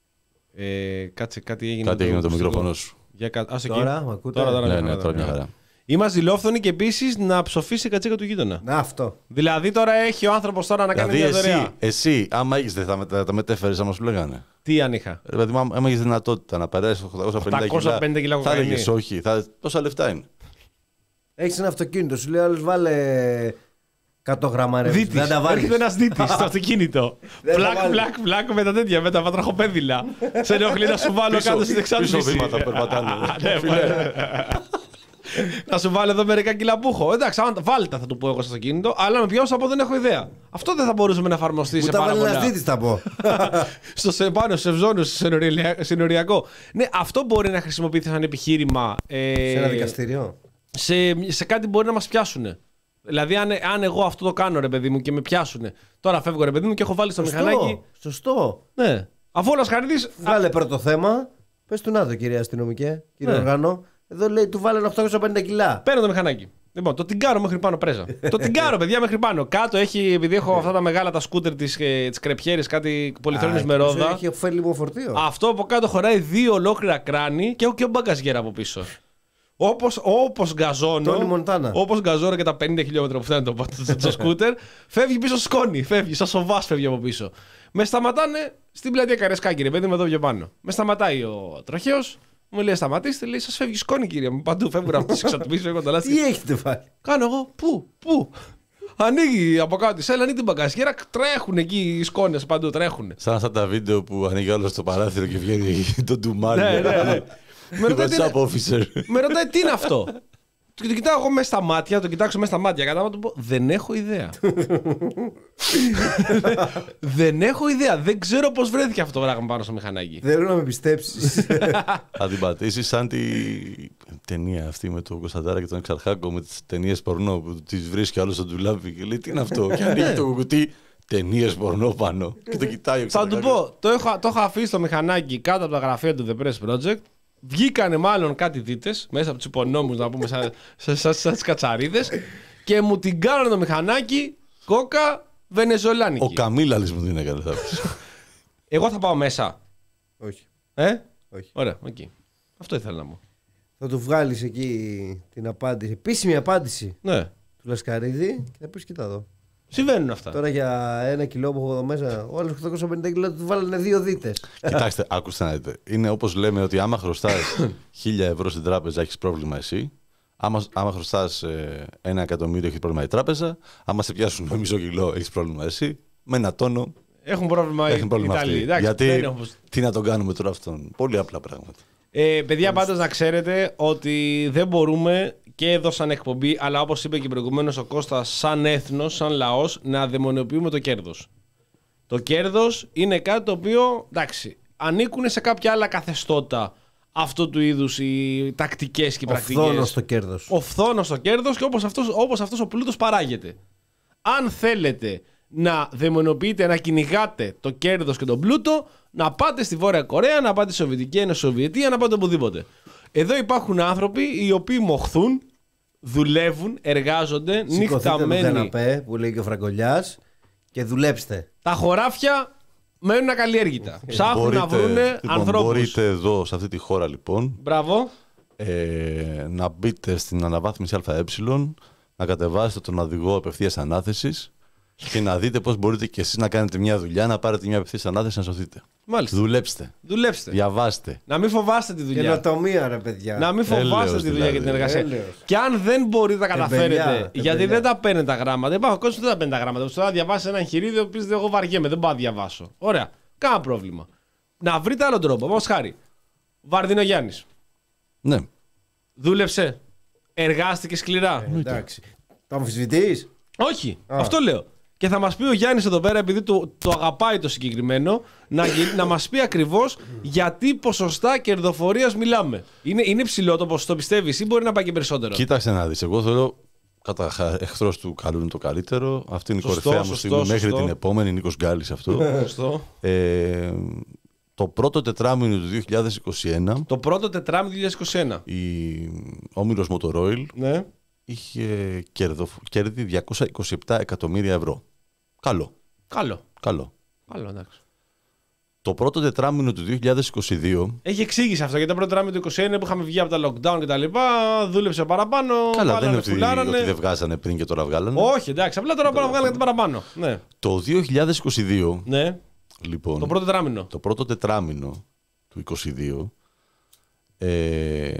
Ε, κάτσε, κάτι έγινε. Κάτι έγινε με το μικρόφωνο σου. Για κα... Άσε Τώρα, εκεί. μ' ακούτε? Τώρα, τώρα, Ναι, ναι, ναι, τώρα μια χαρά. Είμαστε ζηλόφθονοι και επίσης να ψοφήσει η κατσίκα του γείτονα. Να, αυτό. Δηλαδή τώρα έχει ο άνθρωπος τώρα να κάνει Δηλαδή μια δωρεά. εσύ, εσύ, άμα έχεις δεν θα με- τα μετέφερες άμα σου λέγανε. Τι αν είχα. Ρε παιδί μου, άμα άμα έχεις δυνατότητα να περάσεις οκτακόσια πενήντα κιλά κιλά, θα κοκαίνη. έλεγες όχι. Θα... Τόσα λεφτά είναι. Έχει ένα αυτοκίνητο, σου λέει άλλο βάλε εκατό γραμμάρια. Δίτης. Δεν τα βάλει. Έρχεται ένας δίτης στο αυτοκίνητο. Δεν τα Πλακ, βάλει. πλακ, πλακ με τα τέτοια, με τα βατραχοπέδιλα. Σε ενοχλεί να σου βάλω Πίσω- κάτω στην πίσω εξάρτηση. βήματα περπατάνε. Ναι, Φίλε. Να σου βάλω εδώ μερικά κιλά που έχω. Εντάξει, αν βάλτε θα του πω εγώ στο αυτοκίνητο, αλλά με ποιον θα πω δεν έχω ιδέα. Αυτό δεν θα μπορούσαμε να εφαρμοστεί Μου σε τα πάρα βάλε πολλά. να δείτε, θα πω. Στο σε, πάνω σε ευζώνιο, συνοριακό. Ναι, αυτό μπορεί να χρησιμοποιηθεί σαν επιχείρημα. Ε, Σε ένα δικαστήριο. σε, σε κάτι μπορεί να μας πιάσουνε. Δηλαδή, αν, αν εγώ αυτό το κάνω, ρε παιδί μου, και με πιάσουνε. Τώρα φεύγω, ρε παιδί μου, και έχω βάλει στο Σωστό. μηχανάκι. Σωστό. Ναι. Αφού ο Λασχαρίδης. Βγάλε πρώτο θέμα. Πες του να το, κυρία αστυνομικέ, κύριε Ναι. Οργάνο. Εδώ λέει του βάλε οκτακόσια πενήντα κιλά. Παίρνω το μηχανάκι. Λοιπόν, το τυγκάρω μέχρι πάνω πρέζα. το τυγκάρω, παιδιά, μέχρι πάνω. Κάτω έχει, επειδή έχω αυτά τα μεγάλα τα σκούτερ τη κρεπιέρη, κάτι πολυθρόνες με ρόδα. Έχει ωφέλιμο φορτίο. Αυτό από κάτω χωράει δύο ολόκληρα κράνη και έχω και μπαγκαζιέρα από πίσω. Όπως, όπως γκαζώνω. Τόνι Μοντάνα. Όπως γκαζώνω και τα πενήντα χιλιόμετρα που φτάνει το, το, το σκούτερ, φεύγει πίσω σκόνη. Φεύγει, σαν σοβάς φεύγει από πίσω. Με σταματάνε στην πλατεία Καρεσκάκη, ρε παιδί μου, εδώ πιο πάνω. Με σταματάει ο τροχαίος, μου λέει σταματήστε, λέει σας φεύγει σκόνη, κύριε μου. Παντού φεύγουν από τις εξατμίσεις, φεύγουν τα λάστιχα. Τι έχετε βάλει. Κάνω εγώ, πού, πού. Ανοίγει από κάτω τη σέλα, ανοίγει την μπαγκαζιέρα, τρέχουν εκεί οι σκόνες παντού, τρέχουν. Σαν αυτά τα βίντεο που ανοίγει όλο το παράθυρο και βγαίνει το ντουμάλι. Ναι, ναι, ναι. Με ρωτάει τι What's είναι- up, officer. Με ρωτάει τι είναι αυτό. Και το κοιτάω εγώ μέσα στα μάτια, το κοιτάξω μέσα στα μάτια. Κατά να του πω, δεν έχω ιδέα. Δεν έχω ιδέα. Δεν ξέρω πώς βρέθηκε αυτό το πράγμα πάνω στο μηχανάκι. Θέλω να με πιστέψεις. Θα την πατήσεις σαν τη ταινία αυτή με τον Κωνσταντάρα και τον Εξαρχάκο, με τις ταινίες πορνό που τις βρίσκει άλλο στο ντουλάπι και λέει τι είναι αυτό. Και ανοίγει το κουκουτί, ταινίες πορνό πάνω. Και το κοιτάει ο Θα του Εξαρχάκος. πω, το έχω, το έχω αφήσει το μηχανάκι κάτω από τα γραφεία του The Press Project. Βγήκανε μάλλον κάτι δίτες μέσα από τους υπονόμους, να πούμε, σαν, σαν, σαν, σαν τις κατσαρίδες. Και μου την κάνανε το μηχανάκι κόκα βενεζολάνικη. Ο Καμίλαλης μου την έκανε. θα πεις. Εγώ θα πάω μέσα. Όχι. Ε? Όχι. Ωραία, οκ. Αυτό ήθελα να μου. Θα του βγάλεις εκεί την απάντηση. Επίσημη απάντηση Ναι. του Λασκαρίδη και θα πεις κοίτα εδώ. Συμβαίνουν αυτά. Τώρα για ένα κιλό που έχω εδώ μέσα, ο άλλος οκτακόσια πενήντα κιλά του βάλανε δύο δίτες. Κοιτάξτε, άκουστε να δείτε. Είναι όπως λέμε ότι άμα χρωστάς χίλια ευρώ στην τράπεζα έχεις πρόβλημα εσύ. Άμα, άμα χρωστάς ε, ένα εκατομμύριο έχει πρόβλημα η τράπεζα. Άμα σε πιάσουν με μισό κιλό έχεις πρόβλημα εσύ. Με ένα τόνο Έχουν πρόβλημα οι έχουν πρόβλημα Ιταλοί. αυτοί. Εντάξει, Γιατί δεν έχουν- τι να τον κάνουμε τώρα αυτόν. Πολύ απλά πράγματα. Ε, παιδιά, πάντως να ξέρετε ότι δεν μπορούμε και εδώ σαν εκπομπή, αλλά όπως είπε και προηγουμένως ο Κώστας, σαν έθνος, σαν λαός, να δαιμονοποιούμε το κέρδος. Το κέρδος είναι κάτι το οποίο, εντάξει, ανήκουν σε κάποια άλλα καθεστώτα αυτού του είδους οι τακτικές και οι Ο πρακτικές. φθόνος στο κέρδος. Ο φθόνος στο κέρδος και όπως αυτός, όπως αυτός ο πλούτος παράγεται. Αν θέλετε να δαιμονοποιείτε, να κυνηγάτε το κέρδος και τον πλούτο, να πάτε στη Βόρεια Κορέα, να πάτε στη Σοβιετική Ένωση, Σοβιετία, να πάτε οπουδήποτε. Εδώ υπάρχουν άνθρωποι οι οποίοι μοχθούν, δουλεύουν, εργάζονται, Σηκωθείτε το νυχταμένοι. καναπέ που λέει και ο Φραγκολιάς και δουλέψτε. Τα χωράφια μένουν ακαλλιέργητα. Ψάχνουν να βρούνε λοιπόν, ανθρώπους. μπορείτε εδώ, σε αυτή τη χώρα λοιπόν, Μπράβο. ε, να μπείτε στην αναβάθμιση ΑΕ, να κατεβάσετε τον οδηγό απευθείας ανάθεσης και να δείτε πώς μπορείτε και εσείς να κάνετε μια δουλειά, να πάρετε μια απευθείας ανάθεση να σωθείτε. Μάλιστα. Δουλέψτε, Δουλέψτε. διαβάστε. Να μην φοβάστε τη δουλειά. Καινοτομία, ρε παιδιά. Να μην φοβάστε Έλεος τη δουλειά δηλαδή. και την εργασία. Έλεος. Και αν δεν μπορείτε να τα καταφέρετε, Τεμπελιά, γιατί τεμπελιά. δεν τα παίρνετε τα γράμματα. Υπάρχουν κόσμο που δεν τα παίρνει τα γράμματα. Που θα διαβάσει ένα εγχειρίδιο που πει: εγώ βαριέμαι, δεν πάω να διαβάσω. Ωραία. Κάνα πρόβλημα. Να βρείτε άλλο τρόπο. Όπω χάρη. Βαρδινό Γιάννης. Ναι. Δούλεψε. Εργάστηκε σκληρά. Ε, εντάξει. Το αμφισβητείς? Όχι. Αυτό λέω. Και θα μας πει ο Γιάννης εδώ πέρα, επειδή το, το αγαπάει το συγκεκριμένο, να, γι- να μας πει ακριβώς γιατί ποσοστά κερδοφορίας μιλάμε. Είναι, είναι ψηλό το ποσοστό, πιστεύεις, ή μπορεί να πάει και περισσότερο. Κοίταξε να δεις. Εγώ θέλω κατά εχθρός του καλού είναι το καλύτερο. Αυτή είναι η Σωστό, κορυφαία μου σωστό, στιγμή μέχρι σωστό. την επόμενη. Νίκος Γκάλης αυτό. Σωστό. ε, το πρώτο τετράμινο του δύο χιλιάδες είκοσι ένα Το πρώτο τετράμινο του δύο χιλιάδες είκοσι ένα. η Όμηρος Motoroil Ναι. είχε κέρδο, κέρδη διακόσια είκοσι επτά εκατομμύρια ευρώ. Καλό. Καλό. Καλό. Καλό, εντάξει. Το πρώτο τετράμινο του δύο χιλιάδες είκοσι δύο. Έχει εξήγηση αυτό. Γιατί το πρώτο τετράμινο του είκοσι ένα που είχαμε βγει από τα lockdown και τα λοιπά, δούλεψε παραπάνω. Καλά, δεν είναι βάλανε, ότι, φουλάρανε. ότι δεν βγάζανε πριν και τώρα βγάλανε. Όχι, εντάξει, απλά τώρα πάνε να βγάλουν κάτι παραπάνω. Ναι. Το δύο χιλιάδες είκοσι δύο, ναι. λοιπόν, Το πρώτο τετράμινο. το πρώτο τετράμινο του είκοσι δύο, ε,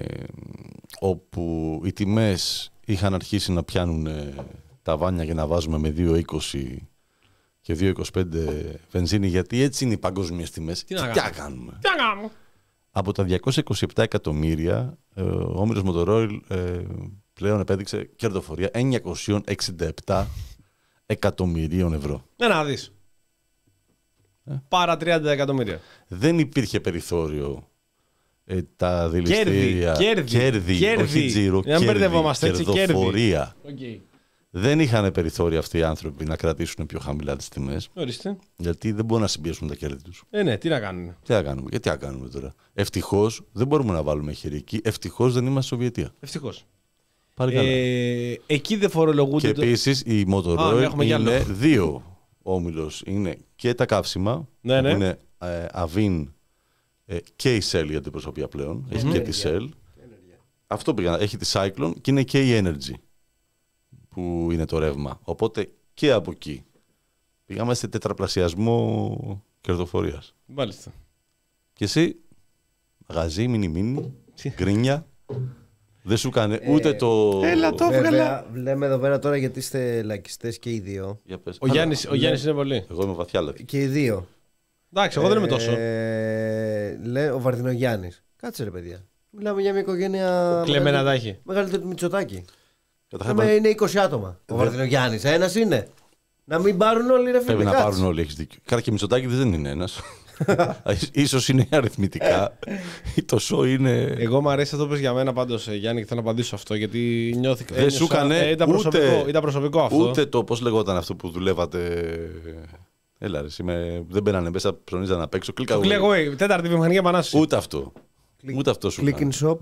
όπου οι τιμές είχαν αρχίσει να πιάνουν ε, τα βάνια και να βάζουμε με δύο είκοσι και δύο είκοσι πέντε βενζίνη, γιατί έτσι είναι οι παγκόσμιες τιμές. Τι να Τι κάνουμε. κάνουμε. Τι να κάνουμε. Από τα διακόσια είκοσι επτά εκατομμύρια, ε, ο Όμηρος Μοτορόιλ ε, πλέον επέδειξε κερδοφορία εννιακόσια εξήντα επτά εκατομμυρίων ευρώ. Ναι, να δεις. Ε. Παρά τριάντα εκατομμύρια. Δεν υπήρχε περιθώριο ε, τα δηληστήρια. Κέρδη, κέρδη, κέρδη, όχι τζίρο, κέρδη, κερδοφορία. Okay. Δεν είχαν περιθώριο αυτοί οι άνθρωποι να κρατήσουν πιο χαμηλά τις τιμές. Ορίστε. Γιατί δεν μπορούν να συμπιέσουν τα κέρδη τους. Ε, ναι, τι να κάνουν. Τι να κάνουμε, γιατί να κάνουμε τώρα. Ευτυχώς δεν μπορούμε να βάλουμε χέρι εκεί. Ευτυχώς δεν είμαστε Σοβιετία. Ευτυχώς. Πάλι καλά. Ε, εκεί δεν φορολογούνται. Και επίσης η Motorola ναι, είναι δύο όμιλος. Είναι και τα καύσιμα, ναι, ναι. που είναι ε, Avin ε, και η Shell για την προσωπία πλέον. Mm-hmm. Έχει και τη Shell. Αυτό πήγα. Έχει τη Cyclone και είναι και η Energy που είναι το ρεύμα. Οπότε και από εκεί πήγαμε σε τετραπλασιασμό κερδοφορίας. Μάλιστα. Και εσύ, μαγαζί, μινι-μίνι, γκρίνια, δεν σου κάνει ούτε ε, το... Έλα το έβγαλα. Λέμε εδώ πέρα τώρα γιατί είστε λαϊκιστές και οι δύο. Για πες. Ο, Γιάννης, ο Γιάννης είναι πολύ. Εγώ είμαι βαθιά λαϊκή. Και οι δύο. Εντάξει, εγώ δεν είμαι τόσο. Ε, λέει ο Βαρδινογιάννης. Κάτσε ρε παιδιά. Μιλάμε για μια οικογένεια... Κλεμμένα τα έχει. Μεγαλύτερη του Μητσοτάκη. Καταρχάς, είναι είκοσι άτομα. Ο Βαρδινογιάννης. Ένας είναι. Να μην πάρουν όλοι ρε φίλοι. Πρέπει να πάρουν όλοι, έχεις δίκιο. Κάρα και Μητσοτάκη δεν είναι ένας. Ίσως είναι αριθμητικά. Ή το σο είναι. Εγώ μου αρέσει αυτό που είπες για μένα πάντως, Γιάννη, και θέλω να απαντήσω αυτό γιατί νιώθηκα. Δεν σου έκανε ε, ήταν, ούτε, προσωπικό, ήταν προσωπικό αυτό. Ούτε το πώς λεγόταν αυτό που δουλεύατε. Έλα, ρε, είμαι, δεν μπαίνανε μέσα, ψωνίζανε να παίξω. Κλικ away. Τέταρτη βιομηχανική επανάσταση. Ούτε αυτό. Click, ούτε αυτό σου Click in shop.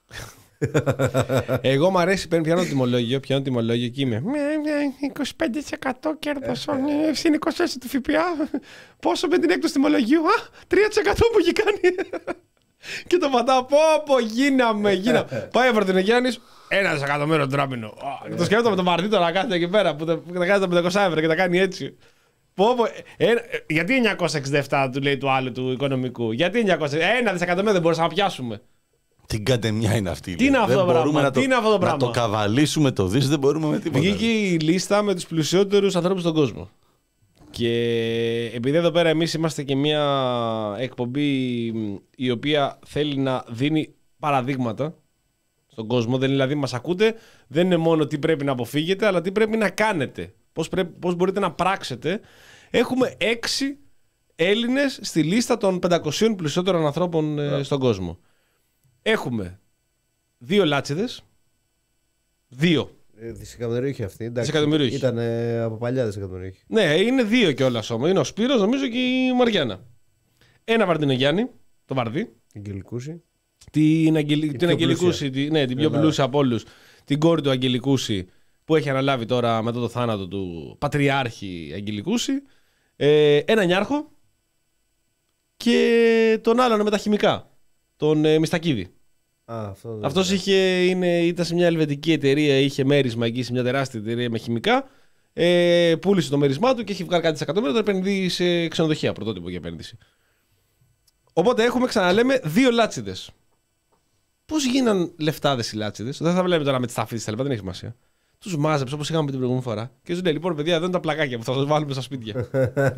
Εγώ μου αρέσει, πιάνω τιμολόγιο, πιάνω τιμολόγιο και είμαι είκοσι πέντε τοις εκατό κέρδος, συν είκοσι τέσσερα τοις εκατό του ΦΠΑ. Πόσο με την έκπτωση τιμολογίου, α, τρία τοις εκατό που έχει κάνει. Και το πατάω, πω πω, γίναμε, γίναμε. Πάει ο Βαρδινογιάννης, ένα δισεκατομμύριο τράπινο. Το σκέφτομαι με τον Μαρτί τώρα να κάθεται εκεί πέρα που τα κάνει τα πεντακόσια ευρώ και τα κάνει έτσι. Πω, πω, ε, γιατί εννιακόσια εξήντα επτά του λέει του άλλου του οικονομικού, γιατί εννιακόσια, ένα δισεκατομμύριο δεν μπορούσαμε να πιάσουμε. Την καντεμιά είναι αυτή. Τι είναι αυτό το πράγμα. Να Τι το, είναι αυτό το πράγμα. Να το καβαλήσουμε το δις, δεν μπορούμε με τίποτα. Βγήκε η λίστα με τους πλουσιότερους ανθρώπους στον κόσμο. Και επειδή εδώ πέρα εμείς είμαστε και μια εκπομπή η οποία θέλει να δίνει παραδείγματα στον κόσμο, δηλαδή μας ακούτε, δεν είναι μόνο τι πρέπει να αποφύγετε, αλλά τι πρέπει να κάνετε. Πώς, πρέπει, πώς μπορείτε να πράξετε. Έχουμε έξι Έλληνες στη λίστα των πεντακοσίων πλουσιότερων ανθρώπων yeah. στον κόσμο. Έχουμε δύο λάτσιδες. Δύο. Ε, δισεκατομμύριο είχε αυτή. Δισεκατομμύριο είχε. Ήταν ε, από παλιά δισεκατομμύριο είχε. Ναι, είναι δύο κιόλας όμως. Είναι ο Σπύρος, νομίζω, και η Μαριάννα. Ένα Βαρδινογιάννη, το Βαρδί. Αγγελικούση. Την, Αγγελ... την Αγγελικούση, τη... ναι, την πιο πλούσια από όλους. Την κόρη του Αγγελικούση που έχει αναλάβει τώρα μετά το θάνατο του Πατριάρχη Αγγελικούση. Ε, ένα Νιάρχο. Και τον άλλον με τα χημικά. Τον ε, Μιστακίδη. Α, αυτό Αυτός είχε, είναι, ήταν σε μια ελβετική εταιρεία, είχε μέρισμα εκεί σε μια τεράστια εταιρεία με χημικά. Ε, πούλησε το μέρισμά του και έχει βγάλει κάτι δισεκατομμύρια. Τώρα επενδύει σε ξενοδοχεία, πρωτότυπο για επένδυση. Οπότε έχουμε, ξαναλέμε, δύο λάτσιδες. Πώς γίναν λεφτάδες οι λάτσιδες? Δεν θα βλέπουμε τώρα με τις ταφίδες τα λεπτά, δεν έχει σημασία. Τους μάζεψε όπως είχαμε την προηγούμενη φορά. Και σου λέει: λοιπόν, παιδιά, εδώ είναι τα πλακάκια που θα σας βάλουμε στα σπίτια.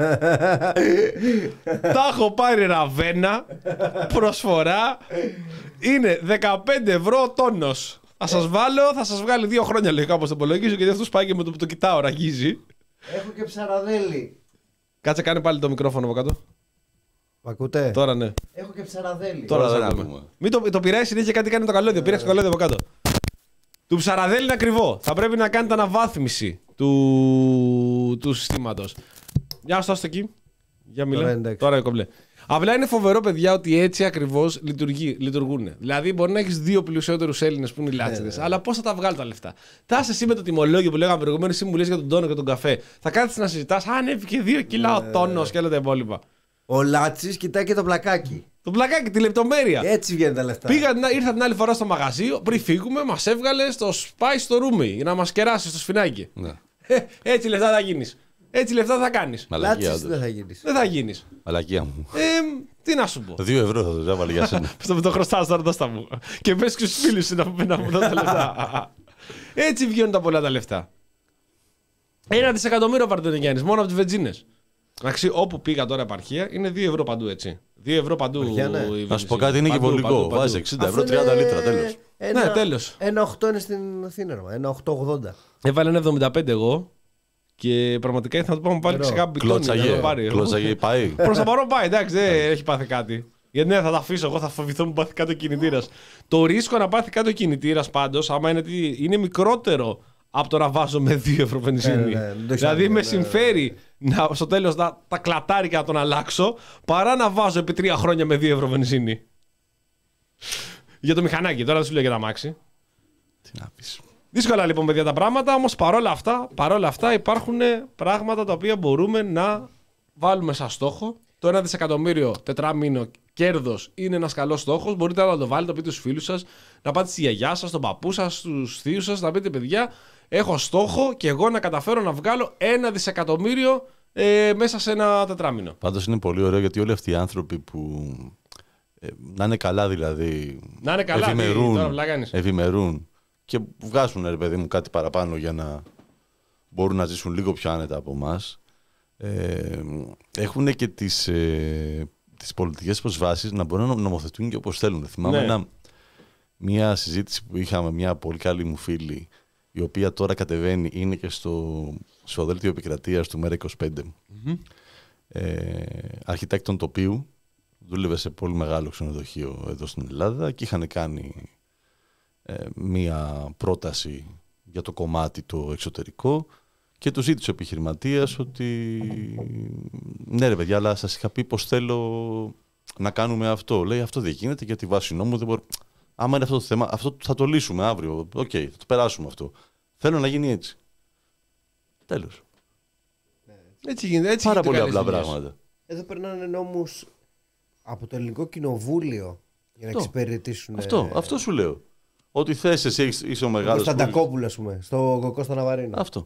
Τα έχω πάρει Ραβένα. Προσφορά. Είναι δεκαπέντε ευρώ τόνος. Θα σας βάλω, θα σας βγάλει δύο χρόνια λογικά όπως το υπολογίζω, γιατί αυτός πάει και με το που το κοιτάω ραγίζει. Έχω και ψαραδέλι. Κάτσε, κάνε πάλι το μικρόφωνο από κάτω. Μ' ακούτε? Τώρα ναι. Έχω και ψαραδέλι. Τώρα δεν ακούμε. Μην το, το πειράζει, συνέχεια κάτι κάνει το καλώδιο. Πήραξε το καλώδιο από κάτω. Του ψαραδέλι είναι ακριβό. Θα πρέπει να κάνετε αναβάθμιση του, του συστήματος. Για στο εκεί. Για μιλά. Τώρα είναι κομπλέ. Απλά είναι φοβερό, παιδιά, ότι έτσι ακριβώς λειτουργούν. Δηλαδή, μπορεί να έχεις δύο πλουσιότερους Έλληνες που είναι οι λάτσιδες, yeah, αλλά πώς θα τα βγάλει τα λεφτά? Θα είσαι εσύ με το τιμολόγιο που λέγαμε προηγουμένως, εσύ μου λες για τον τόνο και τον καφέ. Θα κάθεσαι να συζητάς, αν ανέβηκε δύο κιλά ο τόνος και όλα τα υπόλοιπα. Ο Λάτσης κοιτάει και το πλακάκι. Το πλακάκι, τη λεπτομέρεια. Έτσι βγαίνουν τα λεφτά. Πήγα, ήρθα την άλλη φορά στο μαγαζί, πριν φύγουμε, μας έβγαλε στο σπάι στο ρούμι για να μας κεράσει στο σφινάκι. Ναι. Ε, έτσι λεφτά θα γίνεις. Έτσι λεφτά θα κάνεις. Λάτσης δεν θα γίνεις. Δεν θα γίνεις. Μαλακία μου. Ε, τι να σου πω. Δύο ευρώ θα το έβαλε για σένα. Στο το χρωστάς τώρα, δώστα μου. Και πες και στους φίλους σου να μου δώσουν τα λεφτά. Έτσι βγαίνουν τα πολλά τα λεφτά. Ένα δισεκατομμύριο Βαρδινογιάννης μόνο από τις βενζίνες. Εντάξει, όπου πήγα τώρα επαρχία είναι δύο ευρώ παντού, έτσι. δύο ευρώ παντού. Βαριά, ναι. η Να σου βενζίνη. πω κάτι, είναι και Παντού, βολικό. παντού, παντού. Βάζει εξήντα ευρώ, Αυτό τριάντα είναι λίτρα, τέλος. Ένα, Ναι, τέλος. ένα οκτώ είναι στην Αθήνα, ρε, ένα οκτώ ογδόντα. Έβαλε ένα εβδομήντα πέντε εγώ και πραγματικά ήθελα να του πάμε πάλι Ωραίο. ξεχά μπιτόνι. Κλωτσαγέ. Κλωτσαγέ πάει. Προς το παρόν πάει, εντάξει, δεν έχει πάθει κάτι. Γιατί ναι, θα τα αφήσω, εγώ θα φοβηθώ μου πάθει κάτω ο κινητήρας. Το ρίσκο να πάθει κάτω ο κινητήρας πάντως, άμα είναι, τι, είναι μικρότερο από το να βάζω με δύο ευρώ βενζίνη. Ναι, ναι, ναι, δεν το έχεις Δηλαδή άδικο, με ναι, συμφέρει να, στο τέλος να τα κλατάρει και να τον αλλάξω, παρά να βάζω επί τρία χρόνια με δύο ευρώ βενζίνη. Για το μηχανάκι, τώρα δεν σου λέω για τα μάξι. Τι να πεις. Δύσκολα λοιπόν παιδιά τα πράγματα, όμως παρόλα αυτά, παρόλα αυτά υπάρχουν πράγματα τα οποία μπορούμε να βάλουμε σαν στόχο. Το ένα δισεκατομμύριο τετράμινο κέρδος είναι ένας καλός στόχος. Μπορείτε να το βάλετε, να πείτε στους φίλους σας, να πάτε στη γιαγιά σας, στον παππού σας, στους θείους σας, να πείτε παιδιά, έχω στόχο και εγώ να καταφέρω να βγάλω ένα δισεκατομμύριο ε, μέσα σε ένα τετράμινο. Πάντως είναι πολύ ωραίο γιατί όλοι αυτοί οι άνθρωποι που ε, να είναι καλά δηλαδή, Να είναι καλά, ευημερούν, τι, τώρα βλά κάνεις. ευημερούν και βγάζουν ρε παιδί μου κάτι παραπάνω για να μπορούν να ζήσουν λίγο πιο άνετα από εμάς. Ε, έχουν και τις, ε, τις πολιτικές προσβάσεις να μπορούν να νομοθετούν και όπως θέλουν. Θυμάμαι Ναι. ένα, μια συζήτηση που είχαμε μια πολύ καλή μου φίλη, η οποία τώρα κατεβαίνει, είναι και στο, στο δέλτιο επικρατείας του Μέρα είκοσι πέντε. Mm-hmm. Ε, αρχιτέκτον τοπίου, δούλευε σε πολύ μεγάλο ξενοδοχείο εδώ στην Ελλάδα και είχαν κάνει ε, μια πρόταση για το κομμάτι το εξωτερικό. Και του ζήτησε ο επιχειρηματίας ότι ναι ρε παιδιά, αλλά σας είχα πει πως θέλω να κάνουμε αυτό. Λέει αυτό δεν γίνεται γιατί βάσει νόμου δεν μπορεί. Άμα είναι αυτό το θέμα, αυτό θα το λύσουμε αύριο. Οκ, okay, θα το περάσουμε αυτό. Θέλω να γίνει έτσι. Τέλος. Έτσι γίνεται, έτσι Πάρα γίνεται πολύ απλά καλές πράγματα. Εδώ περνάνε νόμους από το ελληνικό κοινοβούλιο για να Αυτό. εξυπηρετήσουν. Αυτό, αυτό σου λέω. Ότι θες εσύ είσαι ο μεγάλος. Στον Τακόπουλο, ας πούμε, στο Κώστα Ναβαρίνο. Αυτό.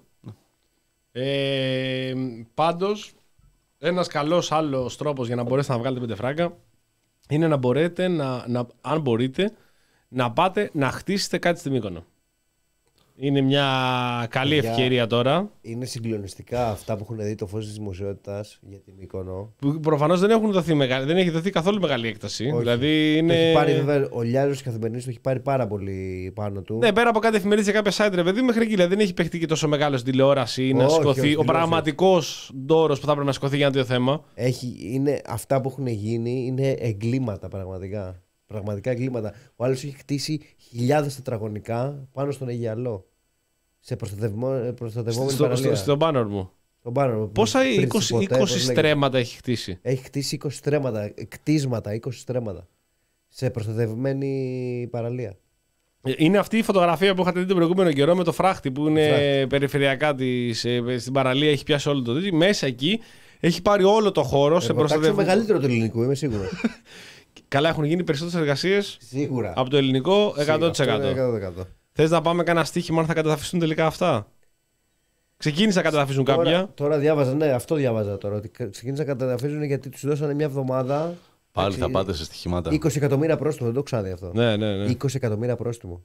Ε, πάντως, ένας καλός άλλος τρόπος για να μπορέσετε να βγάλετε πέντε φράγκα είναι να μπορείτε, να, να, αν μπορείτε, να πάτε να χτίσετε κάτι στη Μύκονο. Είναι μια καλή Για- ευκαιρία τώρα. Είναι συγκλονιστικά αυτά που έχουν δει το φως της δημοσιότητας για την Μύκονο. Που προφανώς δεν, έχουν δοθεί μεγάλη, δεν έχει δοθεί καθόλου μεγάλη έκταση. Όχι. Δηλαδή Το είναι. έχει πάρει, βέβαια, ο Λιάζος Καθημερινής το έχει πάρει πάρα πολύ πάνω του. Ναι, πέρα από κάτι εφημερίδες και κάποια site, ρε παιδί, μέχρι εκεί. Δηλαδή δεν έχει παιχτεί και τόσο μεγάλο στην τηλεόραση να Όχι, σηκωθεί. όχι, ο όχι. πραγματικός ντόρος που θα πρέπει να σηκωθεί για ένα τέτοιο θέμα. Έχει, είναι, αυτά που έχουν γίνει είναι εγκλήματα πραγματικά. Πραγματικά εγκλήματα. Ο άλλος έχει χτίσει χιλιάδες τετραγωνικά πάνω στον Αιγιαλό. Σε προστατευμό- προστατευόμενη Στο, παραλία. στο, στον μπάνορ μου. Στον πάνω, Πόσα πριν- είκοσι, πριν ποτέ, είκοσι πώς λέγεται. στρέμματα έχει χτίσει. Έχει χτίσει είκοσι στρέμματα, κτίσματα, είκοσι στρέμματα. Σε προστατευμένη παραλία. Είναι αυτή η φωτογραφία που είχατε δει τον προηγούμενο καιρό με το φράχτη που είναι Φράχτη. περιφερειακά της, ε, στην παραλία. Έχει πιάσει όλο το τέτοιο. Μέσα εκεί έχει πάρει όλο το χώρο σε Εγώ τάξω προστατευμένο. μεγαλύτερο του ελληνικού, είμαι σίγουρο. Καλά, έχουν γίνει περισσότερες εργασίες Σίγουρα. από το ελληνικό εκατό τοις εκατό. Αυτό είναι εκατό τοις εκατό. Θες να πάμε κανένα στοίχημα αν θα καταδαφίσουν τελικά αυτά. Ξεκίνησα να καταδαφίσουν Τώρα, κάποια. τώρα διάβαζα, ναι, αυτό διάβαζα τώρα. Ότι ξεκίνησαν να καταδαφίζουν γιατί του δώσανε μια εβδομάδα. Πάλι εντάξει, θα πάτε σε στοιχημάτα. είκοσι εκατομμύρια πρόστιμο, δεν το ξάδει αυτό. Ναι, ναι, ναι. είκοσι εκατομμύρια πρόστιμο.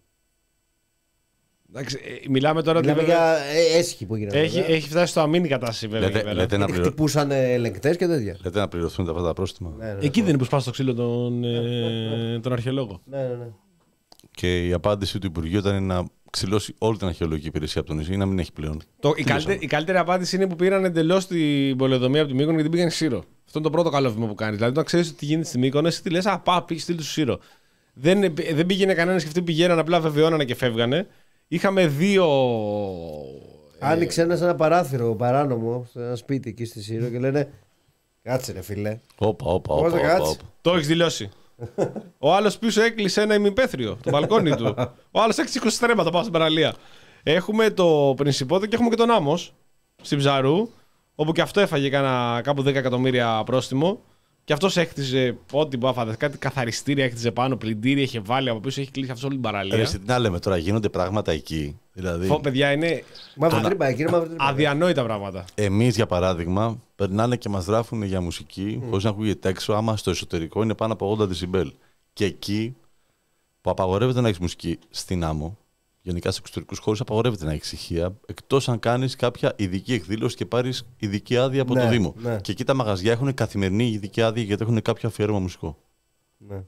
Εντάξει, ε, μιλάμε τώρα ότι Μιλάμε βέβαια για ε, έσχη που γίνανε. έχει, βέβαια. έχει φτάσει στο αμήνη κατάσταση βέβαια. Λέτε, εκεί πέρα. λέτε, να Γιατί πληρω... χτυπούσαν ελεγκτέ και τέτοια. λέτε να πληρωθούν τα αυτά τα πρόστιμα. Ναι, ναι, Εκεί δεν είναι που σπάσει το ξύλο τον, ε, τον αρχαιολόγο. Ναι, ναι, ναι. Και η απάντηση του Υπουργείου ήταν να ξυλώσει όλη την αρχαιολογική υπηρεσία από τον νησί ή να μην έχει πλέον. Το, η, καλύτερη, η καλύτερη απάντηση είναι που πήραν εντελώ την πολεοδομία από τη Μύκονο γιατί πήγαν Σύρο. Αυτό είναι το πρώτο καλό βήμα που κάνει. Δηλαδή, όταν ξέρει τι γίνεται στη Μύκονο, εσύ τι λε, Α, πά, πήγε στείλει του Σύρο. Δεν, δεν πήγαινε κανένα και αυτοί πηγαίναν, απλά βεβαιώνανε και φεύγανε. Είχαμε δύο. Άνοιξε ένα, ένα παράθυρο παράνομο σε ένα σπίτι εκεί στη Σύρο και λένε κάτσε ρε φίλε. Όπα, όπα, Πώς όπα. θα όπα, κάτσει? όπα. Το έχει δηλώσει. Ο άλλο πίσω έκλεισε ένα ημιπέθριο, το μπαλκόνι του. Ο άλλο έκλεισε είκοσι στρέμματα πάνω στην παραλία. Έχουμε το Πρινσιπότε και έχουμε και τον Άμμος στην Ψαρού, όπου και αυτό έφαγε κάνα, κάπου δέκα εκατομμύρια πρόστιμο. Και αυτό έκτιζε ό,τι μπάφατε. Κάτι καθαριστήρια έκτιζε πάνω, πλυντήρια είχε βάλει από πίσω, έχει κλείσει αυτό όλη την παραλία. Ρε, τι να λέμε τώρα, γίνονται πράγματα εκεί. Δηλαδή, Φω, παιδιά, είναι Μαύρη τρύπα, εκεί είναι μαύρη τρύπα. αδιανόητα πράγματα. εμείς για παράδειγμα, περνάνε και μας γράφουν για μουσική, mm. χωρίς να ακούγεται έξω, άμα στο εσωτερικό είναι πάνω από ογδόντα δεσιμπέλ. Και εκεί που απαγορεύεται να έχεις μουσική στην άμμο, γενικά σε εξωτερικούς χώρους απαγορεύεται να έχεις ηχεία, εκτός αν κάνεις κάποια ειδική εκδήλωση και πάρεις ειδική άδεια από Ναι, το Δήμο. ναι. Και εκεί τα μαγαζιά έχουν καθημερινή ειδική άδεια γιατί έχουν κάποιο αφιέρωμα μουσικό. Ναι.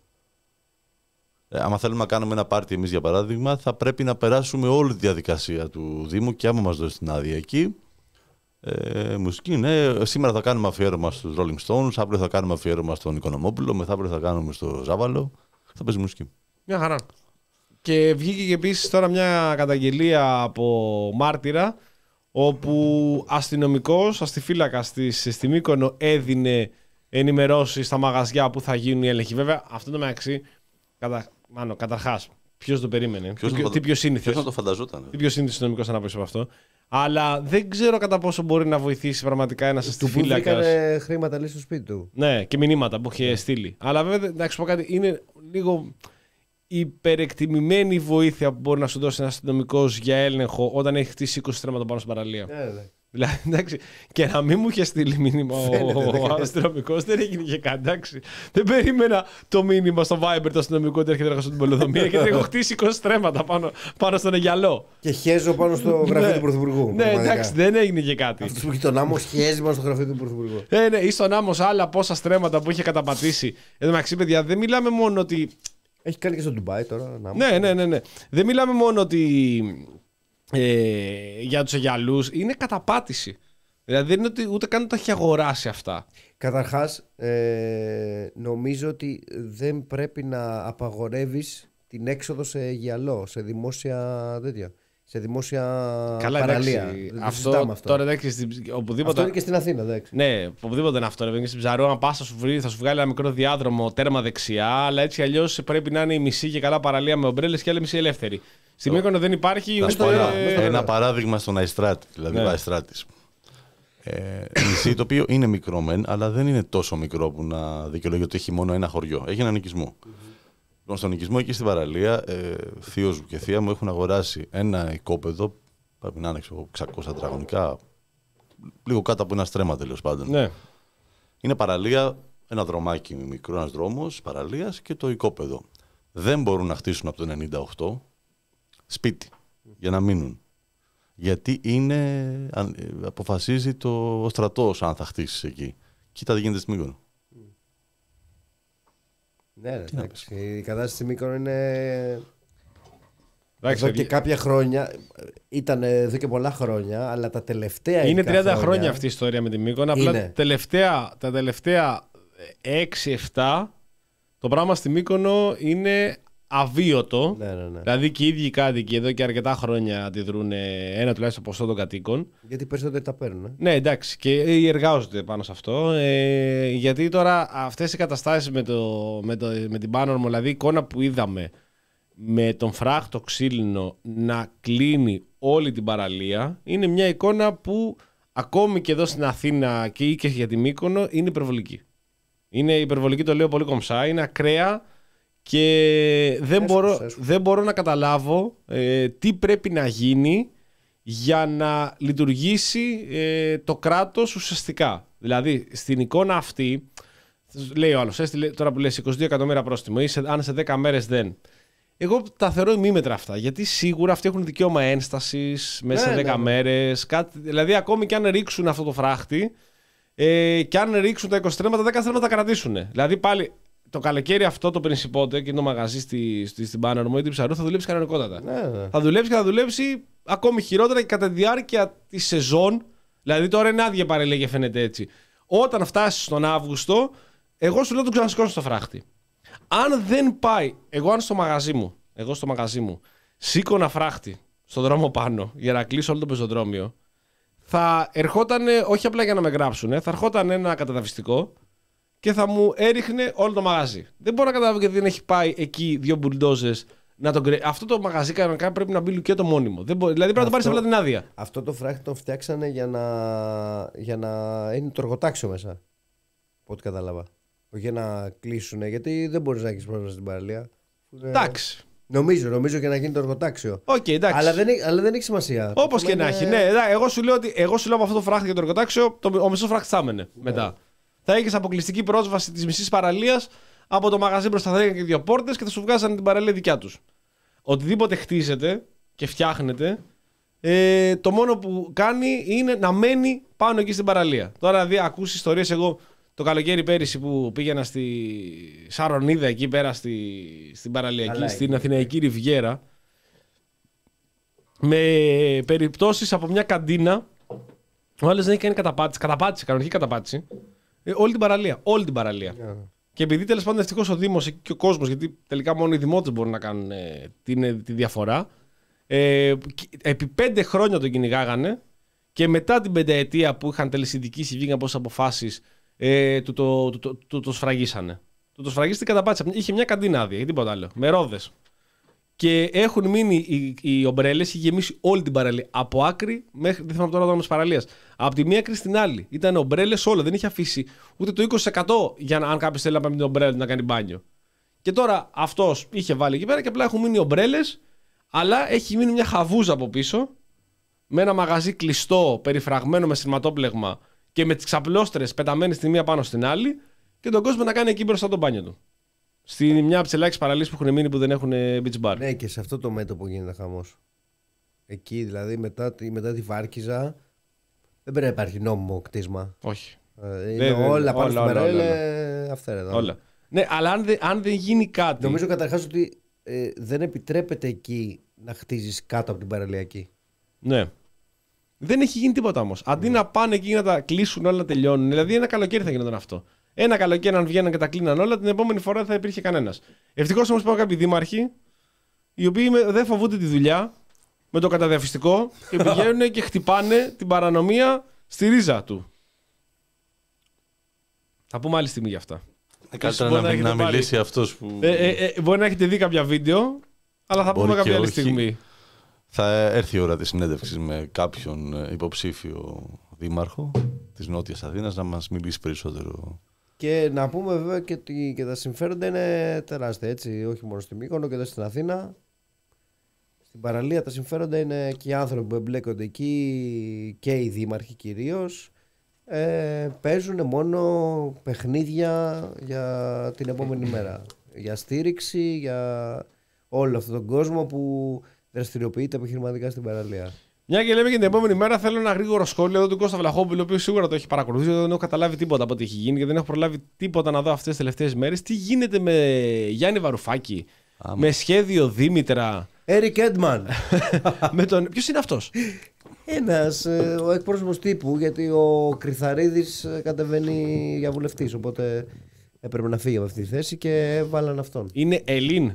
Ε, άμα θέλουμε να κάνουμε ένα πάρτι εμείς για παράδειγμα, θα πρέπει να περάσουμε όλη τη διαδικασία του Δήμου και άμα μας δώσει την άδεια εκεί. Ε, μουσική, ναι. Σήμερα θα κάνουμε αφιέρωμα στους Rolling Stones, αύριο θα κάνουμε αφιέρωμα στον Οικονομόπουλο, μεθαύριο θα κάνουμε στο Ζάβαλο. Θα παίζει μουσική. Μια χαρά. Και βγήκε και επίσης τώρα μια καταγγελία από μάρτυρα, όπου αστυνομικός, αστιφύλακας της στη Μύκονο έδινε ενημερώσεις στα μαγαζιά που θα γίνουν οι έλεγχοι. Βέβαια, αυτό το μεταξύ, κατα... μάλλον, καταρχάς, ποιος το περίμενε, Ποιος τι, να το- τι πιο σύνηθες. Ποιος να το φανταζόταν. Τι πιο σύνηθες αστυνομικός θα να πεις από αυτό. Αλλά δεν ξέρω κατά πόσο μπορεί να βοηθήσει πραγματικά ένας Του που αστιφύλακας. βρήκανε χρήματα λέει στο σπίτι του. Ναι, και μηνύματα που είχε στείλει. Αλλά βέβαια, να σου πω κάτι, είναι λίγο υπερεκτιμημένη η βοήθεια που μπορεί να σου δώσει ένα αστυνομικό για έλεγχο όταν έχει χτίσει είκοσι στρέμματα πάνω στην παραλία. Ναι, ναι. Δηλαδή, εντάξει, και να μην μου είχε στείλει μήνυμα Φαίνεται, ο, δεν ο αστυνομικό, δεν έγινε και κάτι. Εντάξει. Δεν περίμενα το μήνυμα στο Viber το αστυνομικό ότι έρχεται να εργαστώ στην πολεοδομία γιατί έχω χτίσει είκοσι στρέμματα πάνω, πάνω στον Αιγιαλό. Και χέζω πάνω στο γραφείο Ναι. του Πρωθυπουργού. Ναι, πραγματικά. εντάξει, δεν έγινε και κάτι. Αυτός που έχει τον άμμο χέζει πάνω στο γραφείο του Πρωθυπουργού. Ε, ναι, ή στον άμμο άλλα πόσα στρέμματα που είχε καταπατήσει. Εν τω μεταξύ, παιδιά, δεν μιλάμε μόνο ότι. Έχει κάνει και στο Ντουμπάι τώρα. Να Ναι, ναι, ναι, ναι. Δεν μιλάμε μόνο ότι. Ε, για τους Αιγιαλούς είναι καταπάτηση. Δηλαδή δεν είναι ότι ούτε καν τα έχει αγοράσει αυτά. Καταρχάς, ε, νομίζω ότι δεν πρέπει να απαγορεύεις την έξοδο σε γυαλό, σε δημόσια τέτοια. Σε δημόσια Καλά, παραλία. εντάξει. Δεν το Αυτό συζητάμε αυτό. τώρα εντάξει. στην- Οπουδήποτε. Αυτό είναι και στην Αθήνα, εντάξει. Ναι, οπουδήποτε είναι αυτό. Ρε, παιδί, στην Ψαρό, αν πα, θα, σου βρει- θα σου βγάλει ένα μικρό διάδρομο τέρμα δεξιά, αλλά έτσι αλλιώ πρέπει να είναι η μισή και καλά παραλία με ομπρέλες και άλλη μισή ελεύθερη. Στη Μύκονο δεν υπάρχει. Να σου πω ούτε- ένα, ένα παράδειγμα στον Αϊστράτη, δηλαδή Ναι. ο Αϊστράτης. Ε, νησί το οποίο είναι μικρό μεν, αλλά δεν είναι τόσο μικρό που να δικαιολογεί ότι έχει μόνο ένα χωριό. Έχει έναν οικισμό. Λοιπόν, στον οικισμό εκεί στην παραλία, ε, θείος μου και θεία μου έχουν αγοράσει ένα οικόπεδο, πρέπει να είναι ξέρω, εξακόσια τετραγωνικά, λίγο κάτω από ένα στρέμμα τέλος πάντων. Ναι. Είναι παραλία, ένα δρομάκι μικρό, ένας δρόμος παραλίας και το οικόπεδο. Δεν μπορούν να χτίσουν από το ενενήντα οκτώ σπίτι για να μείνουν. Γιατί είναι, αν- ε, αποφασίζει το ο στρατός αν θα χτίσει εκεί. Κοίτα τι γίνεται στη Μύκονο. Ναι, ναι, εντάξει. Η κατάσταση στη Μύκονο είναι. Εντάξει, Εδώ και κάποια χρόνια, ήταν εδώ και πολλά χρόνια, αλλά τα τελευταία είναι εικά τριάντα χρόνια αυτή η ιστορία με τη Μύκονο. Απλά Είναι. τελευταία, τα τελευταία έξι εφτά το πράγμα στη Μύκονο είναι αβίωτο. Ναι, ναι, ναι. Δηλαδή και οι ίδιοι κάτοικοι εδώ και αρκετά χρόνια αντιδρούν ένα τουλάχιστον ποσό των κατοίκων. Γιατί περισσότεροι τα παίρνουν. Ε. Ναι, εντάξει, και εργάζονται πάνω σε αυτό. Ε, γιατί τώρα αυτές οι καταστάσεις με, το, με, το, με την Panorama, δηλαδή η εικόνα που είδαμε με τον φράχτο ξύλινο να κλείνει όλη την παραλία, είναι μια εικόνα που ακόμη και εδώ στην Αθήνα και ή και για τη Μύκονο είναι υπερβολική. Είναι υπερβολική, το λέω πολύ κομψά, είναι ακραία και δεν, Έσχος, μπορώ, έσχος. δεν μπορώ να καταλάβω ε, τι πρέπει να γίνει για να λειτουργήσει ε, το κράτος ουσιαστικά. Δηλαδή, στην εικόνα αυτή, λέει ο άλλος, έστειλε, τώρα που λες είκοσι δύο εκατομμύρια πρόστιμο, ή σε, αν σε δέκα μέρες δεν. Εγώ τα θεωρώ ημίμετρα αυτά, γιατί σίγουρα αυτοί έχουν δικαίωμα ένστασης μέσα Ναι, σε δέκα ναι, ναι. μέρες. Κάτι, δηλαδή, ακόμη και αν ρίξουν αυτό το φράχτη, ε, και αν ρίξουν τα είκοσι στρέμματα, δέκα στρέμματα τα κρατήσουν. Δηλαδή, πάλι το καλοκαίρι αυτό το Πρινσιπότε και είναι το μαγαζί στη, στη, στην Panorama ή την Ψαρού θα δουλέψει κανονικότατα. Ναι, ναι. Θα δουλέψει και θα δουλέψει ακόμη χειρότερα και κατά τη διάρκεια τη σεζόν. Δηλαδή τώρα είναι άδεια παρελέγει και φαίνεται έτσι. Όταν φτάσει στον Αύγουστο, εγώ σου λέω τον ξανασηκώσω στο φράχτη. Αν δεν πάει, εγώ αν στο μαγαζί μου, εγώ στο μαγαζί μου, σήκωνα φράχτη στον δρόμο πάνω για να κλείσω όλο το πεζοδρόμιο, θα ερχόταν, όχι απλά για να με γράψουν, θα ερχόταν ένα καταδαφιστικό και θα μου έριχνε όλο το μαγαζί. Δεν μπορώ να καταλάβω γιατί δεν έχει πάει εκεί δύο μπουλντόζες να τον κρε... Αυτό το μαγαζί κανονικά πρέπει να μπει λουκέτο μόνιμο. Δεν μπορεί... Δηλαδή πρέπει να το πάρει απλά την άδεια. Αυτό το φράχτη το φτιάξανε για να, για να είναι το εργοτάξιο μέσα. Από ό,τι κατάλαβα. Όχι για να κλείσουν, γιατί δεν μπορεί να έχει πρόσβαση στην παραλία. Εντάξει. Νομίζω, νομίζω και να γίνει το εργοτάξιο. Οκ, εντάξει. Αλλά δεν, έχει- αλλά δεν έχει σημασία. Όπω Το και να είναι- έχει. Ναι, εντάξει, εγώ σου λέω ότι εγώ σου λέω από αυτό το φράχτη και το εργοτάξιο, το, ο μισό φράχτη θα έμενε μετά. Θα έχει αποκλειστική πρόσβαση τη μισή παραλία από το μαγαζί μπροστά. Θα έκανε και δύο πόρτε και θα σου βγάζανε την παραλία δικιά του. Οτιδήποτε χτίζεται και φτιάχνεται, ε, το μόνο που κάνει είναι να μένει πάνω εκεί στην παραλία. Τώρα, δηλαδή, ακούσει ιστορίες. Εγώ το καλοκαίρι πέρυσι που πήγαινα στη Σαρονίδα, εκεί πέρα στη, στην παραλιακή, Καλά, στην εκεί. Αθηναϊκή Ριβιέρα, με περιπτώσεις από μια καντίνα. Ο άλλος δεν έχει κάνει καταπάτηση, καταπάτηση, κανονική καταπάτηση. Ε, όλη την παραλία. Όλη την παραλία. Yeah. Και επειδή τέλος πάντων ευτυχώς ο Δήμος και ο κόσμος, γιατί τελικά μόνο οι δημότες μπορούν να κάνουν ε, τη, τη διαφορά, ε, επί πέντε χρόνια τον κυνηγάγανε και μετά την πενταετία που είχαν τελεσυντικήσει, βγήκαν πόσες αποφάσεις, ε, του το, το, το, το, το σφραγίσανε. Του το σφραγίσει την καταπάτηση. Είχε μια καντίνα άδεια ή τίποτα άλλο. Με ρόδες. Και έχουν μείνει οι, οι ομπρέλες, είχε γεμίσει όλη την παραλία. Από άκρη μέχρι. Δεν θυμάμαι τώρα το όνομα της παραλίας. Από τη μία άκρη στην άλλη. Ήταν ομπρέλες όλα. Δεν είχε αφήσει ούτε το είκοσι τοις εκατό για να, αν κάποιο θέλει να πάει με την ομπρέλα να κάνει μπάνιο. Και τώρα αυτός είχε βάλει εκεί πέρα και απλά έχουν μείνει ομπρέλες, αλλά έχει μείνει μια χαβούζα από πίσω. Με ένα μαγαζί κλειστό, περιφραγμένο με σειρματόπλεγμα και με τις ξαπλώστρες πεταμένες τη μία πάνω στην άλλη. Και τον κόσμο να κάνει εκεί μπροστά το μπάνιο του. Στην μια από τις ελάχιστες παραλίες που έχουν μείνει που δεν έχουν beach bar. Ναι, και σε αυτό το μέτωπο γίνεται χαμός. Εκεί δηλαδή μετά, τη- μετά τη Βάρκιζα δεν πρέπει να υπάρχει νόμιμο κτίσμα. Όχι. Ε, είναι Δεν- δεν- όλα πάνω στην όλα, όλα, παρέλα, όλα. ε, αυθαίρετα. Όλα. Ναι, αλλά αν, δεν- αν δεν γίνει κάτι. Νομίζω καταρχάς ότι ε, δεν επιτρέπεται εκεί να χτίζεις κάτω από την παραλιακή. Ναι. Δεν έχει γίνει τίποτα όμως. Αντί να πάνε εκεί να τα κλείσουν όλα να τελειώνουν. Δηλαδή ένα καλοκαίρι θα γινόταν αυτό. Ένα καλοκαίρι, αν βγαίναν και τα κλείναν όλα, την επόμενη φορά δεν θα υπήρχε κανένας. Ευτυχώς όμως υπάρχουν κάποιοι δήμαρχοι, οι οποίοι με- δεν φοβούνται τη δουλειά με το καταδιαφυστικό και πηγαίνουν και χτυπάνε την παρανομία στη ρίζα του. Θα πούμε άλλη στιγμή γι' αυτά. Ε, Καλύτερα μπορεί να, να μην- να έχετε πάρει. μιλήσει αυτός που. Ε, ε, ε, μπορεί να έχετε δει κάποια βίντεο, αλλά θα Μπορεί πούμε κάποια και άλλη όχι. στιγμή. Θα έρθει η ώρα της συνέντευξης με κάποιον ε, υποψήφιο δήμαρχο της Νότιας Αθήνας να μας μιλήσει περισσότερο. Και να πούμε βέβαια και ότι και τα συμφέροντα είναι τεράστια, έτσι, όχι μόνο στη Μύκονο και εδώ στην Αθήνα. Στην παραλία τα συμφέροντα είναι και οι άνθρωποι που εμπλέκονται εκεί και οι δήμαρχοι κυρίως. Ε, παίζουν μόνο παιχνίδια για την επόμενη μέρα. Για στήριξη, για όλο αυτόν τον κόσμο που δραστηριοποιείται επιχειρηματικά στην παραλία. Μια και λέμε και την επόμενη μέρα, θέλω ένα γρήγορο σχόλιο εδώ του Κώστα Βλαχόπουλου, ο οποίος σίγουρα το έχει παρακολουθήσει. Δεν έχω καταλάβει τίποτα από ό,τι έχει γίνει και δεν έχω προλάβει τίποτα να δω αυτές τις τελευταίες μέρες. Τι γίνεται με Γιάννη Βαρουφάκη, Άμα. με σχέδιο Δήμητρα. Έρικ Έντμαν. με τον... Ποιος είναι αυτός? Ένας, ε, ο εκπρόσωπος τύπου, γιατί ο Κρυθαρίδης ε, κατεβαίνει για βουλευτής, οπότε έπρεπε να φύγει από αυτή τη θέση και βάλαν αυτόν. Είναι Ελλήν.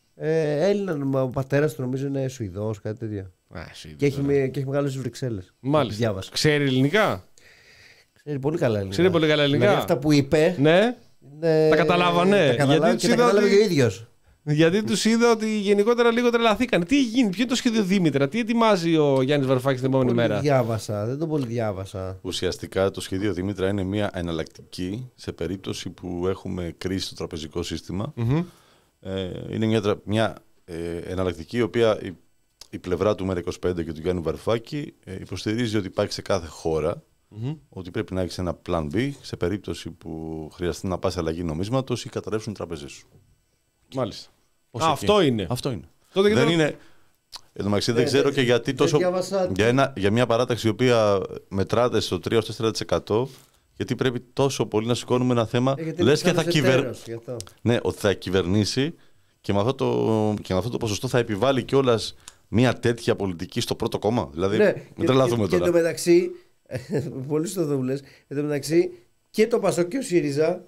Ε, Έλληνα, μα ο πατέρας του νομίζω είναι Σουηδός, κάτι τέτοιο. Α, εσύ, Και έχει, τώρα. με- και έχει μεγάλο στις Βρυξέλλες. Μάλιστα. Διάβασα. Ξέρει ελληνικά. Ξέρει πολύ καλά ελληνικά. Ξέρει πολύ καλά ελληνικά. Δηλαδή αυτά που είπε. Ναι. ε, Τα καταλάβανε. Τα καταλάβα, Γιατί και τους τα είδα κατάλαβε ότι- και ο ίδιος. Γιατί τους είδα ότι γενικότερα λίγο τρελαθήκαν. Τι γίνει, ποιο είναι το σχέδιο Δήμητρα, τι ετοιμάζει ο Γιάννης Βαρουφάκης την επόμενη Πολύ μέρα. διάβασα, δεν τον πολύ διάβασα. Ουσιαστικά το σχέδιο Δήμητρα είναι μια εναλλακτική σε περίπτωση που έχουμε κρίση στο τραπεζικό σύστημα. Μμμ. Ε, είναι μια, τρα- μια ε, εναλλακτική η οποία η, η πλευρά του ΜΕΡΑ είκοσι πέντε και του Γιάννη Βαρουφάκη ε, υποστηρίζει ότι υπάρχει σε κάθε χώρα Μμμ. ότι πρέπει να έχει ένα plan B σε περίπτωση που χρειαστεί να πας αλλαγή νομίσματος ή καταρρεύσουν οι τραπεζές σου. Μάλιστα. Ως Α, εκεί. αυτό είναι. Αυτό είναι. Τότε δεν γιατί- είναι. Εν τω μεταξύ δεν Ε, ξέρω δεν- και γιατί δεν τόσο. διάβασα- Για, ένα, για μια παράταξη η οποία μετράται στο τρία με τέσσερα τοις εκατό, γιατί πρέπει τόσο πολύ να σηκώνουμε ένα θέμα. Ε, γιατί είναι Λες και θα, μεγάλος κυβερ... εταίρος, γι' αυτό. ναι, ότι θα κυβερνήσει και με αυτό το, και με αυτό το ποσοστό θα επιβάλλει κιόλα μια τέτοια πολιτική στο πρώτο κόμμα. Δηλαδή, Ναι, μην και- τρελαθούμε και, και τώρα. το μεταξύ, πολύ σωστό το λες, εν τω μεταξύ και το Πασόκ και ο ΣΥΡΙΖΑ,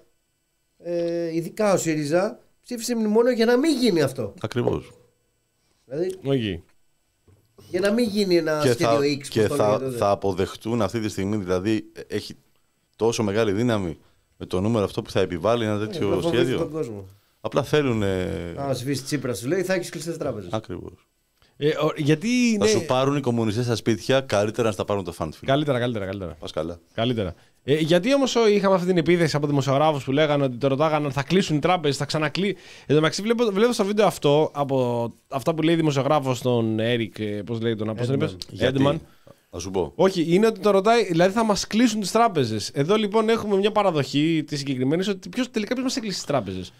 ε, ειδικά ο ΣΥΡΙΖΑ, ψήφισε μνημόνιο για να μην γίνει αυτό. Ακριβώς. Δηλαδή, Όχι. για να μην γίνει ένα Και, σχέδιο θα, X. και πώς το θα, λέγεται τότε. θα αποδεχτούν αυτή τη στιγμή, δηλαδή έχει τόσο μεγάλη δύναμη με το νούμερο αυτό που θα επιβάλλει ένα Ε, τέτοιο να φοβηθεί σχέδιο. τον κόσμο. Απλά θέλουν. Αν ψηφίσει Τσίπρα, σου λέει θα έχει κλειστέ τράπεζε. Ακριβώς. Ε, ο- γιατί Θα είναι. σου πάρουν οι κομμουνιστές στα σπίτια, καλύτερα να στα πάρουν το φαντ. Καλύτερα, καλύτερα, καλύτερα. Πας καλά. Καλύτερα. Ε, γιατί όμως είχαμε αυτή την επίθεση από δημοσιογράφους που λέγανε ότι το ρωτάγανε αν θα κλείσουν οι τράπεζες, θα ξανακλείσουν. Εν τω μεταξύ, βλέπω, βλέπω στο βίντεο αυτό, από αυτά που λέει δημοσιογράφος τον Έρικ, ε, πώς λέει τον πώς τον είπες? Γιατί, Έντμαν. θα σου πω. Όχι, είναι ότι το ρωτάει, δηλαδή θα μας κλείσουν τις τράπεζες. Εδώ λοιπόν έχουμε μια παραδοχή τη συγκεκριμένη ότι ποιος, τελικά ποιος μας έκλεισε τις τράπεζες.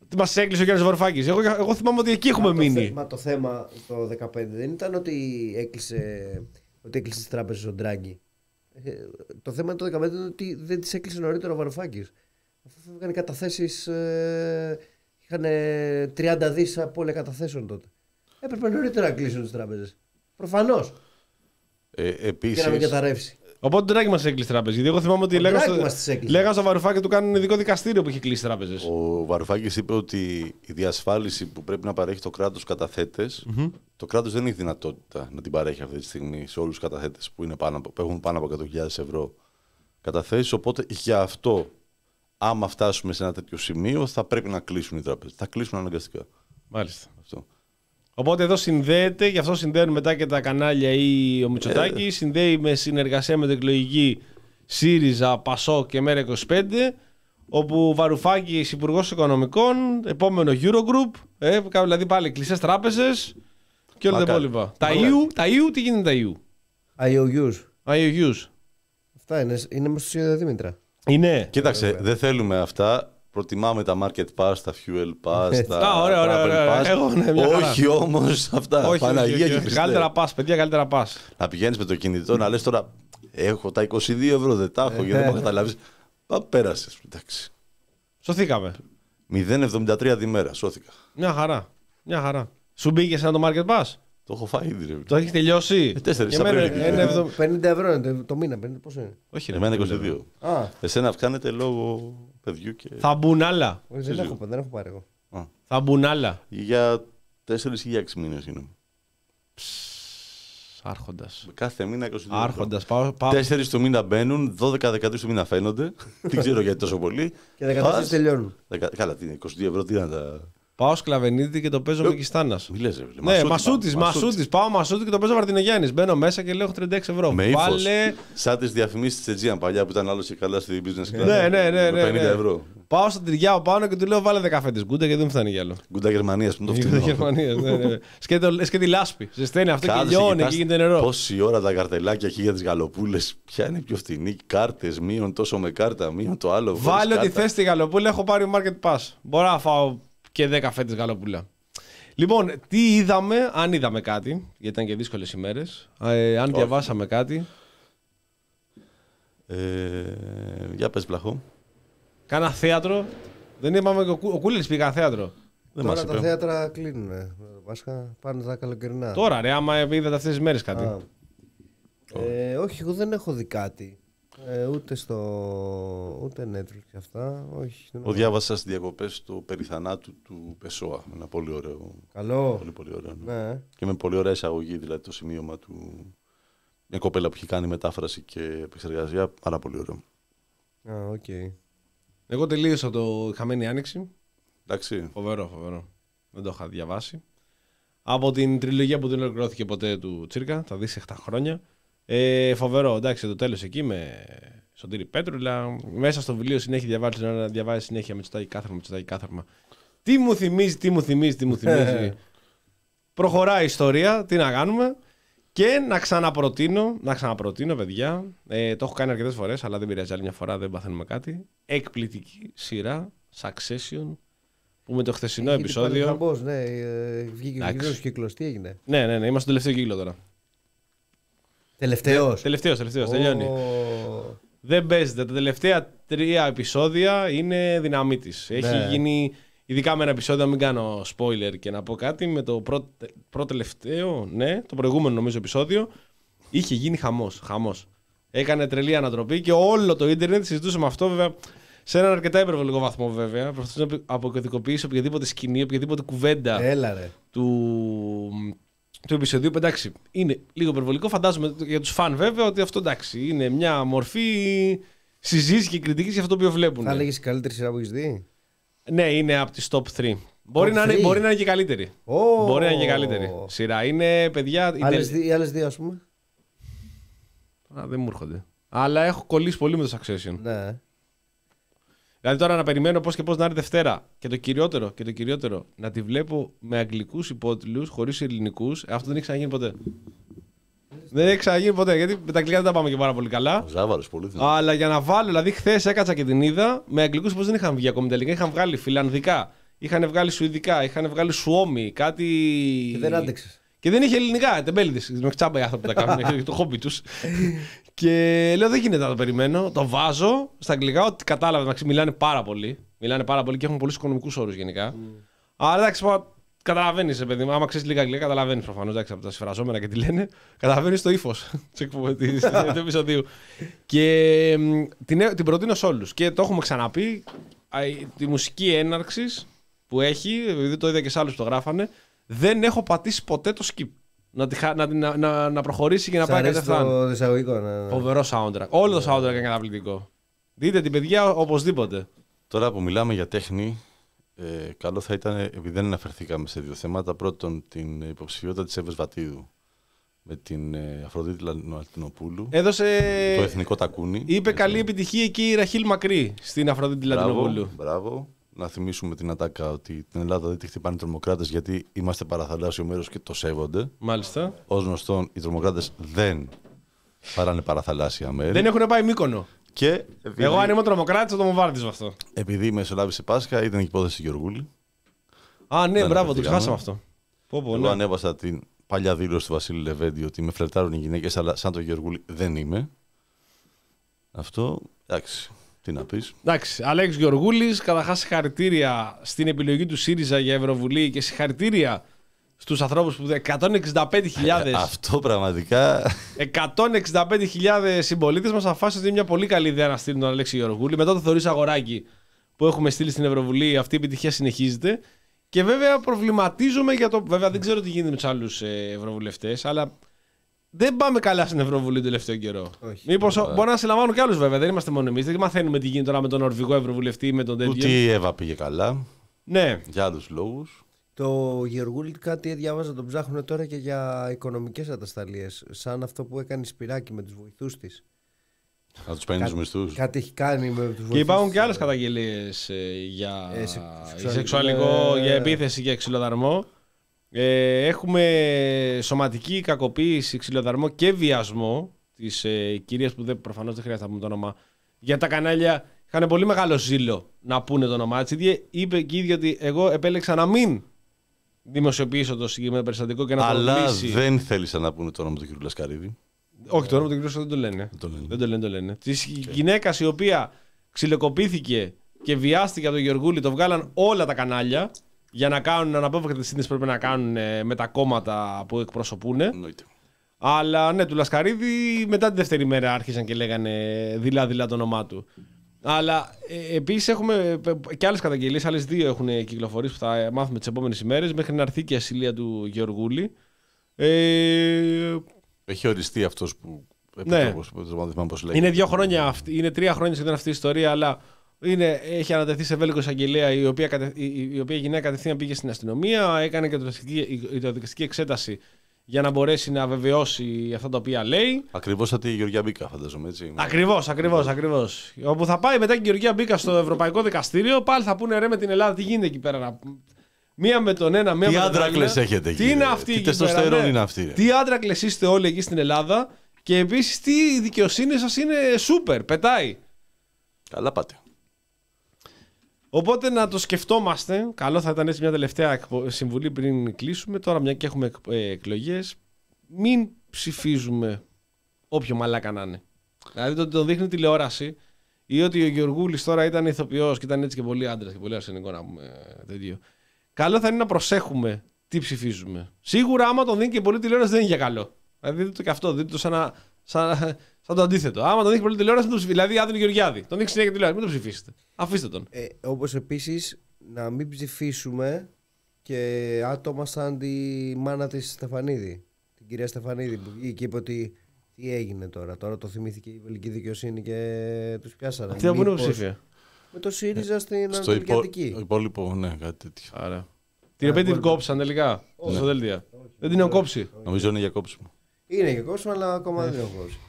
Μας έκλεισε ο Γιάννης Βαρουφάκης. Εγώ, εγώ θυμάμαι ότι εκεί έχουμε μα μείνει. Το, μα το θέμα το δεκαπέντε δεν ήταν ότι έκλεισε, ότι έκλεισε τις τράπεζες ο Ντράγκη. Ε, το θέμα το δεκαπέντε είναι ότι δεν τις έκλεισε νωρίτερα ο Βαρουφάκης. Αφού φεύγαν οι καταθέσεις, ε, είχαν τριάντα δις απώλεια καταθέσεων τότε. Έπρεπε νωρίτερα να κλείσουν τις τράπεζες. Προφανώς. Ε, επίσης... Για να μην καταρρεύσει. Οπότε το Ντράγκη μας έκλεισε τράπεζες. Γιατί εγώ θυμάμαι ότι λέγανε στο Βαρουφάκη του κάνουν ειδικό δικαστήριο που είχε κλείσει τράπεζες. Ο Βαρουφάκης είπε ότι η διασφάλιση που πρέπει να παρέχει το κράτος καταθέτες, mm-hmm. το κράτος δεν έχει δυνατότητα να την παρέχει αυτή τη στιγμή σε όλους τους καταθέτες που, είναι πάνω, που έχουν πάνω από εκατό χιλιάδες ευρώ καταθέσεις. Οπότε για αυτό, άμα φτάσουμε σε ένα τέτοιο σημείο, θα πρέπει να κλείσουν οι τράπεζες. Θα κλείσουν αναγκαστικά. Μάλιστα. Αυτό. Οπότε εδώ συνδέεται, γι' αυτό συνδέουν μετά και τα κανάλια ή ο Μητσοτάκης, ε, συνδέει με συνεργασία με την εκλογική ΣΥΡΙΖΑ, ΠΑΣΟΚ και ΜΕΡΑ είκοσι πέντε, όπου Βαρουφάκης Υπουργός Οικονομικών, επόμενο Eurogroup, ε, δηλαδή πάλι κλειστές τράπεζες και όλα τα υπόλοιπα. Τα ιου, τα ιου, τι γίνεται τα ιου. άι ο γιους. άι ο γιους. Αυτά είναι, είναι μέσα στο σχέδιο Δήμητρα. Είναι. Κοίταξε, δεν θέλουμε αυτά. Προτιμάμε τα market pass, τα fuel pass, τα Α, ωραία, ωραία, ωραία. pass. Εγώ, ναι, μια χαρά. Όχι όμως αυτά. Όχι, Παναγία όχι, όχι, και όχι. Χριστέ. Καλύτερα πας, παιδιά, καλύτερα πας. Να πηγαίνεις με το κινητό, να λες τώρα έχω τα είκοσι δύο ευρώ, δεν τα έχω γιατί δεν μπορώ να καταλάβεις. Πα, πέρασες, εντάξει. Σωθήκαμε. μηδέν κόμμα εβδομήντα τρία τη μέρα, σώθηκα. Μια χαρά. Μια χαρά. Σου μπήκε ένα το market pass. Το έχω φάει ήδη. Ρε. Το έχει τελειώσει. Ε, τέσσερις Και εμένα Απρίλη. είναι εβδο- πενήντα ευρώ είναι το, το μήνα, πενήντα, πόσο είναι. Όχι, ρε, Εμένα είκοσι δύο. Α, Εσένα αυξάνεται λόγω παιδιού και. Θα μπουν άλλα. όχι, δεν, έχω, δεν έχω πάρει εγώ. Α, Θα μπουν άλλα. για τέσσερις ή για έξι μήνες είναι. Άρχοντας. Κάθε μήνα είκοσι δύο. Άρχοντας. Πάω, πάω. Τέσσερις το μήνα μπαίνουν, δώδεκα δεκατρείς το μήνα φαίνονται. Δεν ξέρω γιατί τόσο πολύ. Και δεκατέσσερα τελειώνουν. Δεκα- Καλά, τι είναι, είκοσι δύο ευρώ, τι να τα. Πάω σκλαβενίδι και το παίζω με Κιστάνας. Μη λες, ρε, Ναι, Μασούτη, Μασούτης, πάω, Μασούτης. Πάω Μασούτη και το παίζω Μαρτινογιάννης. Μπαίνω μέσα και λέω τριάντα έξι ευρώ. Με ύφος. Βάλε. Σαν τις διαφημίσεις της Aegean παλιά που ήταν άλλος και καλά στη business class. Ναι, ναι, ναι, Με ναι, πενήντα ναι. ευρώ. Πάω στον Τυριάο πάνω και του λέω βάλε δεκαφέντες γκούντα γιατί δεν μου φτάνει κι άλλο. Γκούντα Γερμανίας που είναι το Γύρω φτηνό. Γερμανίας, ναι, ναι. Σκέτε και τη λάσπη. Ζεσταίνει αυτό και Κάθεσαι και λιώνει, κοιτάς εκεί γίνεται νερό. Πόση ώρα τα καρτελάκια εκεί για τις γαλοπούλες. Ποια είναι πιο φτηνή, κάρτες, μείον τόσο με κάρτα, μείον το άλλο. χωρίς Βάλε ό,τι κάρτα. θες στη γαλοπούλα, έχω πάρει market pass. Μπορώ να φάω και δέκα φέτες γαλοπούλα. Λοιπόν, τι είδαμε, αν είδαμε κάτι, γιατί ήταν και δύσκολες ημέρες, ε, αν διαβάσαμε κάτι. Ε, για πες Βλαχό. Κάνα θέατρο. Δεν είπαμε και ο, Κου- ο Κούλης πήγα θέατρο. Δεν μας Τώρα τα είπε. θέατρα κλείνουν. Βασικά πάνε τα καλοκαιρινά. Τώρα ρε, άμα είδατε αυτές τις μέρες κάτι. Α. Ε, όχι, εγώ δεν έχω δει κάτι. Ε, ούτε στο. Ούτε Netflix και αυτά. Όχι. δεν Ο έχω. διάβασα στις διακοπές το περιθανάτου του Πεσόα. Ένα πολύ ωραίο. Καλό. Πολύ, πολύ ωραίο. Ναι. Ναι. Και με πολύ ωραία εισαγωγή, δηλαδή το σημείωμα του. Μια κοπέλα που έχει κάνει μετάφραση και επεξεργασία. Πάρα πολύ ωραίο. Α, οκ. Εγώ τελείωσα το Χαμένη Άνοιξη. Εντάξει. Φοβερό, φοβερό. Δεν το είχα διαβάσει. Από την τριλογία που δεν ολοκληρώθηκε ποτέ του Τσίρκα, τα δύσεχτα χρόνια. Ε, φοβερό, εντάξει, το τέλος εκεί με Σωτήρη Πέτρουλα. Μέσα στο βιβλίο συνέχεια διαβάζει, να διαβάζει συνέχεια Μητσοτάκη κάθαρμα, Μητσοτάκη κάθαρμα. Τι μου θυμίζει, τι μου θυμίζει, τι μου θυμίζει. Προχωράει η ιστορία, τι να κάνουμε. Και να ξαναπροτείνω, να ξαναπροτείνω, παιδιά. Ε, το έχω κάνει αρκετές φορές, αλλά δεν πειράζει, άλλη μια φορά δεν παθαίνουμε κάτι. Εκπληκτική σειρά, Succession, που με το χθεσινό Έχει επεισόδιο. πάλι χαμπός, ναι, ε, βγήκε ο Εντάξει. κύριος κύκλος. Τι έγινε. Ναι, ναι, ναι, είμαστε στο τελευταίο κύκλο τώρα. Τελευταίος. Τελευταίος, τελευταίος, τελειώνει. Ω, Δεν παίζεται. Τα τελευταία τρία επεισόδια είναι δυναμίτης. Έχει Ναι. γίνει, ειδικά με ένα επεισόδιο, να μην κάνω spoiler και να πω κάτι, με το πρώτο, πρώτο τελευταίο, ναι, το προηγούμενο νομίζω επεισόδιο, είχε γίνει χαμός, χαμός. Έκανε τρελή ανατροπή και όλο το ίντερνετ συζητούσε με αυτό, βέβαια, σε έναν αρκετά υπερβολικό βαθμό βέβαια. Προσπαθούσε να αποκωδικοποιήσει οποιαδήποτε σκηνή, οποιαδήποτε κουβέντα Έλα ρε. του, του επεισοδίου. Εντάξει, είναι λίγο υπερβολικό. Φαντάζομαι για τους φαν βέβαια ότι αυτό εντάξει είναι μια μορφή συζήτηση και κριτική για αυτό που βλέπουν. Θα έλεγες η καλύτερη σειρά που έχεις δει. Ναι, είναι από τις top τρία. Μπορεί, Top να είναι, three. μπορεί να είναι και καλύτερη. Ω. Μπορεί να είναι και καλύτερη. Σειρά είναι παιδιά. η Άλλες τελ- δύο, οι άλλες δύο ας πούμε. Α, δεν μου έρχονται. Αλλά έχω κολλήσει πολύ με το Succession. Ναι. Δηλαδή τώρα να περιμένω πώς και πώς να είναι Δευτέρα. Και το κυριότερο, και το κυριότερο, να τη βλέπω με αγγλικούς υπότιτλους, χωρίς ελληνικούς. Αυτό δεν έχει ξαναγίνει ποτέ. Δεν έχει ξαναγίνει ποτέ, γιατί με τα αγγλικά δεν τα πάμε και πάρα πολύ καλά. Ο Ζάβαρος πολύ δυνατός. Αλλά για να βάλω, δηλαδή χθες έκατσα και την είδα, με αγγλικούς πώς δεν είχαν βγει ακόμη τελικά. Είχαν βγάλει φιλανδικά, είχαν βγάλει σουηδικά, είχαν βγάλει σουόμι, κάτι. Και δεν άντεξε. Και δεν είχε ελληνικά, τεμπέληδες. Με τσάμπα οι άνθρωποι που τα κάνουν, έχει το χόμπι τους. Και λέω: δεν γίνεται να το περιμένω. Το βάζω στα αγγλικά, ότι κατάλαβα. Εντάξει, μιλάνε πάρα πολύ. Μιλάνε πάρα πολύ και έχουν πολλούς οικονομικούς όρους γενικά. Mm. Αλλά εντάξει, καταλαβαίνεις, παιδί μου. Άμα ξέρεις λίγα αγγλικά, καταλαβαίνεις προφανώς από τα συμφραζόμενα και τι λένε. Καταλαβαίνεις το ύφος του επεισοδίου. Και την, την προτείνω σε όλους. Και το έχουμε ξαναπεί. Τη μουσική έναρξης που έχει, επειδή το είδα και σε άλλους που το γράφανε, δεν έχω πατήσει ποτέ το skip. Να, να, να, να, να προχωρήσει και να πάει κατευθείαν. Το εισαγωγικό, ναι, ναι. Φοβερό soundtrack. Όλο το soundtrack είναι καταπληκτικό. Δείτε την παιδιά οπωσδήποτε. Τώρα που μιλάμε για τέχνη, ε, καλό θα ήταν, επειδή δεν αναφερθήκαμε σε δύο θέματα. Πρώτον, την υποψηφιότητα της Εύες Βατίδου με την ε, Αφροδίτη Λατινοπούλου. Έδωσε. Το εθνικό τακούνι. Είπε έτσι. Καλή επιτυχία εκεί η Ραχίλ Μακρύ στην Αφροδίτη Λατινοπούλου. Μπράβο. Να θυμίσουμε την ατάκα ότι την Ελλάδα δεν τη χτυπάνε οι τρομοκράτες γιατί είμαστε παραθαλάσσιο μέρος και το σέβονται. Μάλιστα. Ως γνωστόν, οι τρομοκράτες δεν παράνε παραθαλάσσια μέρη. Δεν έχουν πάει Μύκονο. Και επειδή... Εγώ αν ήμουν τρομοκράτης θα το μοβάρτιζα αυτό. Επειδή μεσολάβησε Πάσχα, ήταν η υπόθεση του Γεωργούλη. Α, ναι, δεν μπράβο, το ξεχάσαμε αυτό. Πω, πω, Εγώ ναι. ανέβασα την παλιά δήλωση του Βασίλη Λεβέντη ότι με φλερτάρουν οι γυναίκες, αλλά σαν το Γεωργούλη δεν είμαι. Αυτό, εντάξει. Τι να πεις. Εντάξει, Αλέξ Γεωργούλης, καταρχάς συγχαρητήρια στην επιλογή του ΣΥΡΙΖΑ για Ευρωβουλή και συγχαρητήρια στους ανθρώπους που εκατόν εξήντα πέντε χιλιάδες. Αυτό πραγματικά. εκατόν εξήντα πέντε χιλιάδες συμπολίτες μας αφάσισαν ότι είναι μια πολύ καλή ιδέα να στείλουν τον Αλέξη Γεωργούλη. Μετά το Θωρής Αγοράκη που έχουμε στείλει στην Ευρωβουλή, αυτή η επιτυχία συνεχίζεται. Και βέβαια προβληματίζομαι για το. Βέβαια δεν ξέρω τι γίνεται με τους άλλους ευρωβουλευτές, αλλά. Δεν πάμε καλά στην Ευρωβουλή τον τελευταίο καιρό. Μήπως yeah. μπορεί να συλλαμβάνουν κι άλλους βέβαια. Δεν είμαστε μόνο εμείς. Δεν μαθαίνουμε τι γίνεται τώρα με τον Νορβηγό Ευρωβουλευτή ή με τον τέτοιο. Ούτε η Εύα πήγε καλά. Ναι. Για άλλους λόγους. Το Γεωργούλη κάτι διάβαζα, τον ψάχνουν τώρα και για οικονομικές ατασταλίες. Σαν αυτό που έκανε η Σπυράκη με τους βοηθούς της. Να τους παίρνει τους μισθούς. Κάτι έχει κάνει με τους βοηθούς. Και υπάρχουν και άλλες καταγγελίες ε, για ε, σε, σεξουαλικό, σεξουαλικό, για επίθεση και ξυλοδαρμό. Ε, έχουμε σωματική κακοποίηση, ξυλοδαρμό και βιασμό της ε, κυρίας που δεν, προφανώς δεν χρειάζεται να πούμε το όνομα. Για τα κανάλια είχαν πολύ μεγάλο ζήλο να πούνε το όνομά της. Είπε και η ίδια ότι εγώ επέλεξα να μην δημοσιοποιήσω το συγκεκριμένο περιστατικό και να το Αλλά λύσει. δεν θέλησαν να πούνε το όνομα του κ. Λασκαρίδη. Όχι, το όνομα του κ. Λασκαρίδη δεν το λένε. Δεν το λένε. Δεν το λένε, το λένε. Της okay. γυναίκας η οποία ξυλοκοπήθηκε και βιάστηκε από τον Γεωργούλη, το βγάλαν όλα τα κανάλια. Για να κάνουν αναπόφευκτα σύνδεση πρέπει να κάνουν με τα κόμματα που εκπροσωπούν. Εννοείται. Αλλά ναι, του Λασκαρίδη μετά τη δεύτερη μέρα άρχισαν και λέγανε δειλά-δειλά το όνομά του. Αλλά ε, επίσης έχουμε και άλλες καταγγελίες, άλλες δύο έχουν κυκλοφορήσει που θα μάθουμε τις επόμενες ημέρες μέχρι να έρθει και η ασυλία του Γεωργούλη. Ε... Έχει οριστεί αυτός που. Ναι. Πώς είναι δύο χρόνια, είναι τρία χρόνια σχεδόν αυτή η ιστορία, αλλά. Είναι, έχει ανατεθεί σε Βέλγο εισαγγελέα, η οποία, κατε, η, η οποία γυναίκα κατευθείαν πήγε στην αστυνομία, έκανε και το δικαστική εξέταση για να μπορέσει να βεβαιώσει αυτά τα οποία λέει. Ακριβώς σαν τη Γεωργία Μπίκα, φαντάζομαι έτσι. Ακριβώς, ακριβώς, ακριβώς. Όπου θα πάει μετά και η Γεωργία Μπίκα στο Ευρωπαϊκό Δικαστήριο, πάλι θα πούνε ρε με την Ελλάδα, τι γίνεται εκεί πέρα. Μία με τον ένα, μία τι με τον άλλο. Τι άντρακλες έχετε εκεί. Τι είναι αυτή, τι τεστοστερόν ναι. είναι αυτή. Τι άντρακλες είστε όλοι εκεί στην Ελλάδα και επίσης τι η δικαιοσύνη σας είναι σούπερ, πετάει. Καλά πάτε. Οπότε να το σκεφτόμαστε. Καλό θα ήταν έτσι μια τελευταία συμβουλή πριν κλείσουμε. Τώρα, μια και έχουμε εκλογές, μην ψηφίζουμε όποιο μαλάκα να είναι. Δηλαδή το ότι το δείχνει τηλεόραση ή ότι ο Γεωργούλης τώρα ήταν ηθοποιός και ήταν έτσι και πολύ άντρας και πολύ αρσενικό να πούμε τέτοιο. Καλό θα είναι να προσέχουμε τι ψηφίζουμε. Σίγουρα, άμα τον δίνει και πολύ τηλεόραση, δεν είναι για καλό. Δηλαδή δείτε το και αυτό, δείτε το σαν, να, σαν, σαν το αντίθετο. Άμα τον δείχνει πολύ τηλεόραση, μην το ψηφίσετε. Δηλαδή, Άδωνη Γεωργιάδη, τον δείχνει συνέχεια τηλεόραση, μην το ψηφίσετε. Αφήστε τον. Ε, όπως επίσης να μην ψηφίσουμε και άτομα σαν τη μάνα της Στεφανίδη, την κυρία Στεφανίδη, που βγήκε και είπε ότι τι έγινε τώρα. Τώρα το θυμήθηκε η βελγική δικαιοσύνη και τους πιάσανε. Αυτή που είναι υποψήφια. Με το ΣΥΡΙΖΑ στην στο Ανατολική. υπό, υπόλοιπο, ναι, κάτι τέτοιο. Άρα. Την οποία την κόψαν τελικά. Όχι. Στο δελτία. Δεν την έχουν κόψει. Νομίζω είναι για κόψιμο. Είναι για κόψιμο, αλλά ακόμα δεν έχω κόψει.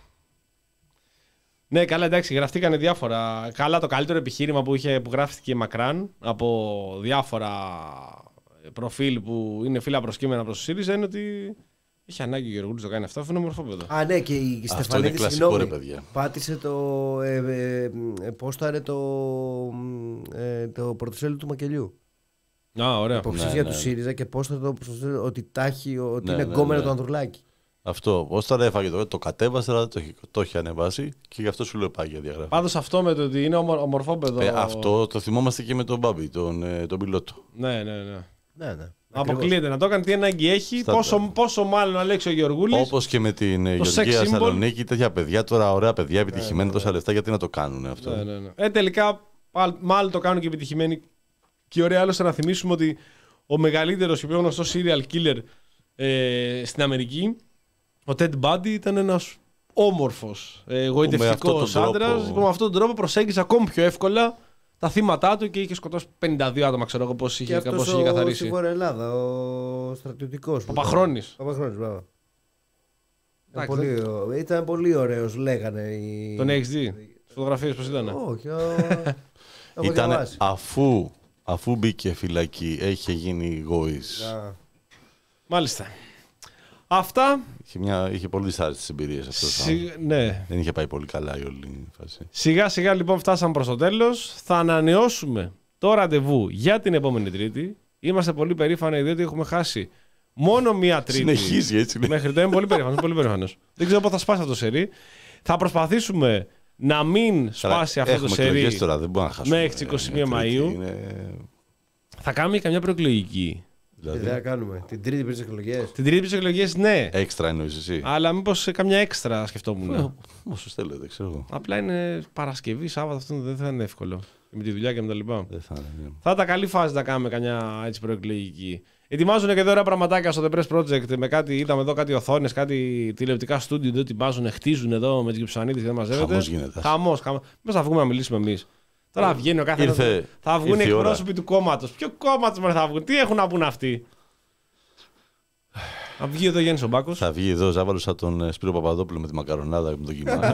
Ναι, καλά, εντάξει, γραφτήκανε διάφορα. Καλά, το καλύτερο επιχείρημα που, είχε, που γράφτηκε μακράν από διάφορα προφίλ που είναι φύλλα προσκύμενα προς το ΣΥΡΙΖΑ είναι ότι είχε ανάγκη ο Γεωργούλης να το κάνει αυτό. Αυτό είναι μορφόπεδο. Α, ναι, και η Αυτό Στεφανίδη, είναι κλασικό, συγγνώμη, ρε παιδιά. πάτησε το. Ε, ε, ε, πώς θα είναι το, ε, το πορτοσέλι του μακελιού. Α, ωραία. Υποψήφια Ναι, του ναι. ΣΥΡΙΖΑ και πώ θα το προσθέσουν ότι τάχει, ότι Ναι, είναι ναι, γκόμενο ναι. του Ανδρουλάκη. Αυτό. Όσο τώρα έφαγε το, το κατέβασε, αλλά το, έχει- το έχει ανεβάσει και γι' αυτό σου λέω πάει για διαγραφή. Πάντως αυτό με το ότι είναι ομο- ομορφόπεδο. Ε, αυτό το θυμόμαστε και με τον Μπάμπη, τον, ε, τον πιλότο. Ναι, ναι, ναι. Ναι, ναι. Αποκλείεται να το έκανε, τι ανάγκη έχει, Στάντα. πόσο, πόσο μάλλον Αλέξο Γεωργούλης. Όπως και με την ε, το sex Γεωργία symbol. Θεσσαλονίκη, τέτοια παιδιά τώρα, ωραία παιδιά, επιτυχημένα τόσα λεφτά, γιατί να το κάνουν αυτό. Ναι, ναι, ναι. Ε, τελικά, πάλι- μάλλον το κάνουν και επιτυχημένοι. Και ωραία, άλλωστε να θυμίσουμε ότι ο μεγαλύτερος και πιο γνωστός serial killer ε, στην Αμερική, ο Ted Bundy, ήταν ένας όμορφος, ε, εγωιτευτικός αυτόν τον άντρας τρόπο- που με αυτόν τον τρόπο προσέγγισε ακόμη πιο εύκολα τα θύματά του και είχε σκοτώσει πενήντα δύο άτομα, ξέρω εγώ πώς Και είχε, αυτός πώς είχε ο καθαρίσει. στη Βόρεια Ελλάδα, ο στρατιωτικός. Παπαχρόνης. Παπαχρόνης, μπράβο. Ήταν Εντάξει, πολύ, ω- ήταν πολύ ωραίος, λέγανε. Οι... Τον έχεις δει, τις φωτογραφίες πώς ήταν. Όχι, ο... έχω Ήταν διαβάσει. αφού, αφού μπήκε φυλακή, είχε γίνει γοής. Α, Μάλιστα. Αυτά. Είχε, μια, είχε πολύ δυσάρεστες εμπειρίες αυτό. Σι... Ναι. Δεν είχε πάει πολύ καλά η όλη φάση. Σιγά σιγά λοιπόν φτάσαμε προς το τέλος. Θα ανανεώσουμε το ραντεβού για την επόμενη Τρίτη. Είμαστε πολύ περήφανοι διότι έχουμε χάσει μόνο μία Τρίτη. Συνεχίζει έτσι. Ναι. Μέχρι τώρα είμαι πολύ περήφανος. πολύ περήφανος. Δεν ξέρω πότε θα σπάσει αυτό το σερί. Θα προσπαθήσουμε να μην σπάσει αυτό το Έχουμε σερί εκλογές τώρα, δεν μπορούμε να χάσουμε. μέχρι τις είκοσι μία μια Τρίτη, Μαΐου. είναι- Θα κάνουμε καμιά προεκλογική. τι θα Δηλαδή, κάνουμε, την τρίτη πριν τις εκλογές. Την τρίτη τις εκλογές, ναι. έξτρα εννοείς εσύ. Αλλά μήπως καμιά έξτρα σκεφτόμουν. Όσο θέλετε, ξέρω εγώ. Απλά είναι Παρασκευή, Σάββατο, αυτό δεν θα είναι εύκολο. Και με τη δουλειά και με τα λοιπά. Δεν θα είναι. Θα ήταν καλή φάση να κάνουμε καμιά έτσι προεκλογική. Ετοιμάζουν και τώρα πραγματάκια στο The Press Project με κάτι, είδαμε εδώ κάτι οθόνες, κάτι τηλεοπτικά στούντιο, εδώ ετοιμάζουν, χτίζουν εδώ με την Κυψανίδη και δεν μαζεύεται. Χαμός γίνεται. Χαμός, χαμός. Μήπως θα βγούμε να μιλήσουμε εμείς. Τώρα βγαίνει ο κάθε Ήρθε- ένας- Θα βγουν ήρθε η ώρα. εκπρόσωποι του κόμματος. Ποιο κόμματος μωρέ θα βγουν, τι έχουν να πούν αυτοί. Θα βγει εδώ ο Γιάννης ο Μπάκος. Θα βγει εδώ ο Ζάβαλος από τον ε, Σπύρο Παπαδόπουλο με τη μακαρονάδα και με τον κοιμά.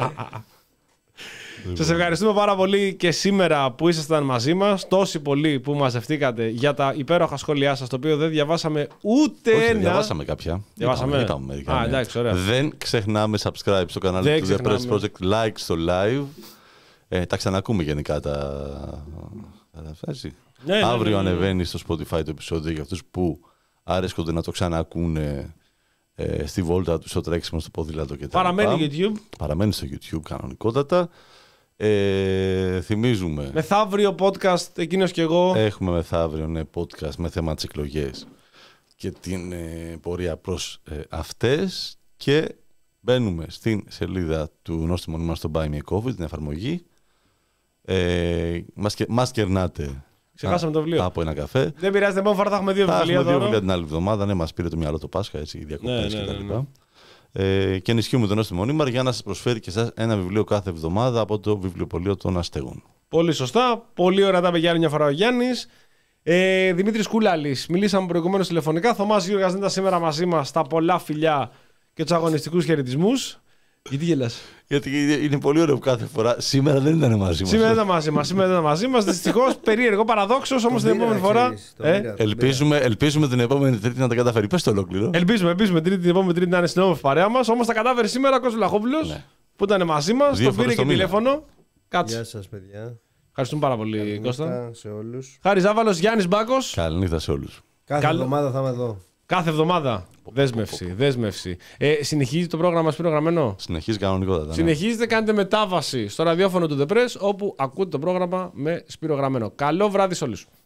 Σας ευχαριστούμε πάρα πολύ και σήμερα που ήσασταν μαζί μας. Τόσοι πολλοί που μαζευτήκατε για τα υπέροχα σχόλιά σας, το οποίο δεν διαβάσαμε ούτε Όχι, ένα. διαβάσαμε κάποια. Διαβάσαμε. Είπαμε, είπαμε μερικά, Α, ναι. εντάξει, ωραία. Δεν ξεχνάμε subscribe στο κανάλι Δεν του The Press ξεχνάμε. Project, like στο live. Ε, τα ξανακούμε γενικά τα. τα έτσι. Ναι, ναι, ναι, Αύριο ναι, ναι. ανεβαίνει στο Spotify το επεισόδιο για αυτούς που άρεσκονται να το ξανακούνε ε, στη βόλτα του, στο τρέξιμο, στο ποδήλατο κτλ. Παραμένει YouTube. Παραμένει στο YouTube κανονικότατα. Ε, θυμίζουμε. Μεθαύριο podcast, εκείνος και εγώ. Έχουμε μεθαύριο ναι, podcast με θέμα τις εκλογές και την ε, πορεία προς ε, αυτές και μπαίνουμε στην σελίδα του Νόστιμου μας στο Buy Me a Coffee, την εφαρμογή. Ε, μας, κε- μας κερνάτε Ξεχάσαμε το βιβλίο. από ένα καφέ. Δεν πειράζει, την επόμενη φορά θα έχουμε δύο Θα βιβλία. έχουμε δύο δώρο. βιβλία την άλλη εβδομάδα. Ναι, μας πήρε το μυαλό το Πάσχα, έτσι, οι διακοπές Ναι, ναι, κτλ. ναι, ναι. Ε, και ενισχύουμε τον Νόστιμο Νήμαρ για να σας προσφέρει και εσάς ένα βιβλίο κάθε εβδομάδα από το βιβλιοπωλείο των Αστέγων. Πολύ σωστά. Πολύ ωραία τα είπε για άλλη μια φορά ο Γιάννης. Ε, Δημήτρης Κούλαλης, μιλήσαμε προηγουμένως τηλεφωνικά. Θωμάς Γιώργας δεν ήταν σήμερα μαζί μας. Τα πολλά φιλιά και τους αγωνιστικούς χαιρετισμούς. Γιατί γελάς? Γιατί είναι πολύ ωραίο που κάθε φορά. Σήμερα δεν ήταν μαζί μας. Σήμερα δεν ήταν μαζί μας. Σήμερα δεν ήταν μαζί μας. Δυστυχώς περίεργο, παραδόξως όμως την Τον επόμενη πήρα, φορά. ξέρεις, τον Ε, πήρα, τον Ελπίζουμε, ελπίζουμε την επόμενη Τρίτη να τα καταφέρει. Πες το ολόκληρο. ελπίζουμε, ελπίζουμε τρίτη, την επόμενη Τρίτη να είναι στην όμορφη παρέα μας. Όμως τα κατάφερε σήμερα ο Κώστας Βλαχόπουλος Ναι. που ήταν μαζί μας. Δύο Τον πήρε φορές και το μήνα. τηλέφωνο. Κάτσε. Γεια σας παιδιά. Ευχαριστούμε πάρα πολύ, Κώστα. Νύχτα σε όλους. Χάρη Ζάβαλος, Γιάννης Μπάκος. Καληνύχτα σε όλους. Κάθε Καλό- εβδομάδα θα είμαι εδώ. Κάθε εβδομάδα. Δέσμευση, δέσμευση. Ε, συνεχίζει το πρόγραμμα Σπύρο Γραμμένο. Συνεχίζει κανονικότατα. ναι. Συνεχίζετε, κάνετε μετάβαση στο ραδιόφωνο του The Press, όπου ακούτε το πρόγραμμα με Σπύρο Γραμμένο. Καλό βράδυ σε όλους.